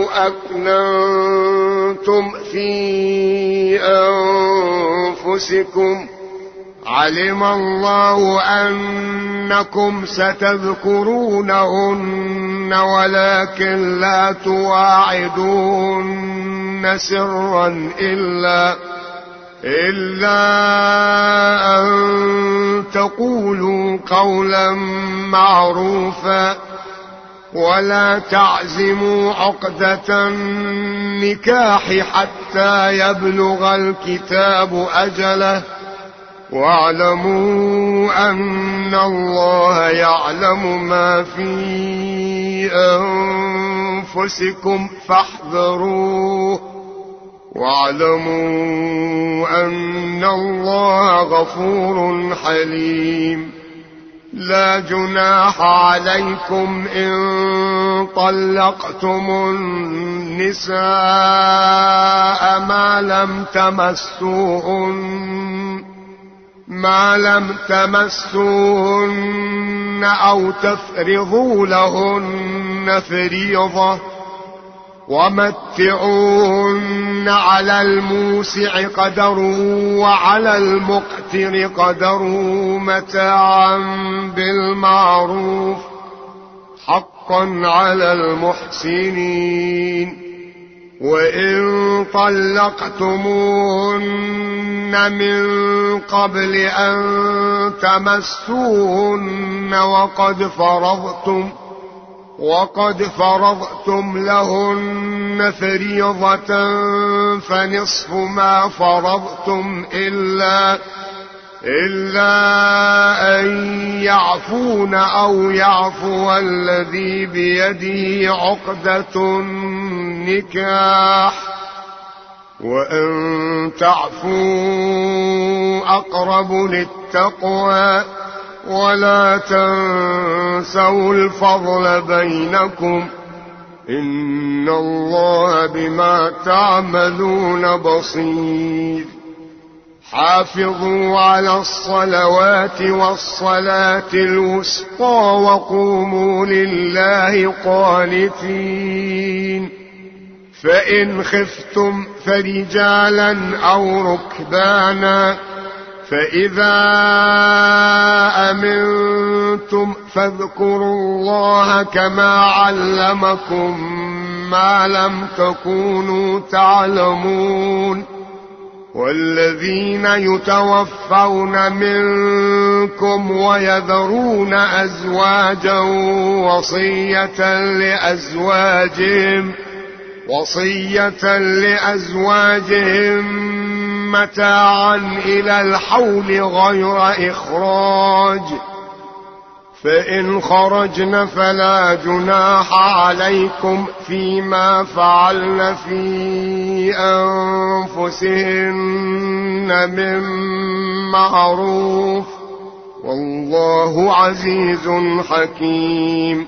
أكننتم في أنفسكم علم الله أنكم ستذكرونهن ولكن لا تواعدوهن سرا إلا إلا أن تقولوا قولا معروفا ولا تعزموا عقدة النكاح حتى يبلغ الكتاب أجله واعلموا أن الله يعلم ما في أنفسكم فاحذروه واعلموا أن الله غفور حليم. لا جناح عليكم إن طلقتم النساء ما لم تمسوهن ما لم تمسوهن أو تفرضوا لهن فريضة ومتعوهن على الموسع قدره وعلى المقتر قدره متاعا بالمعروف حقا على المحسنين. وإن طلقتموهن من قبل أن تمسوهن وقد فرضتم وقد فرضتم لهن فريضة فنصف ما فرضتم إلا إلا أن يعفون أو يعفو الذي بيده عقدة النكاح وأن تعفوا أقرب للتقوى ولا تنسوا الفضل بينكم إن الله بما تعملون بصير. حافظوا على الصلوات والصلاة الوسطى وقوموا لله قانتين. فإن خفتم فرجالا أو ركبانا فإذا أمنتم فاذكروا الله كما علمكم ما لم تكونوا تعلمون. والذين يتوفون منكم ويذرون أزواجا وصية لأزواجهم وصية لأزواجهم متاعا إلى الحول غير إخراج فإن خرجن فلا جناح عليكم فيما فعلن في أنفسهن من معروف والله عزيز حكيم.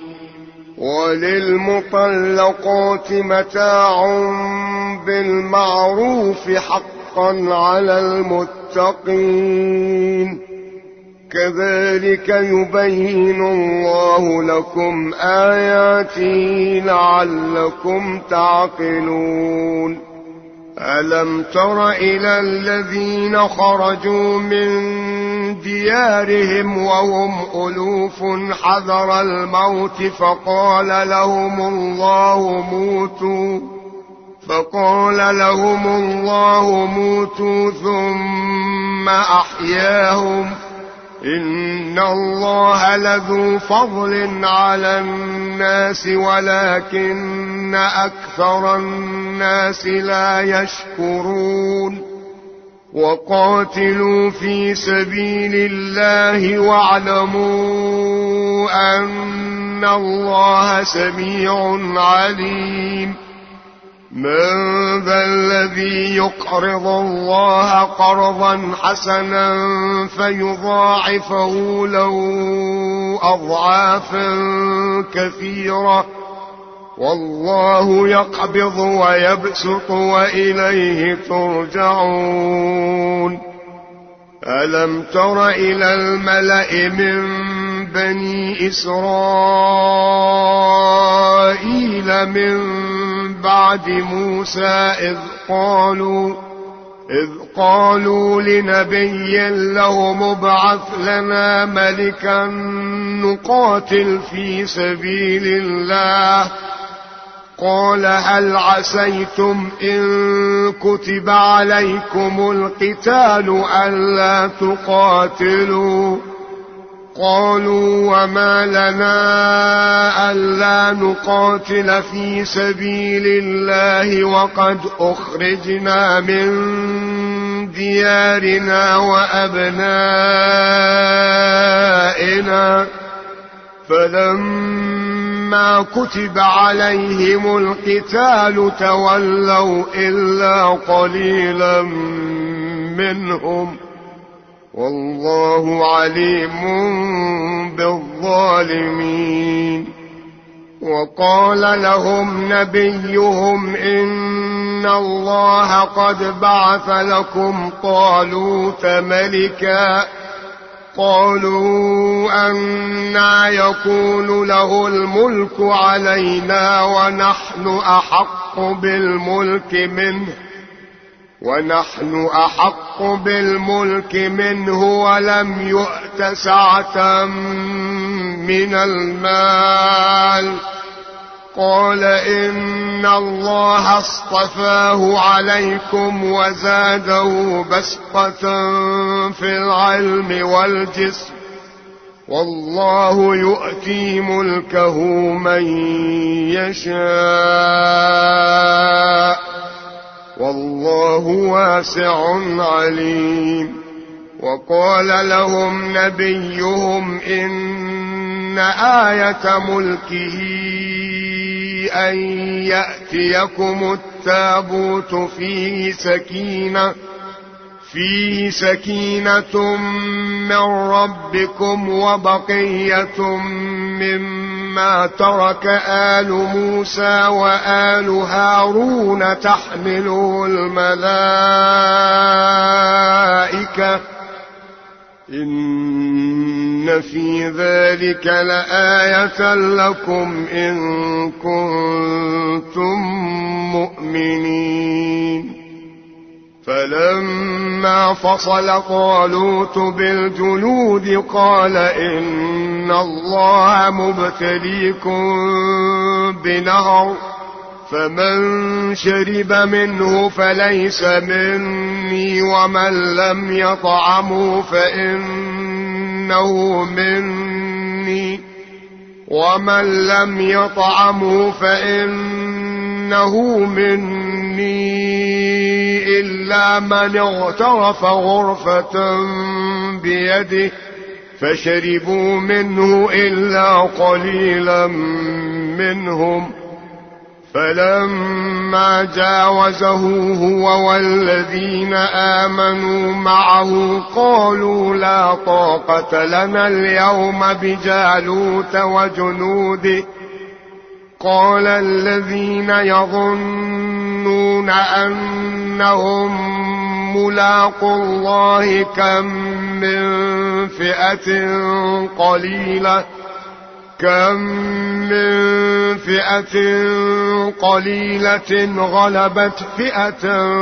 وللمطلقات متاع بالمعروف حقا على المتقين كذلك يبين الله لكم آياته لعلكم تعقلون. ألم تر إلى الذين خرجوا من ديارهم وهم ألوف حذر الموت فقال لهم الله موتوا فقال لهم الله موتوا ثم أحياهم إن الله لذو فضل على الناس ولكن أكثر الناس لا يشكرون. وقاتلوا في سبيل الله واعلموا أن الله سميع عليم. من ذا الذي يقرض الله قرضا حسنا فيضاعفه له أضعافا كثيرة والله يقبض ويبسط وإليه ترجعون. ألم تر إلى الملأ من بني إسرائيل من بعد موسى إذ قالوا إذ قالوا لنبي له مبعث لنا ملكا نقاتل في سبيل الله قال هل عسيتم إن كتب عليكم القتال ألا تقاتلوا قالوا وما لنا ألا نقاتل في سبيل الله وقد أخرجنا من ديارنا وأبنائنا فلما كتب عليهم القتال تولوا إلا قليلا منهم والله عليم بالظالمين. وقال لهم نبيهم إن الله قد بعث لكم طالوت ملكا. قالوا أنى يكون له الملك علينا ونحن أحق بالملك منه ونحن أحق بالملك منه ولم يؤت سعة من المال. قال إن الله اصطفاه عليكم وزاده بسطة في العلم والجسم والله يؤتي ملكه من يشاء والله واسع عليم. وقال لهم نبيهم إن آية ملكه أن يأتيكم التابوت فيه سكينة فيه سكينة من ربكم وبقية مما ترك آل موسى وآل هارون تحمله الملائكة إن في ذلك لآية لكم إن كنتم مؤمنين. فلما فصل طالوت بالجنود قال إن الله مبتليكم بنهر فمن شرب منه فليس مني ومن لم يطعمه فإنه مني ومن لم يطعمه فإنه مني إلا من اغترف غرفة بيده فشربوا منه إلا قليلا منهم. فلما جاوزه هو والذين آمنوا معه قالوا لا طاقة لنا اليوم بجالوت وجنوده. قال الذين يظنون أنهم ملاقو الله كم من فئة قليلة كم من فئة قليلة غلبت فئة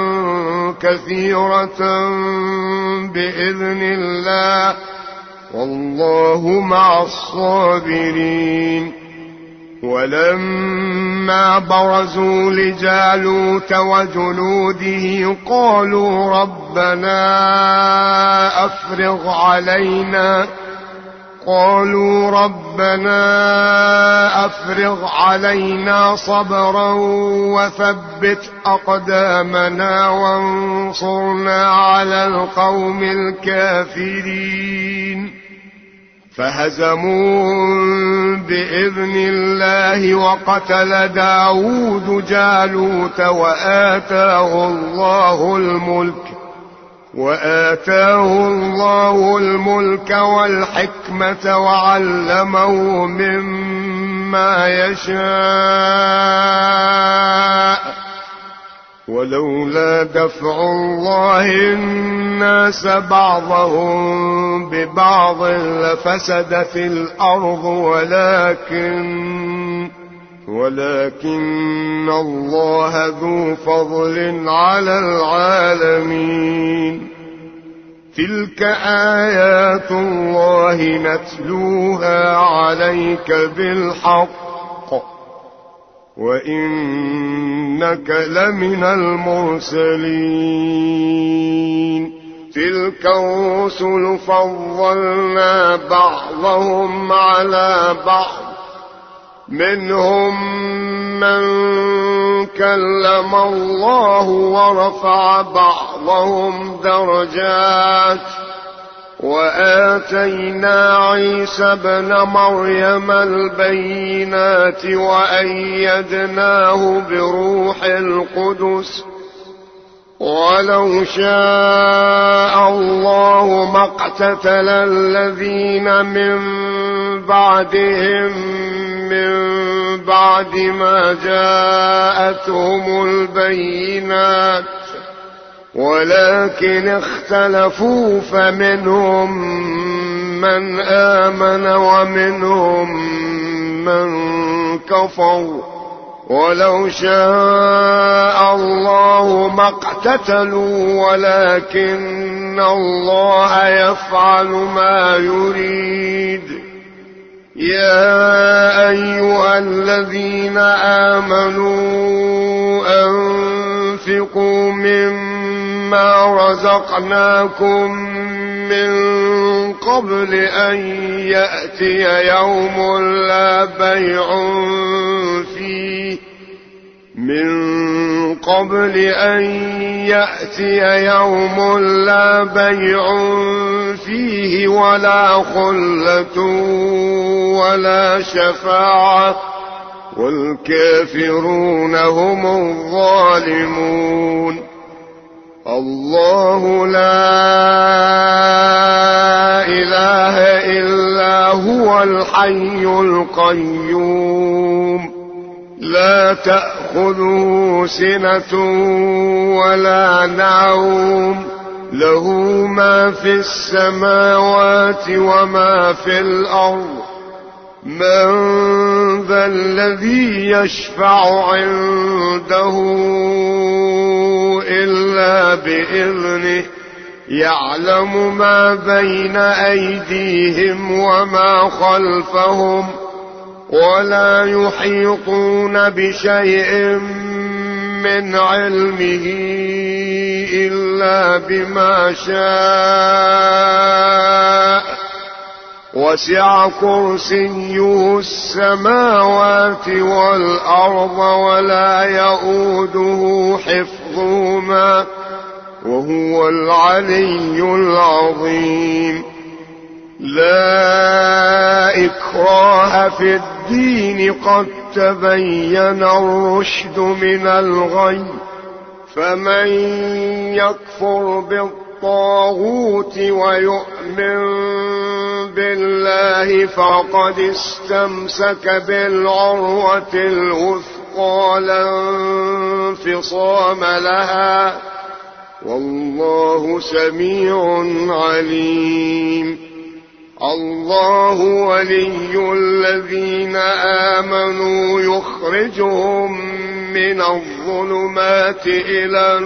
كثيرة بإذن الله والله مع الصابرين. ولما برزوا لجالوت وجنوده قالوا ربنا أفرغ علينا قالوا ربنا أفرغ علينا صبرا وثبت أقدامنا وانصرنا على القوم الكافرين. فهزموهم بإذن الله وقتل داود جالوت وآتاه الله الملك وآتاه الله الملك والحكمة وعلمه مما يشاء. ولولا دفع الله الناس بعضهم ببعض لفسدت الأرض ولكن ولكن الله ذو فضل على العالمين. تلك آيات الله نتلوها عليك بالحق وإنك لمن المرسلين. تلك الرسل فضلنا بعضهم على بعض منهم من كلم الله ورفع بعضهم درجات وآتينا عيسى ابن مريم البينات وأيدناه بروح القدس ولو شاء الله ما اقتتل الذين من بعدهم من بعد ما جاءتهم البينات ولكن اختلفوا فمنهم من آمن ومنهم من كفر ولو شاء الله ما اقتتلوا ولكن الله يفعل ما يريد. يا أيها الذين آمنوا أنفقوا مما رزقناكم من قبل أن يأتي يوم لا بيع فيه من قبل أن يأتي يوم لا بيع فيه ولا خلة ولا شفاعة والكافرون هم الظالمون. الله لا إله إلا هو الحي القيوم لا تأخذه سنة ولا نوم له ما في السماوات وما في الأرض. من ذا الذي يشفع عنده إلا بإذنه يعلم ما بين أيديهم وما خلفهم ولا يحيطون بشيء من علمه إلا بما شاء وسع كرسيه السماوات والأرض ولا يؤوده حفظهما وهو العلي العظيم. لا إكراه في الدين قد تبين الرشد من الغي فمن يكفر بالطاغوت ويؤمن بالله فقد استمسك بالعروة الوثقى لا انفصام لها والله سميع عليم. الله ولي الذين آمنوا يخرجهم من الظلمات إلى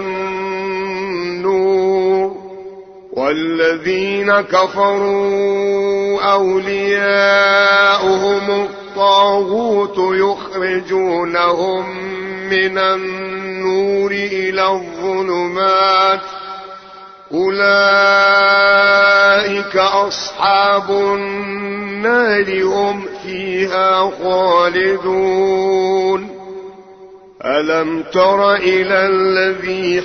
النور والذين كفروا أولياؤهم الطاغوت يخرجونهم من النور إلى الظلمات أولئك أصحاب النار هم فيها خالدون. ألم تر إلى الذي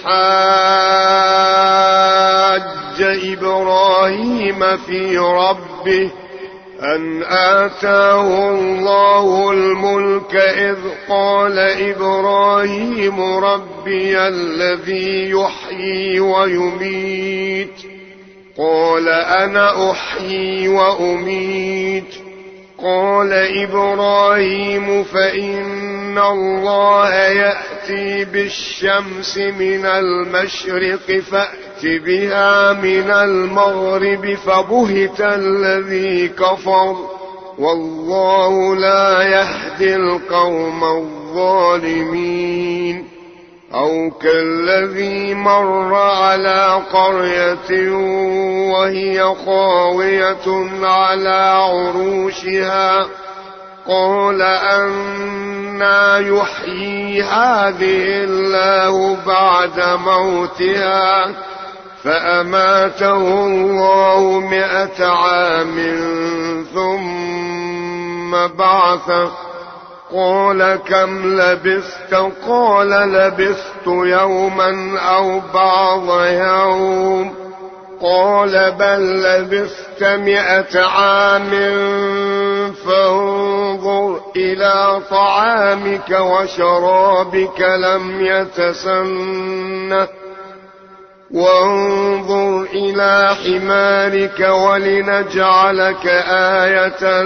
حاج إبراهيم في ربه أن آتاه الله الملك إذ قال إبراهيم ربي الذي يحيي ويميت قال أنا أحيي وأميت قال إبراهيم فإن الله يأتي بالشمس من المشرق فأت بها من المغرب فبهت الذي كفر والله لا يهدي القوم الظالمين. أو كالذي مر على قرية وهي خاوية على عروشها قال أنى يحيي هذه الله بعد موتها فأماته الله مئة عام ثم بعثه قال كم لبثت قال لبثت يوما أو بعض يوم قال بل لبثت مئة عام فانظر إلى طعامك وشرابك لم يتسنه وانظر إلى حمارك ولنجعلك آية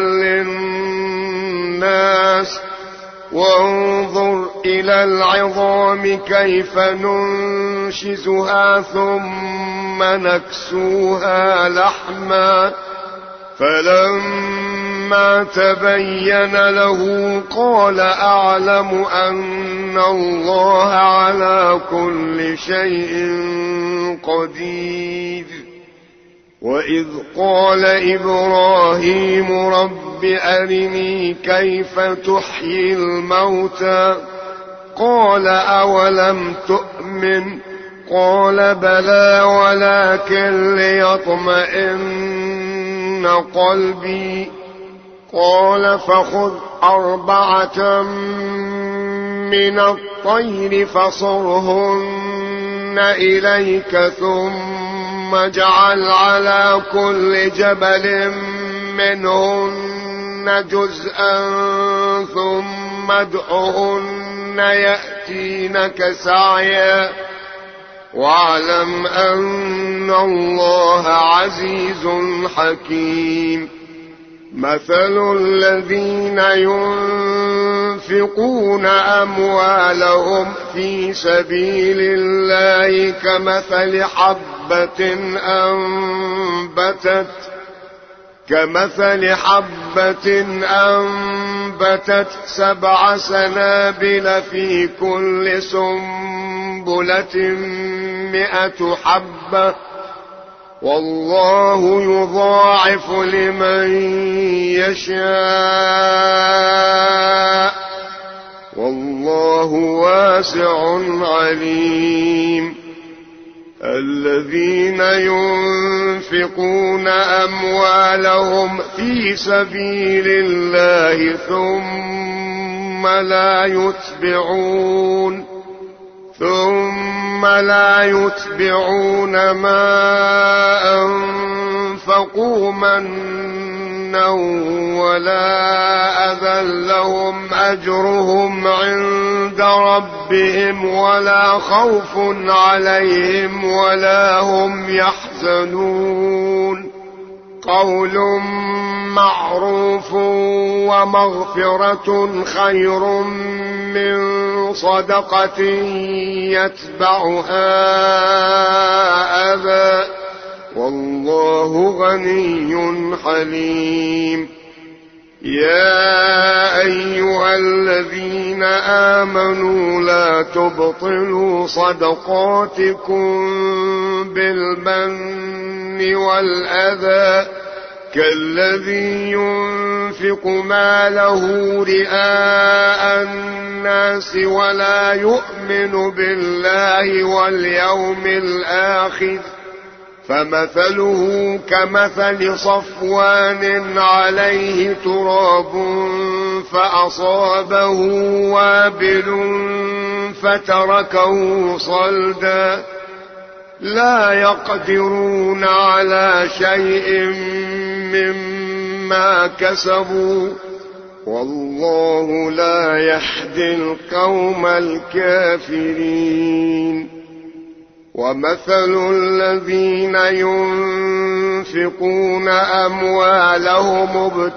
للناس وانظر إلى العظام كيف ننشزها ثم نكسوها لحما فلما تبين له قال أعلم أن الله على كل شيء قدير. وإذ قال إبراهيم رب أرني كيف تحيي الموتى قال أولم تؤمن قال بلى ولكن ليطمئن قلبي قال فخذ أربعة من الطير فصرهن إليك ثم اجعل على كل جبل منهن جزءا ثم ادعهن يأتينك سعيا واعلم أن الله عزيز حكيم. مثل الذين ينفقون أموالهم في سبيل الله كمثل حبة أنبتت كمثل حبة أنبتت سبع سنابل في كل سنبلة مئة حبة والله يضاعف لمن يشاء والله واسع عليم. الذين ينفقون أموالهم في سبيل الله ثم لا يتبعون ثم لا يتبعون ما أنفقوا منا ولا أذى لهم أجرهم عند ربهم ولا خوف عليهم ولا هم يحزنون. قول معروف ومغفرة خير من صدقة يتبعها أذى والله غني حليم. يا أيها الذين آمنوا لا تبطلوا صدقاتكم بالمن والأذى كالذي ينفق ماله رئاء الناس ولا يؤمن بالله واليوم الآخر فمثله كمثل صفوان عليه تراب فأصابه وابل فتركه صلدا لا يقدرون على شيء مما كسبوا والله لا يهدي القوم الكافرين. ومثل الذين ينفقون أموالهم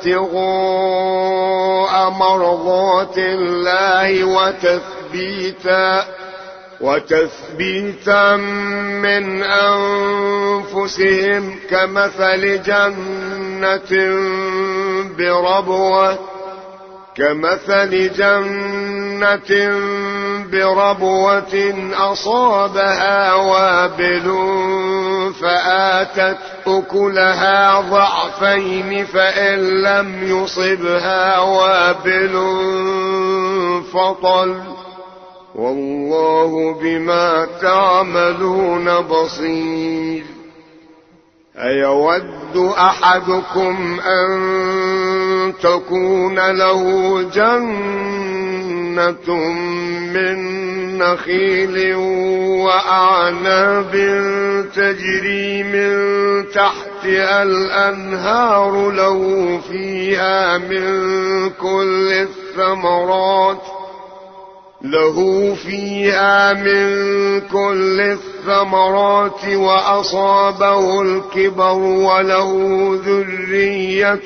ابتغاء مرضات الله وتثبيتا وتثبيتا من أنفسهم كمثل جنة بربوة كمثل جنة بربوة أصابها وابل فآتت أكلها ضعفين فإن لم يصبها وابل فطل والله بما تعملون بصير. أيود أحدكم أن تكون له جنة من نخيل وأعناب تجري من تحتها الأنهار له فيها من كل الثمرات له فيها من كل الثمرات وأصابه الكبر وله ذرية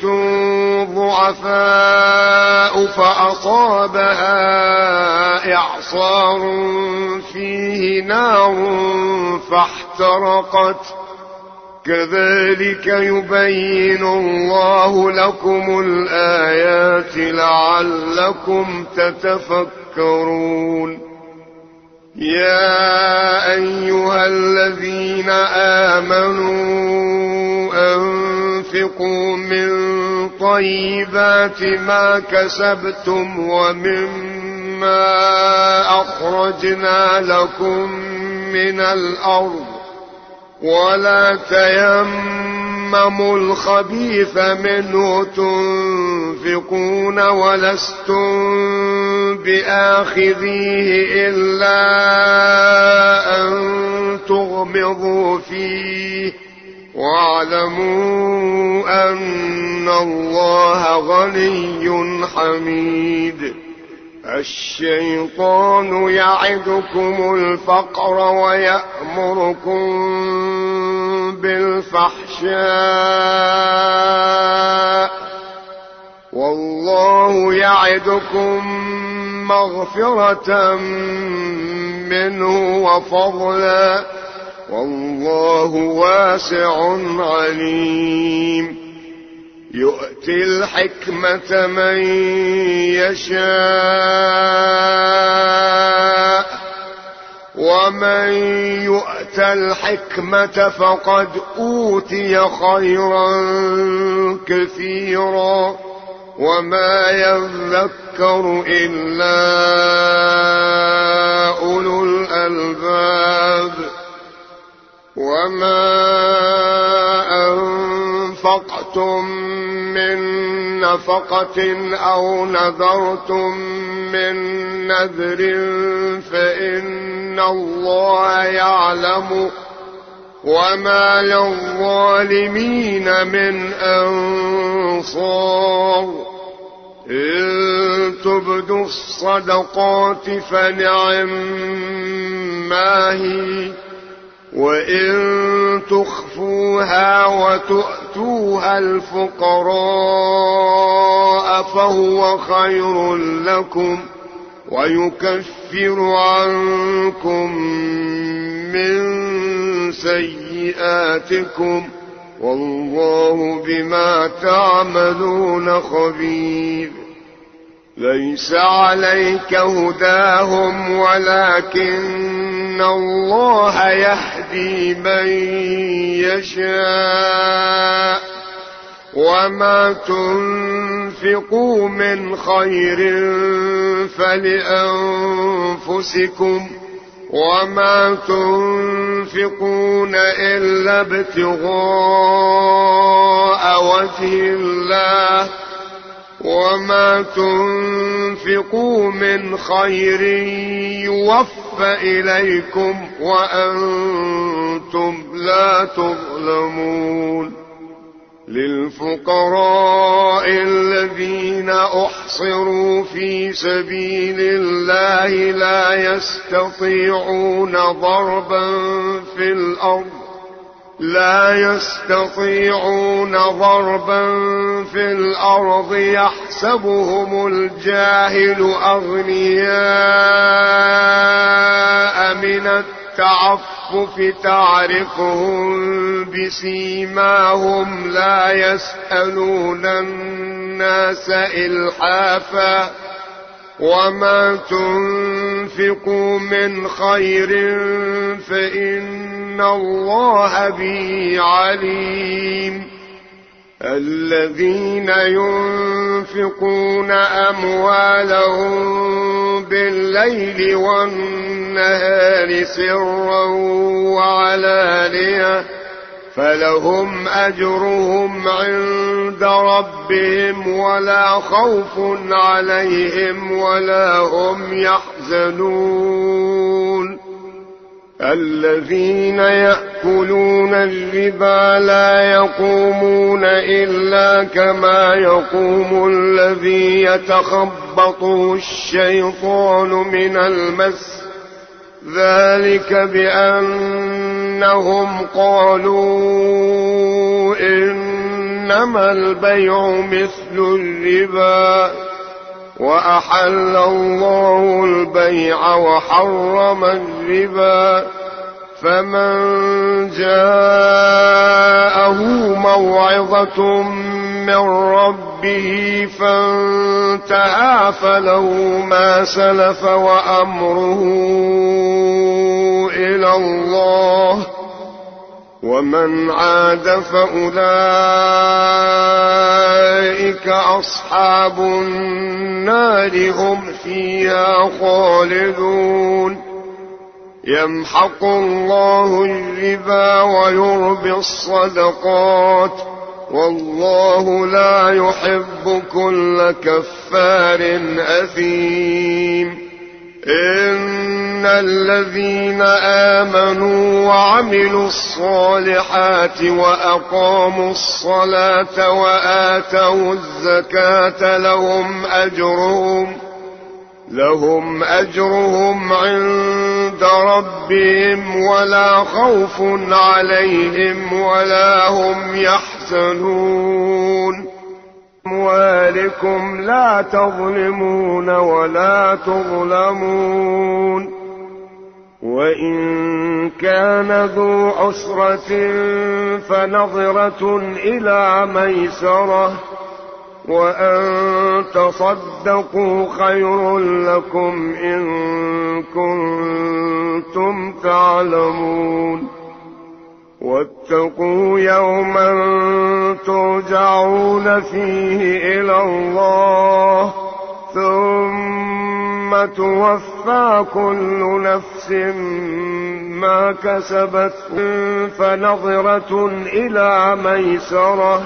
ضعفاء فأصابها إعصار فيه نار فاحترقت كذلك يبين الله لكم الآيات لعلكم تتفكرون. يا أيها الذين آمنوا أنفقوا من طيبات ما كسبتم ومما أخرجنا لكم من الأرض ولا تيمموا الخبيث منه تنفقون ولستم بآخذيه إلا أن تغمضوا فيه واعلموا أن الله غني حميد. الشيطان يعدكم الفقر ويأمركم بالفحشاء والله يعدكم مغفرة منه وفضلا والله واسع عليم. يؤتي الحكمة من يشاء ومن يؤت الحكمة فقد أوتي خيرا كثيرا وما يذكر إلا أولو الألباب. وما أنفقتم من نفقة أو نذرتم من نذر فإن الله يعلم وما للظالمين من أنصار. إن تبدوا الصدقات فنعما هي وإن تخفوها وتؤتوها الفقراء فهو خير لكم ويكفر عنكم من سيئاتكم والله بما تعملون خبير. ليس عليك هداهم ولكن الله يهدي من يشاء وما تنفقوا من خير فلأنفسكم وما تنفقون إلا ابتغاء وجه الله وما تنفقوا من خير يوفى إليكم وأنتم لا تظلمون. للفقراء الذين أحصروا في سبيل الله لا يستطيعون ضربا في الأرض لا يستطيعون ضربا في الأرض يحسبهم الجاهل أغنياء من التعفف تعرفهم بسيماهم لا يسألون الناس إلحافا وما تنفقوا من خير فإن الله به عليم. الذين ينفقون أموالهم بالليل والنهار سرا وعلانية فلهم أجرهم عند ربهم ولا خوف عليهم ولا هم يحزنون. الذين يأكلون الربا لا يقومون إلا كما يقوم الذي يتخبطه يتخبطه الشيطان من المس ذلك بأنهم قالوا إنما البيع مثل الربا وأحل الله البيع وحرم الربا فمن جاءه موعظة من ربه فانتهى فله ما سلف وأمره إلى الله ومن عاد فأولئك أصحاب النار هم فيها خالدون يمحق الله الربا ويربي الصدقات والله لا يحب كل كفار أثيم إن الذين آمنوا وعملوا الصالحات وأقاموا الصلاة وآتوا الزكاة لهم أجرهم لهم أجرهم عند ربهم ولا خوف عليهم ولا هم يحزنون أموالكم لا تظلمون ولا تظلمون وإن كان ذو عسرة فنظرة إلى ميسرة وأن تصدقوا خير لكم إن كنتم تعلمون واتقوا يوما ترجعون فيه إلى الله ثم توفى كل نفس ما كسبت فنظرة إلى ميسرة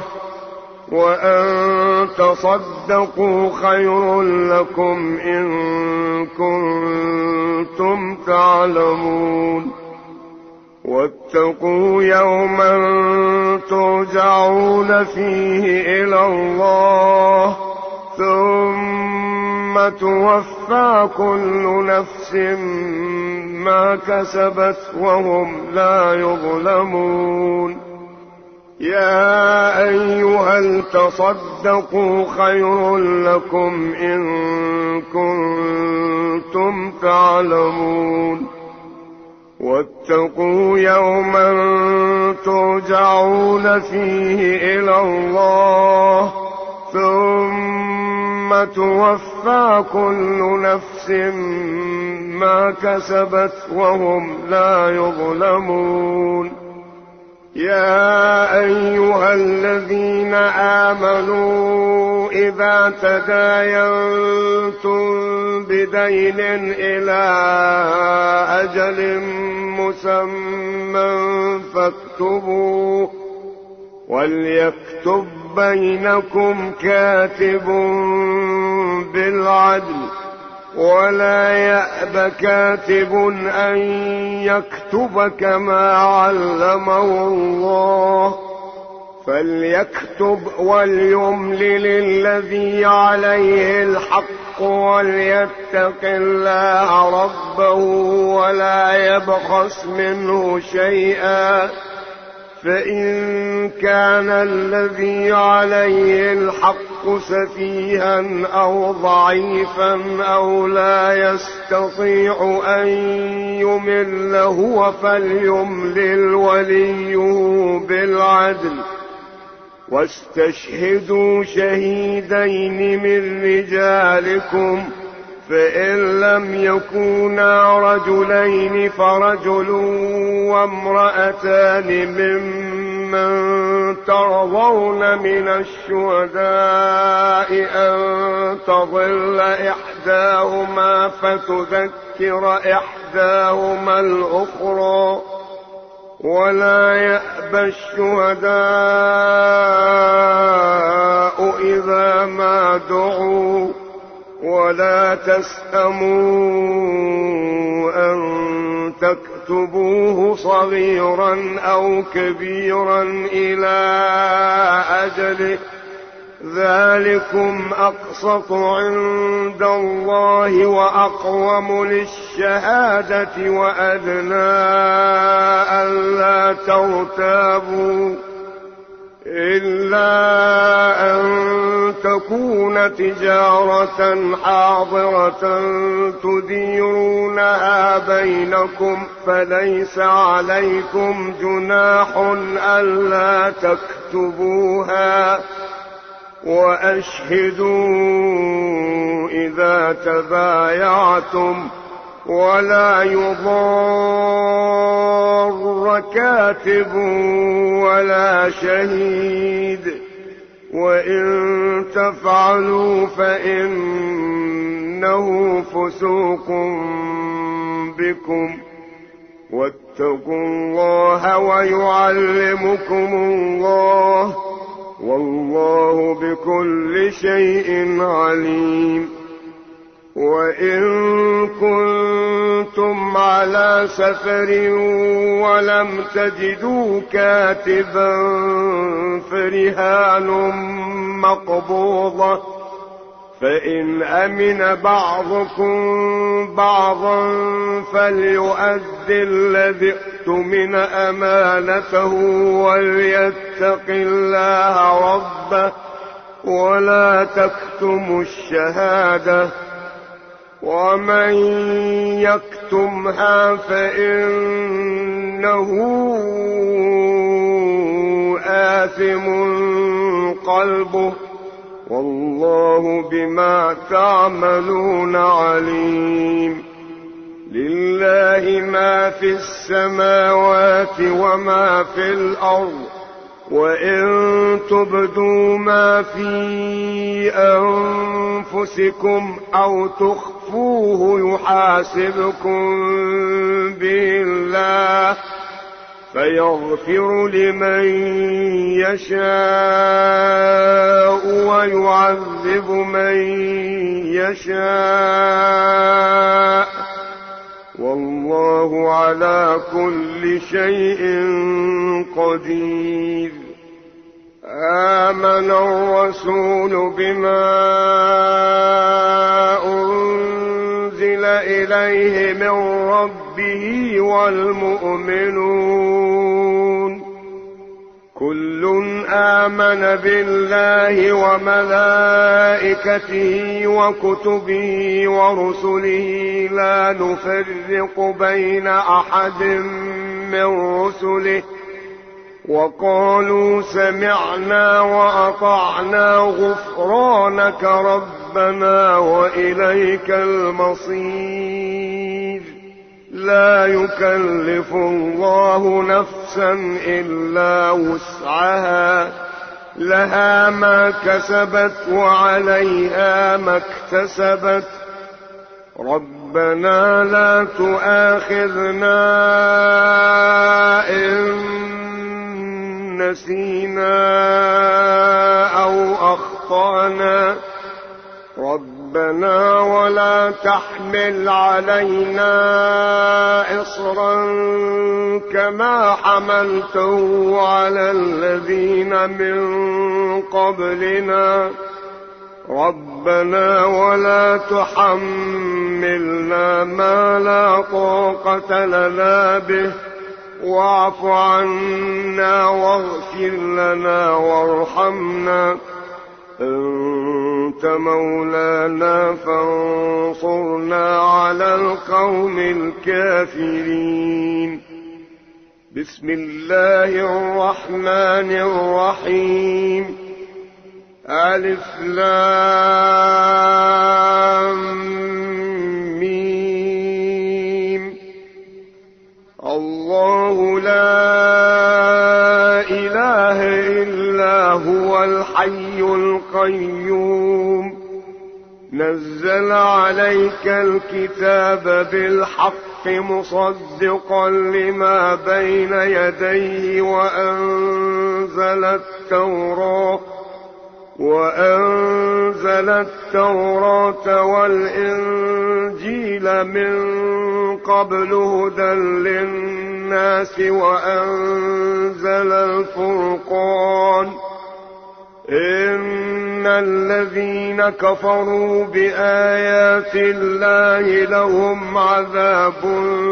وأن تصدقوا خير لكم إن كنتم تعلمون واتقوا يوما ترجعون فيه إلى الله ثم توفى كل نفس ما كسبت وهم لا يظلمون يا أيها التصدقوا خير لكم إن كنتم تعلمون واتقوا يوما ترجعون فيه إلى الله ثم توفى كل نفس ما كسبت وهم لا يظلمون يا أيها الذين آمنوا إذا تداينتم بدين إلى أجل مسمى فاكتبوا وليكتب بينكم كاتب بالعدل ولا يأب كاتب أن يكتب كما علمه الله فليكتب وليملل الذي عليه الحق وليتق الله ربه ولا يبخس منه شيئا فإن كان الذي عليه الحق سفيها أو ضعيفا أو لا يستطيع أن يمل هو فليملل وليه بالعدل واستشهدوا شهيدين من رجالكم فإن لم يكونا رجلين فرجل وامرأتان ممن ترضون من الشهداء أن تضل إحداهما فتذكر إحداهما الأخرى ولا يأبى الشهداء إذا ما دعوا ولا تسأموا أن تكتبوه صغيرا أو كبيرا إلى أجله ذلكم أقسط عند الله وأقوم للشهادة وأدنى ألا ترتابوا إلا أن تكون تجارة حاضرة تديرونها بينكم فليس عليكم جناح ألا تكتبوها وأشهدوا إذا تبايعتم ولا يضار كاتب ولا شهيد وإن تفعلوا فإنه فسوق بكم واتقوا الله ويعلمكم الله والله بكل شيء عليم. وإن كنتم على سفر ولم تجدوا كاتبا فرهان مقبوضة فإن أمن بعضكم بعضا فليؤدي الذي اؤتمن أمانته وليتق الله ربه ولا تكتموا الشهادة ومن يكتمها فإنه آثم قلبه والله بما تعملون عليم. لله ما في السماوات وما في الأرض وإن تبدوا ما في أنفسكم أو تخفوه يحاسبكم به الله فيغفر لمن يشاء ويعذب من يشاء والله على كل شيء قدير. آمن الرسول بما أنزل إليه من ربه والمؤمنون كل آمن بالله وملائكته وكتبه ورسله لا نفرق بين أحد من رسله وقالوا سمعنا وأطعنا غفرانك ربنا وإليك المصير. لا يكلف الله نفسا إلا وسعها لها ما كسبت وعليها ما اكتسبت ربنا لا تؤاخذنا إن نسينا أو أخطأنا ربنا ولا تحمل علينا إصرا كما حملته على الذين من قبلنا ربنا ولا تحملنا ما لا طاقة لنا به واعف عنا واغفر لنا وارحمنا أنت مولانا فانصرنا على القوم الكافرين. بسم الله الرحمن الرحيم. ألف لام ميم. الله لا إله إلا هو الحي القيوم نزل عليك الكتاب بالحق مصدقا لما بين يديه وأنزل التوراة وأنزل التوراة والإنجيل من قبل هدى للناس وأنزل الفرقان إن الذين كفروا بآيات الله لهم عذاب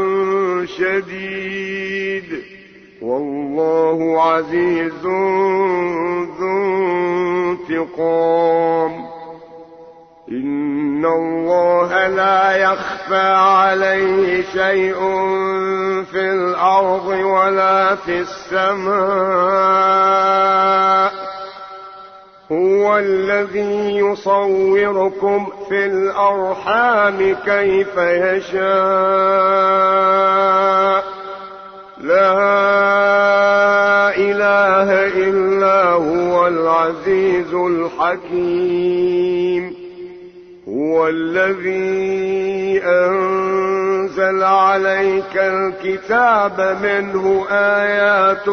شديد والله عزيز ذو انتقام. إن الله لا يخفى عليه شيء في الأرض ولا في السماء. هو الذي يصوركم في الأرحام كيف يشاء. لا إله إلا هو العزيز الحكيم. هو الذي أنزل عليك الكتاب منه آيات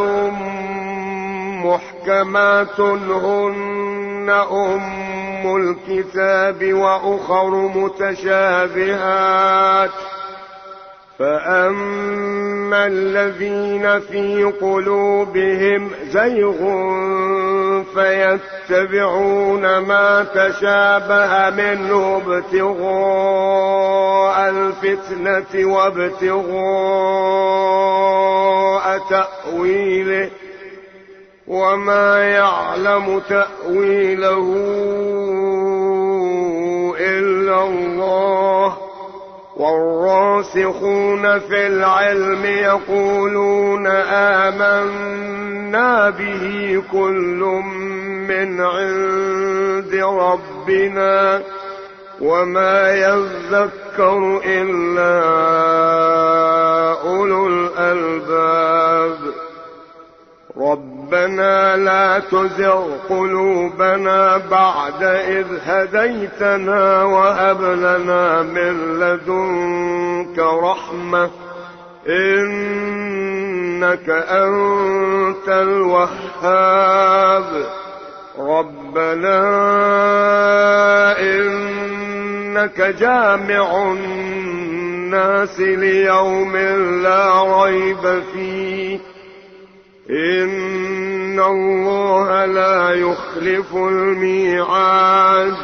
محكمات هن أم الكتاب وأخر متشابهات فأما الذين في قلوبهم زيغ فيتبعون ما تشابه منه ابتغاء الفتنة وابتغاء تأويله وما يعلم تأويله إلا الله. والراسخون في العلم يقولون آمنا به كل من عند ربنا وما يذكر إلا أولو الألباب. ربنا لا تزغ قلوبنا بعد إذ هديتنا وهب لنا من لدنك رحمة إنك أنت الوهاب. ربنا إنك جامع الناس ليوم لا ريب فيه إن الله لا يخلف الميعاد.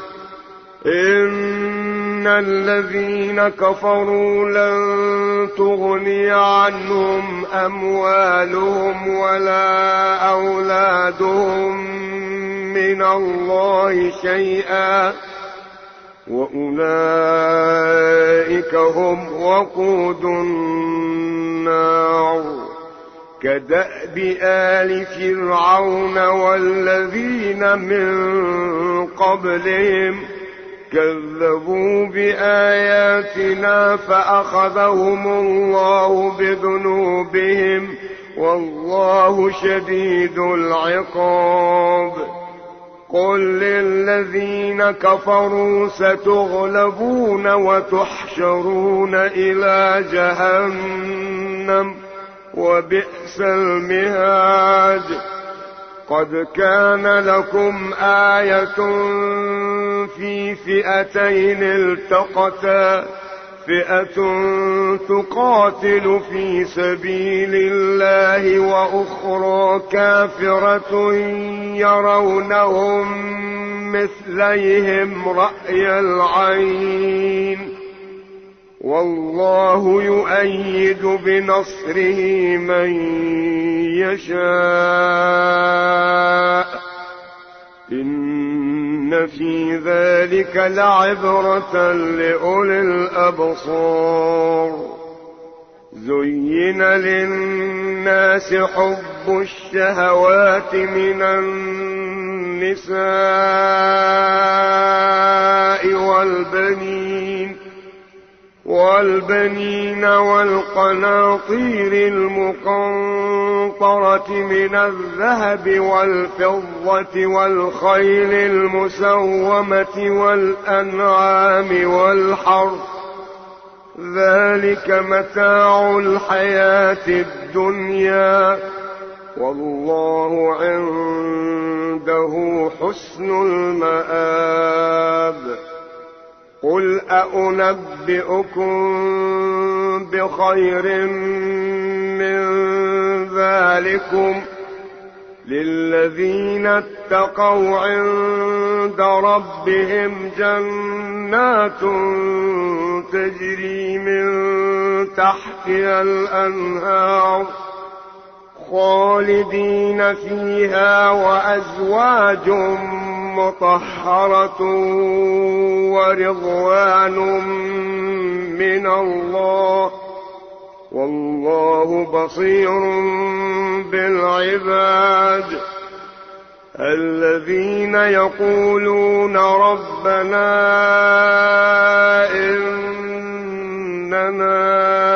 إن الذين كفروا لن تغني عنهم أموالهم ولا أولادهم من الله شيئا وأولئك هم وقود النار. كدأب آل فرعون والذين من قبلهم كذبوا بآياتنا فأخذهم الله بذنوبهم والله شديد العقاب. قل للذين كفروا ستغلبون وتحشرون إلى جهنم وبئس المهاد. قد كان لكم آية في فئتين التقتا فئة تقاتل في سبيل الله وأخرى كافرة يرونهم مثليهم رأي العين والله يؤيد بنصره من يشاء. إن في ذلك لعبرة لأولي الأبصار. زين للناس حب الشهوات من النساء والبنين والبنين والقناطير المقنطرة من الذهب والفضة والخيل المسومة والأنعام والحرث ذلك متاع الحياة الدنيا والله عنده حسن المآب. قل أأنبئكم بخير من ذلكم للذين اتقوا عند عند ربهم جنات تجري من تحتها الأنهار خالدين فيها وأزواج مطهرة ورضوان من الله والله بصير بالعباد. الذين يقولون ربنا إننا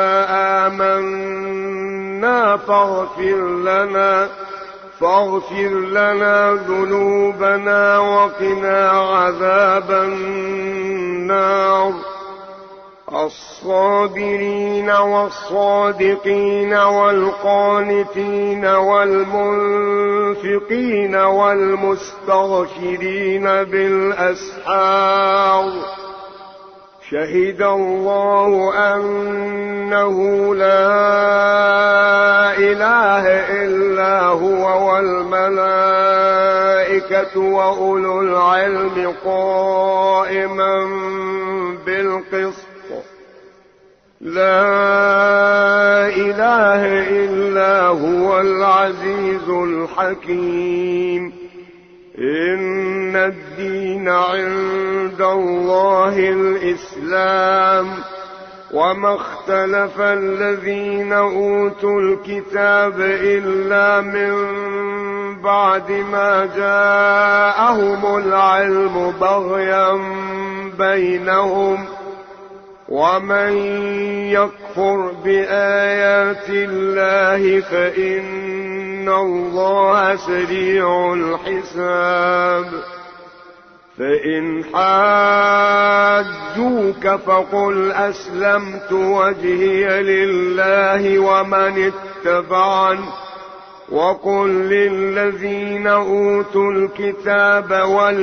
آمنا فاغفر لنا فاغفر لنا ذنوبنا وقنا عذاب النار. الصابرين والصادقين والقانتين والمنفقين والمستغفرين بالأسحار. شهد الله أنه لا إله إلا هو والملائكة وأولو العلم قائما بالقسط. لا إله إلا هو العزيز الحكيم. إن الدين عند الله الإسلام وما اختلف الذين أوتوا الكتاب إلا من بعد ما جاءهم العلم بغيا بينهم ومن يكفر بآيات الله فإن الله سريع الحساب. فإن حاجوك فقل أسلمت وجهي لله ومن اتبعني وقل للذين أوتوا الكتاب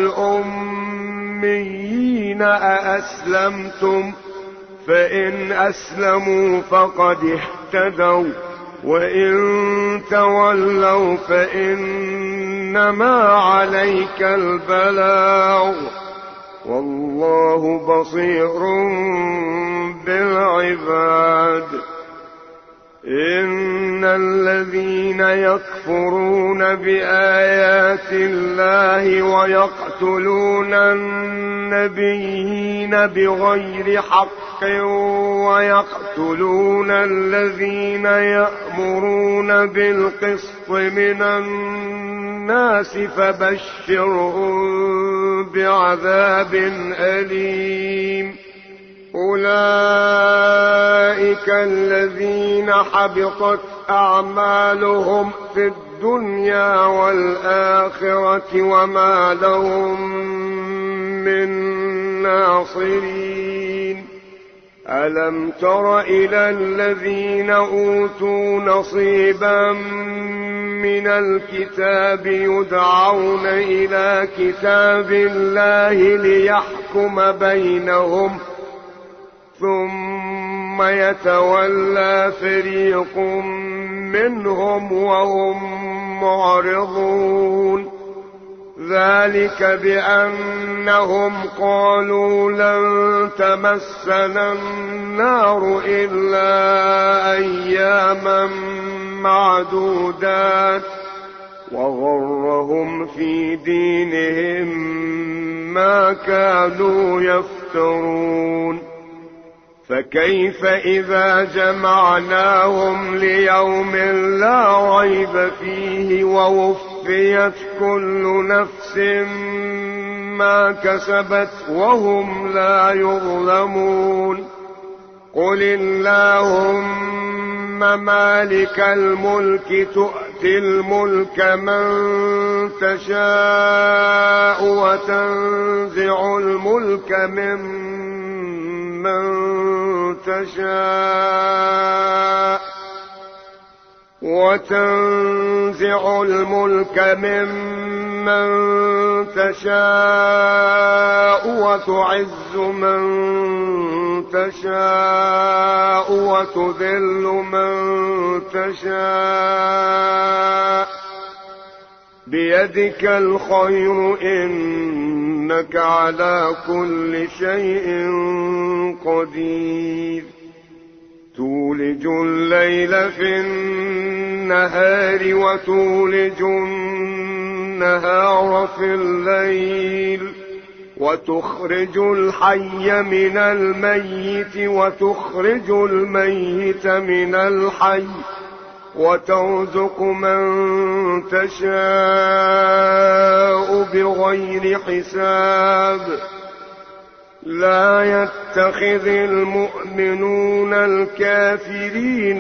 والأميين أأسلمتم فإن أسلموا فقد اهتدوا وإن تولوا فإنما عليك البلاغ والله بصير بالعباد. إن الذين يكفرون بآيات الله ويقتلون النبيين بغير حق ويقتلون الذين يأمرون بالقسط من الناس فبشرهم بعذاب أليم. أولئك الذين حبطت أعمالهم في الدنيا والآخرة وما لهم من ناصرين. ألم تر إلى الذين أوتوا نصيبا من الكتاب يدعون إلى كتاب الله ليحكم بينهم ثم يتولى فريق منهم وهم معرضون. ذلك بأنهم قالوا لن تمسنا النار إلا أياما معدودات وغرهم في دينهم ما كانوا يفترون. فكيف إذا جمعناهم ليوم لا ريب فيه ووفيت كل نفس ما كسبت وهم لا يظلمون. قل اللهم مالك الملك تؤتي الملك من تشاء وتنزع الملك ممن تشاء وتنزع الملك ممن تشاء وتعز من تشاء وتذل من تشاء بيدك الخير إن إنك على كل شيء قدير تولج الليل في النهار وتولج النهار في الليل وتخرج الحي من الميت وتخرج الميت من الحي وترزق من تشاء بغير حساب لا يتخذ المؤمنون الكافرين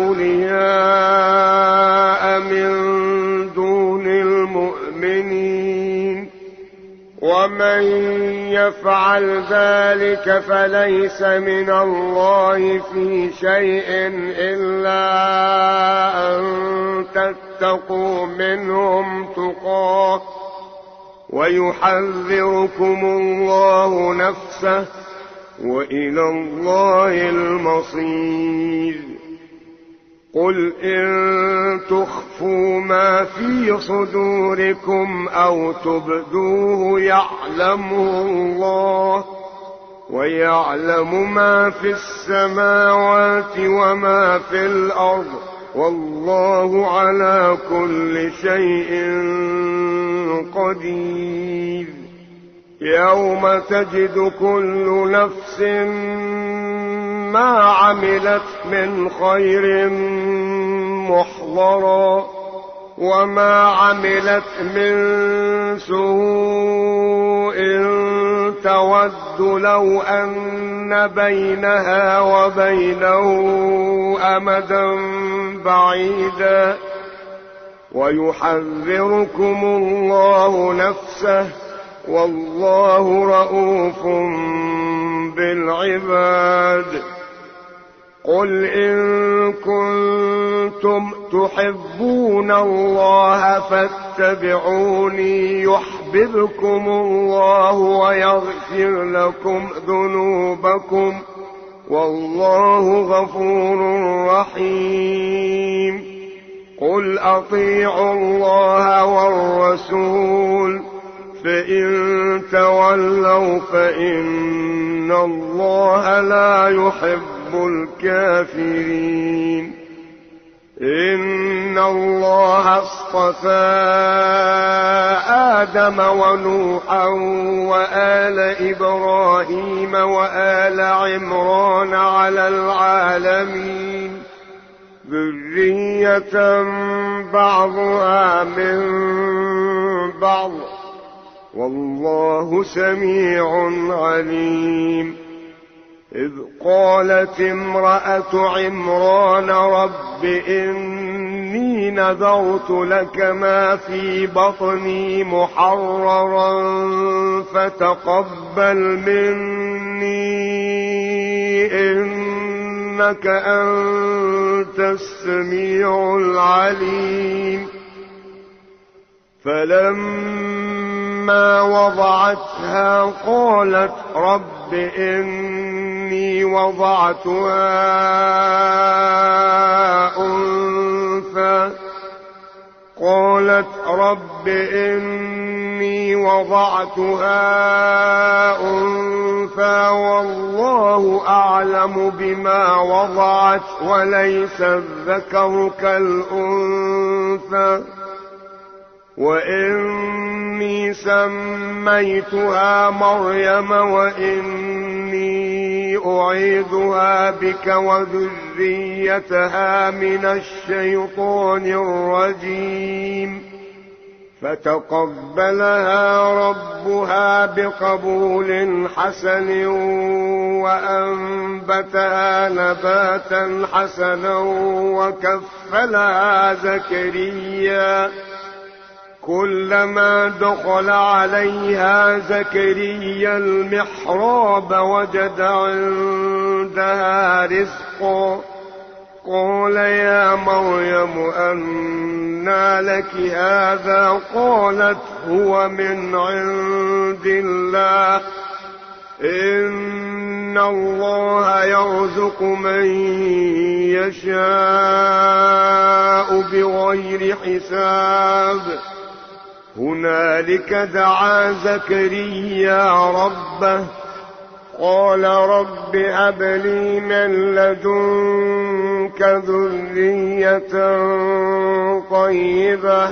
أولياء من دون المؤمنين ومن يفعل ذلك فليس من الله في شيء إلا أن تتقوا منهم تقاه ويحذركم الله نفسه وإلى الله المصير قل إن تخفوا ما في صدوركم أو تبدوه يعلمه الله ويعلم ما في السماوات وما في الأرض والله على كل شيء قدير يوم تجد كل نفس ما عملت من خير محضرا وما عملت من سوء تود لو أن بينها وبينه أمدا بعيدا ويحذركم الله نفسه والله رءوف بالعباد قل إن كنتم تحبون الله فاتبعوني يحببكم الله ويغفر لكم ذنوبكم والله غفور رحيم قل أطيعوا الله والرسول فإن تولوا فإن الله لا يحب الكافرين إن الله اصطفى آدم ونوحا وآل إبراهيم وآل عمران على العالمين ذرية بعضها من بعض والله سميع عليم إذ قالت امرأة عمران رب إني نذرت لك ما في بطني محررا فتقبل مني إنك أنت السميع العليم فلما وضعتها قالت رب إني وضعتها أنثى قالت رب إني وضعتها أنثى والله أعلم بما وضعت وليس الذكر كالأنثى وإني سميتها مريم وإني أعيذها بك وذريتها من الشيطان الرجيم فتقبلها ربها بقبول حسن وأنبتها نباتا حسنا وكفلها زكريا كلما دخل عليها زكريا المحراب وجد عندها رزقا قال يا مريم أنى لك هذا قالت هو من عند الله إن الله يرزق من يشاء بغير حساب هنالك دعا زكريا ربه قال رب هب لي من لدنك ذرية طيبة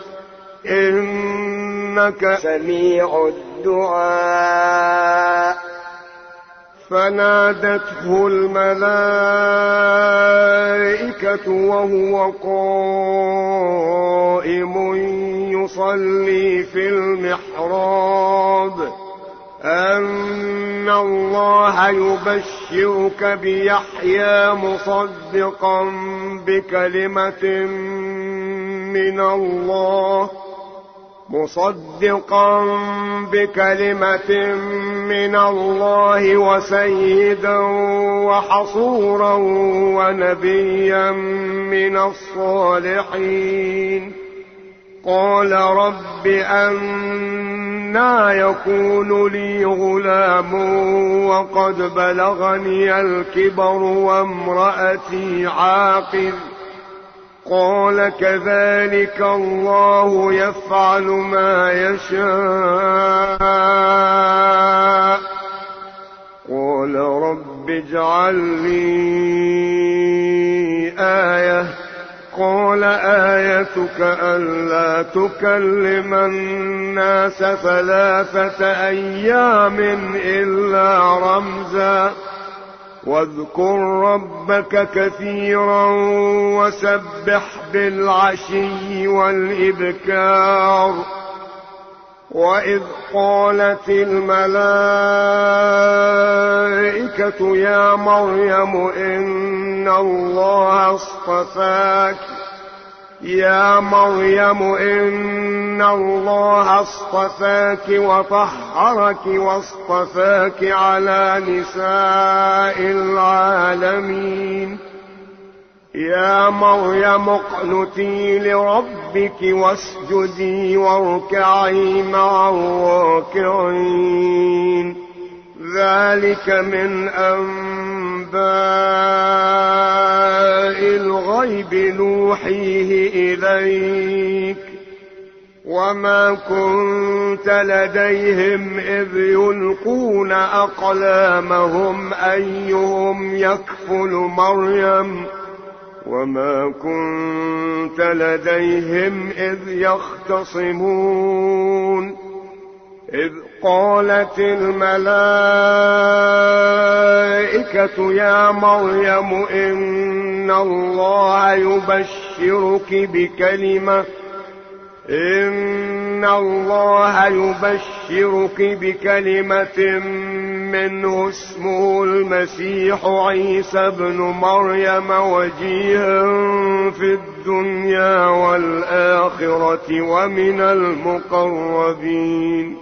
إنك سميع الدعاء. فنادته الملائكة وهو قائم يصلي في المحراب أن الله يبشرك بيحيى مصدقا بكلمة من الله مصدقا بكلمة من الله وسيدا وحصورا ونبيا من الصالحين. قال رب أنى يكون لي غلام وقد بلغني الكبر وامرأتي عاقر. قال كذلك الله يفعل ما يشاء. قال رب اجعل لي آية. قال آيتك ألا تكلم الناس ثلاثة أيام إلا رمزا واذكر ربك كثيرا وسبح بالعشي والإبكار. وإذ قالت الملائكة يا مريم إن الله اصطفاك يا مريم إن الله اصطفاك وطهرك واصطفاك على نساء العالمين. يا مريم اقنتي لربك واسجدي واركعي مع الراكعين. ذلك من أنباء الغيب نوحيه إليك وما كنت لديهم إذ يلقون أقلامهم أيهم يكفل مريم وما كنت لديهم إذ يختصمون. إذ قالت الملائكة يا مريم إن الله يبشرك بكلمة إن الله يبشرك بكلمة منه اسمه المسيح عيسى ابن مريم وجيها في الدنيا والآخرة ومن المقربين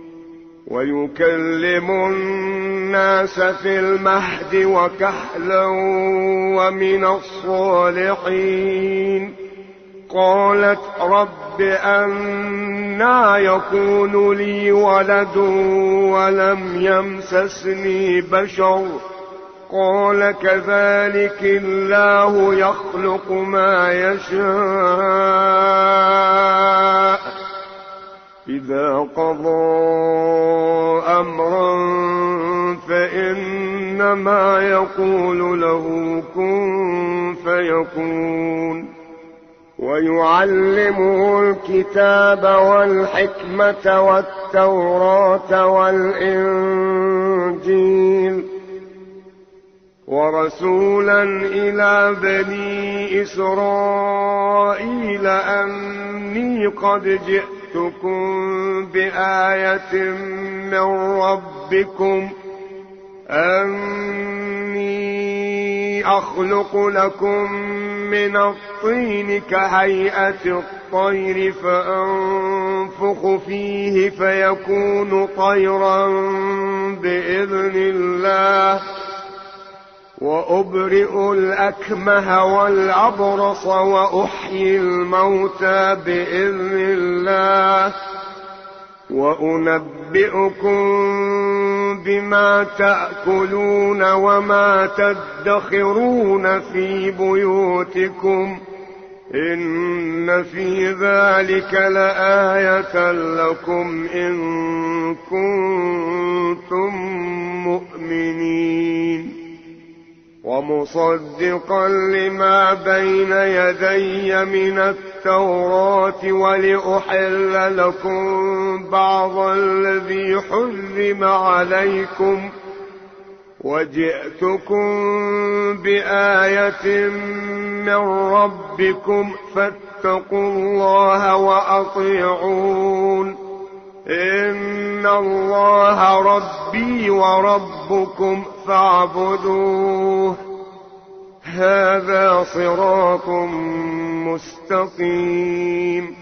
ويكلم الناس في المهد وكهلا ومن الصالحين. قالت رب أنى يكون لي ولد ولم يمسسني بشر قال كذلك الله يخلق ما يشاء إذا قضى أمرا فإنما يقول له كن فيكون. ويعلمه الكتاب والحكمة والتوراة والإنجيل ورسولا إلى بني إسرائيل أني قد جئتكم بآية من ربكم أني أخلق لكم من الطين كهيئة الطير فأنفخ فيه فيكون طيرا بإذن الله وأبرئ الأكمه والأبرص وأحيي الموتى بإذن الله وأنبئكم بما تأكلون وما تدخرون في بيوتكم إن في ذلك لآية لكم إن كنتم مؤمنين ومصدقا لما بين يدي من التوراة ولأحل لكم بعض الذي حرم عليكم وجئتكم بآية من ربكم فاتقوا الله وأطيعون إن الله ربي وربكم فاعبدوه هذا صراط مستقيم.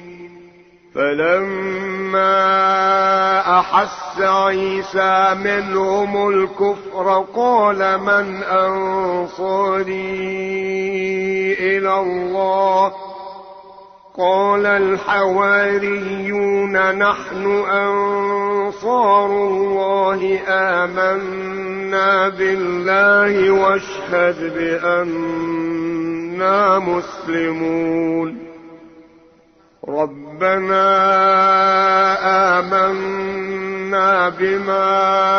فلما أحس عيسى منهم الكفر قال من أنصاري إلى الله قال الحواريون نحن أنصار الله آمنا بالله واشهد بأننا مسلمون. ربنا آمنا بما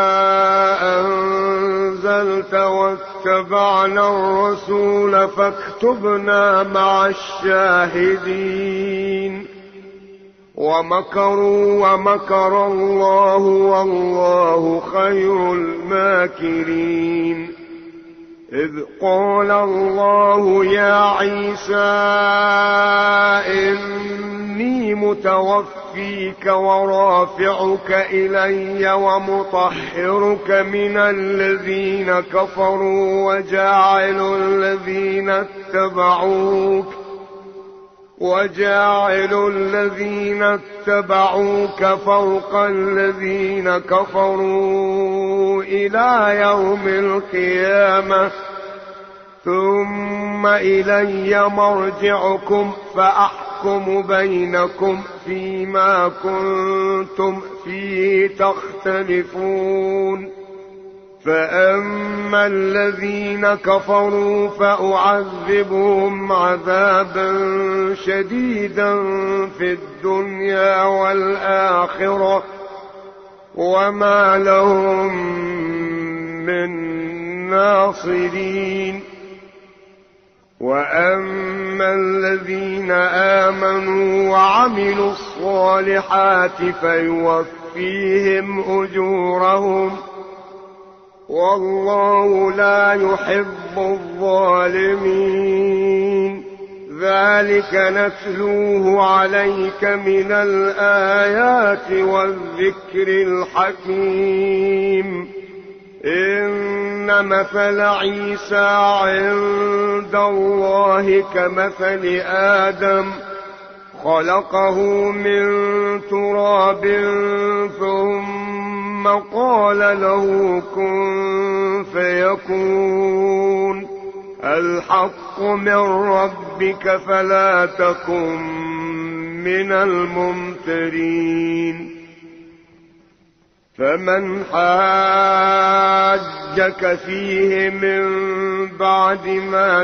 أنزلت واتبعنا الرسول فاكتبنا مع الشاهدين. ومكروا ومكر الله والله خير الماكرين. إذ قال الله يا عيسى إني متوفيك ورافعك إلي ومطهرك من الذين كفروا وجاعل الذين اتبعوك وجاعل الذين اتبعوك فوق الذين كفروا إلى يوم القيامة ثم إلي مرجعكم فأحكم بينكم فيما كنتم فيه تختلفون. فأما الذين كفروا فأعذبهم عذابا شديدا في الدنيا والآخرة وما لهم من ناصرين. وأما الذين آمنوا وعملوا الصالحات فيوفيهم أجورهم والله لا يحب الظالمين. ذلك نتلوه عليك من الآيات والذكر الحكيم. إن مثل عيسى عند الله كمثل آدم خلقه من تراب ثم قال له كن فيكون. الحق من ربك فلا تكن من الممترين. فمن حاجك فيه من بعد ما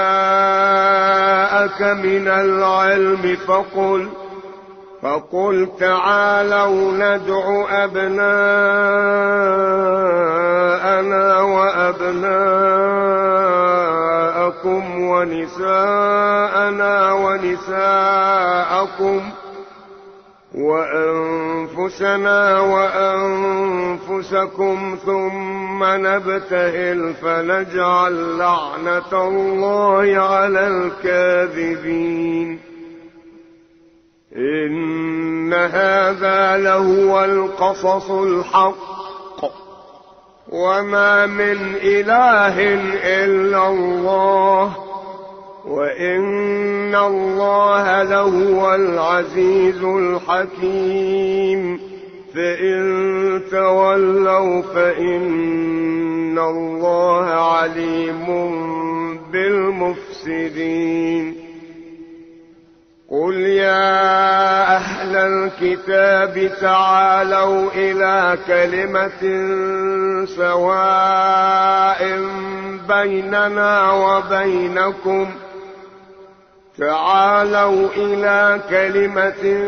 جاءك من العلم فقل فقل تعالوا ندع أبناءنا وأبناءكم ونساءنا ونساءكم وأنفسنا وأنفسكم ثم نبتهل فنجعل لعنة الله على الكاذبين. إن هذا لهو القصص الحق وما من إله إلا الله وإن الله لهو العزيز الحكيم. فإن تولوا فإن الله عليم بالمفسدين. قل يا أهل الكتاب تعالوا إلى كلمة سواء بيننا وبينكم تعالوا إلى كلمة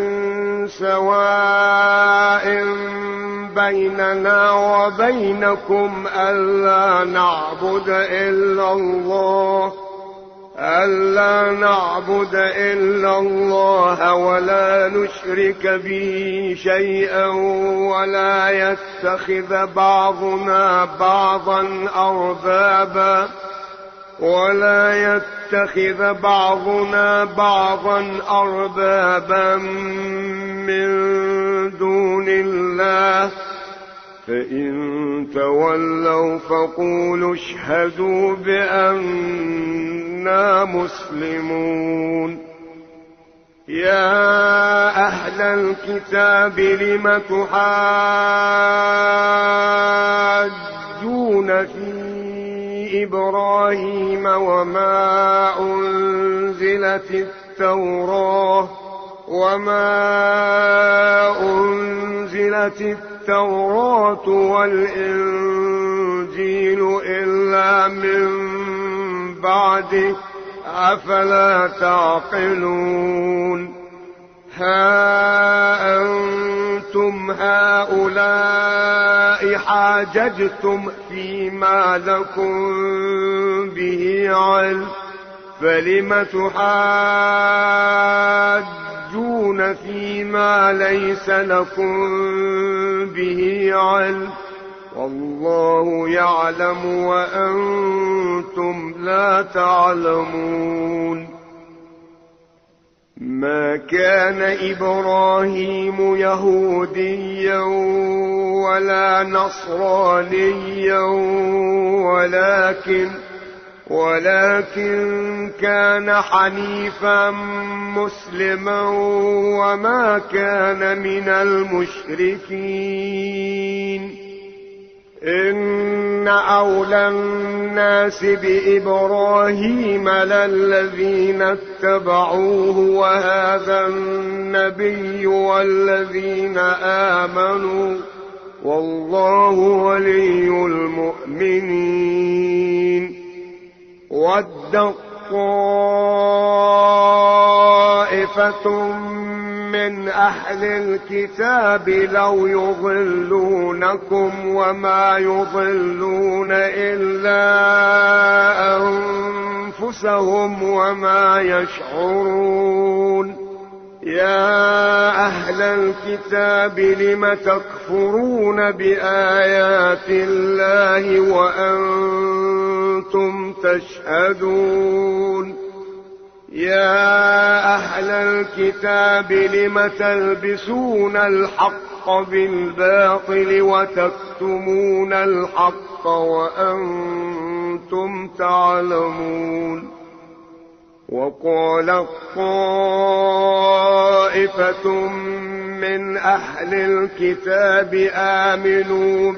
سواء بيننا وبينكم ألا نعبد إلا الله ألا نعبد إلا الله ولا نشرك به شيئا ولا يتخذ بعضنا بعضا أربابا ولا يتخذ بعضنا بعضا أربابا من دون الله فإن تولوا فقولوا اشهدوا بأننا مسلمون. يا أهل الكتاب لم تحاجون في إبراهيم وما أنزلت التوراة وما أنزلت التوراة والإنجيل إلا من بعده أفلا تعقلون. ها أنتم هؤلاء حاججتم فيما لكم به علم فلم تحاجون فيما ليس لكم به علم والله يعلم وأنتم لا تعلمون. ما كان إبراهيم يهوديا ولا نصرانيا ولكن ولكن كان حنيفا مسلما وما كان من المشركين. إن أولى الناس بإبراهيم للذين اتبعوه وهذا النبي والذين آمنوا والله ولي المؤمنين. ود طائفة من أهل الكتاب لو يضلونكم وما يضلون إلا أنفسهم وما يشعرون. يا أهل الكتاب لم تكفرون بآيات الله وأنتم تشهدون. يا أهل الكتاب لم تلبسون الحق بالباطل وتكتمون الحق وأنتم تعلمون. وقال طائفة من أهل الكتاب آمنوا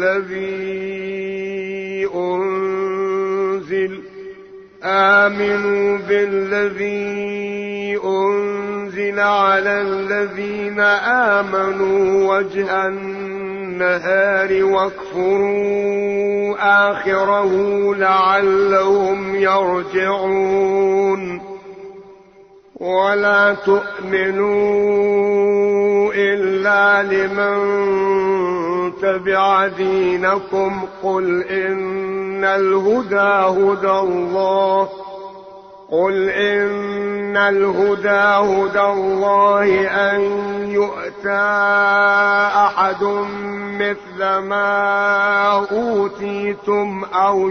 بالذي أنزل آمنوا بالذي أنزل على الذين آمنوا وجه النهار واكفروا آخره لعلهم يرجعون. ولا تؤمنوا إلا لمن تبع دينكم قل إن الهدى هدى الله قل إن الهدى هدى الله أن يؤتى أحد مثل ما أوتيتم أو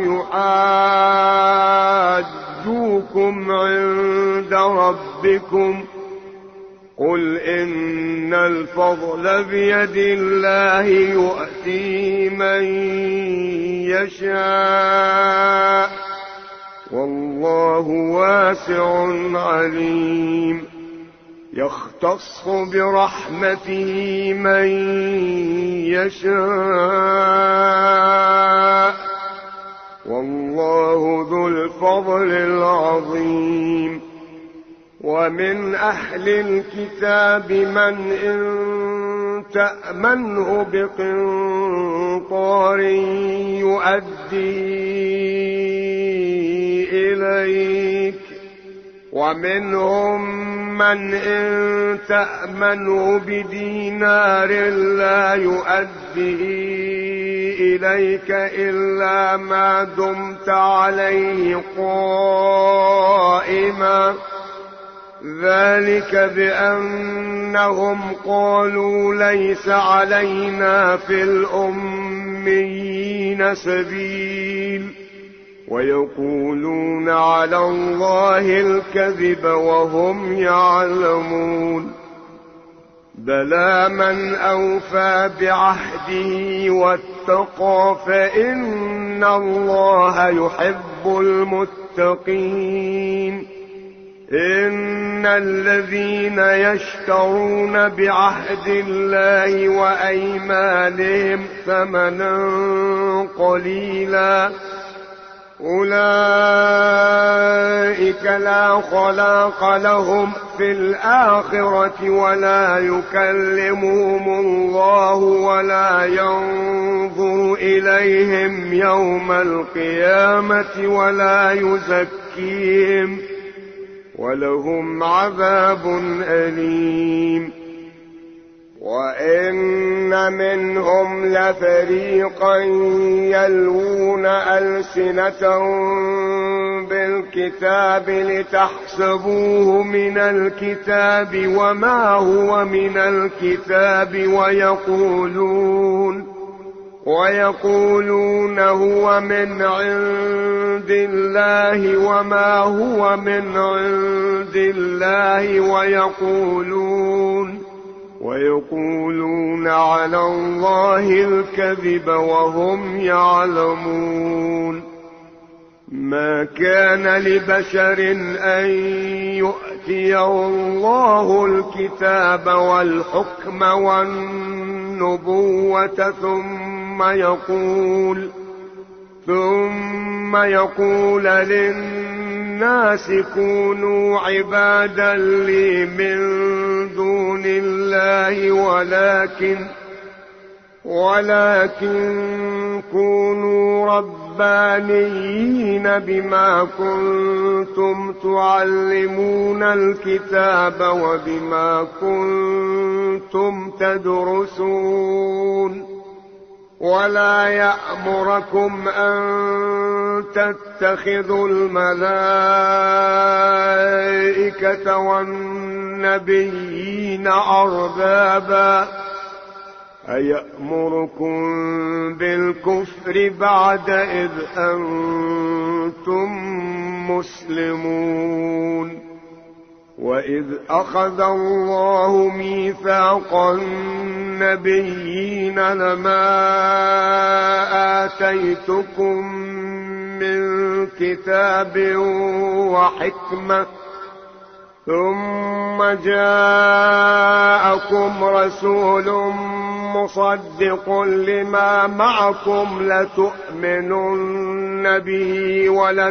يحاجوكم عند ربكم قل إن الفضل بيد الله يؤتي من يشاء والله واسع عليم. يختص برحمته من يشاء والله ذو الفضل العظيم. ومن أهل الكتاب من إن تأمنه بقنطار يؤدي إليك ومنهم من إن تأمنه بدينار لا يؤديه إليك إلا ما دمت عليه قائما ذلك بأنهم قالوا ليس علينا في الأميين سبيل ويقولون على الله الكذب وهم يعلمون بلى من أوفى بعهده واتقى فإن الله يحب المتقين إن الذين يشترون بعهد الله وأيمانهم ثمنا قليلا أولئك لا خلاق لهم في الآخرة ولا يكلمهم الله ولا ينظر إليهم يوم القيامة ولا يزكيهم ولهم عذاب أليم وإن منهم لفريقا يلوون ألسنتهم بالكتاب لتحسبوه من الكتاب وما هو من الكتاب ويقولون ويقولون هو من عند الله وما هو من عند الله ويقولون ويقولون على الله الكذب وهم يعلمون ما كان لبشر أن يؤتيه الله الكتاب والحكم والنبوة ثم يقول ثم يقول للناس كونوا عبادا لي من دون الله ولكن ولكن كونوا ربانيين بما كنتم تعلمون الكتاب وبما كنتم تدرسون ولا يأمركم أن تتخذوا الملائكة والنبيين أربابا أيأمركم بالكفر بعد إذ أنتم مسلمون وإذ أخذ الله ميثاق النبيين لما آتيتكم من كتاب وحكمة ثم جاءكم رسول مصدق لما معكم لتؤمنن به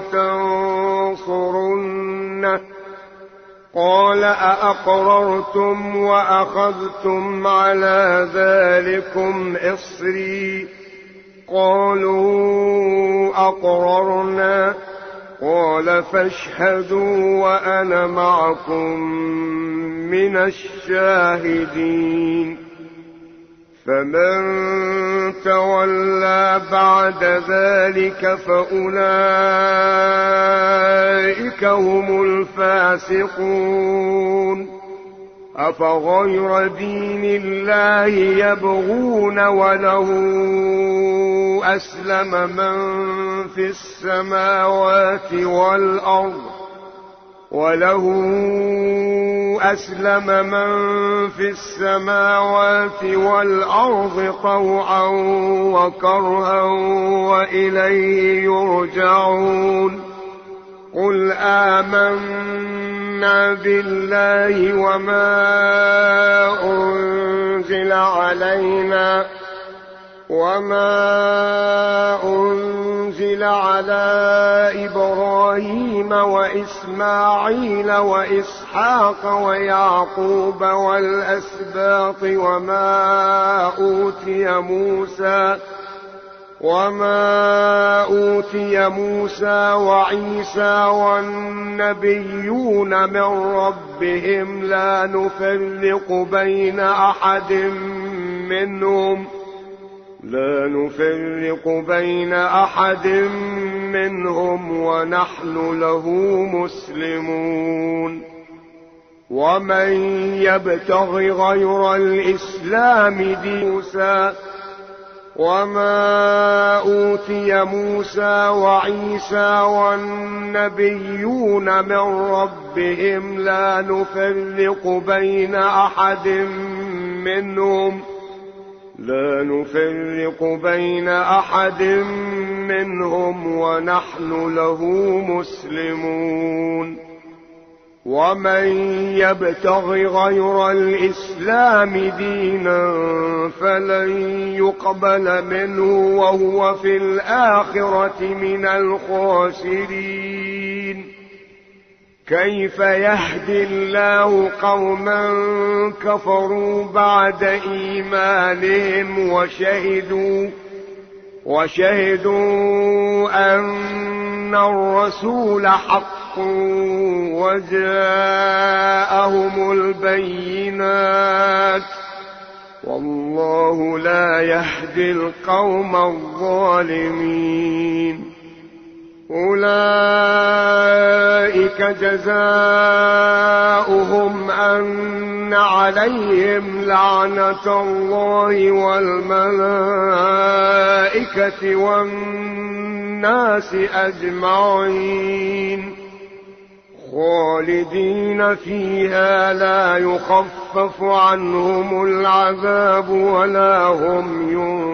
ولتنصرنه قال أأقررتم وأخذتم على ذلكم إصري قالوا أقررنا قال فاشهدوا وأنا معكم من الشاهدين فمن تولى بعد ذلك فأولئك هم الفاسقون أفغير دين الله يبغون وله أسلم من في السماوات والأرض وله أسلم من في السماوات والأرض طوعا وكرها وإليه يرجعون قل آمنا بالله وما أنزل علينا وما أنزل على إبراهيم وإسماعيل وإسحاق ويعقوب والأسباط وما أوتي موسى وما أوتي موسى وعيسى والنبيون من ربهم لا نفرق بين أحد منهم لا نفرق بين أحد منهم ونحن له مسلمون. ومن يبتغ غير الإسلام دينا وما أوتي موسى وعيسى والنبيون من ربهم لا نفرق بين أحد منهم لا نفرق بين أحد منهم ونحن له مسلمون. ومن يبتغ غير الإسلام دينا فلن يقبل منه وهو في الآخرة من الخاسرين. كيف يهدي الله قوما كفروا بعد إيمانهم وشهدوا وشهدوا أن الرسول حق وجاءهم البينات والله لا يهدي القوم الظالمين. أولئك جزاؤهم أن عليهم لعنة الله والملائكة والناس أجمعين خالدين فيها لا يخفف عنهم العذاب ولا هم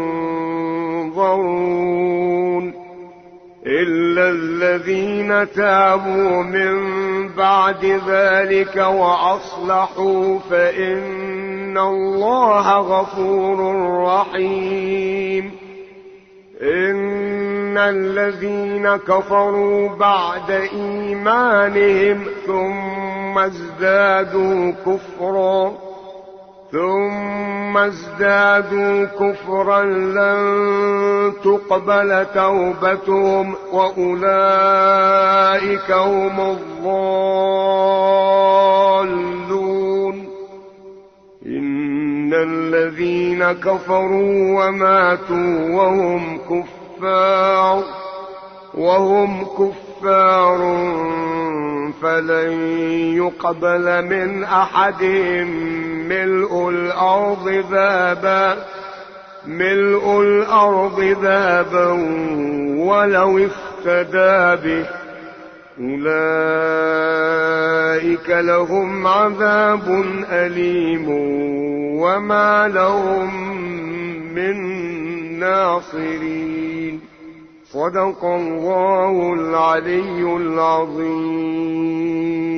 ينظرون إلا الذين تابوا من بعد ذلك وأصلحوا فإن الله غفور رحيم. إن الذين كفروا بعد إيمانهم ثم ازدادوا كفرا ثم ازدادوا كفرا لن تقبل توبتهم وأولئك هم الضالون. إن الذين كفروا وماتوا وهم كفار وهم كفار فلن يقبل من أحدهم ملء الأرض ذهبا ملء الأرض ذهبا ولو افتدى به أولئك لهم عذاب أليم وما لهم من ناصرين. صدق الله العلي العظيم.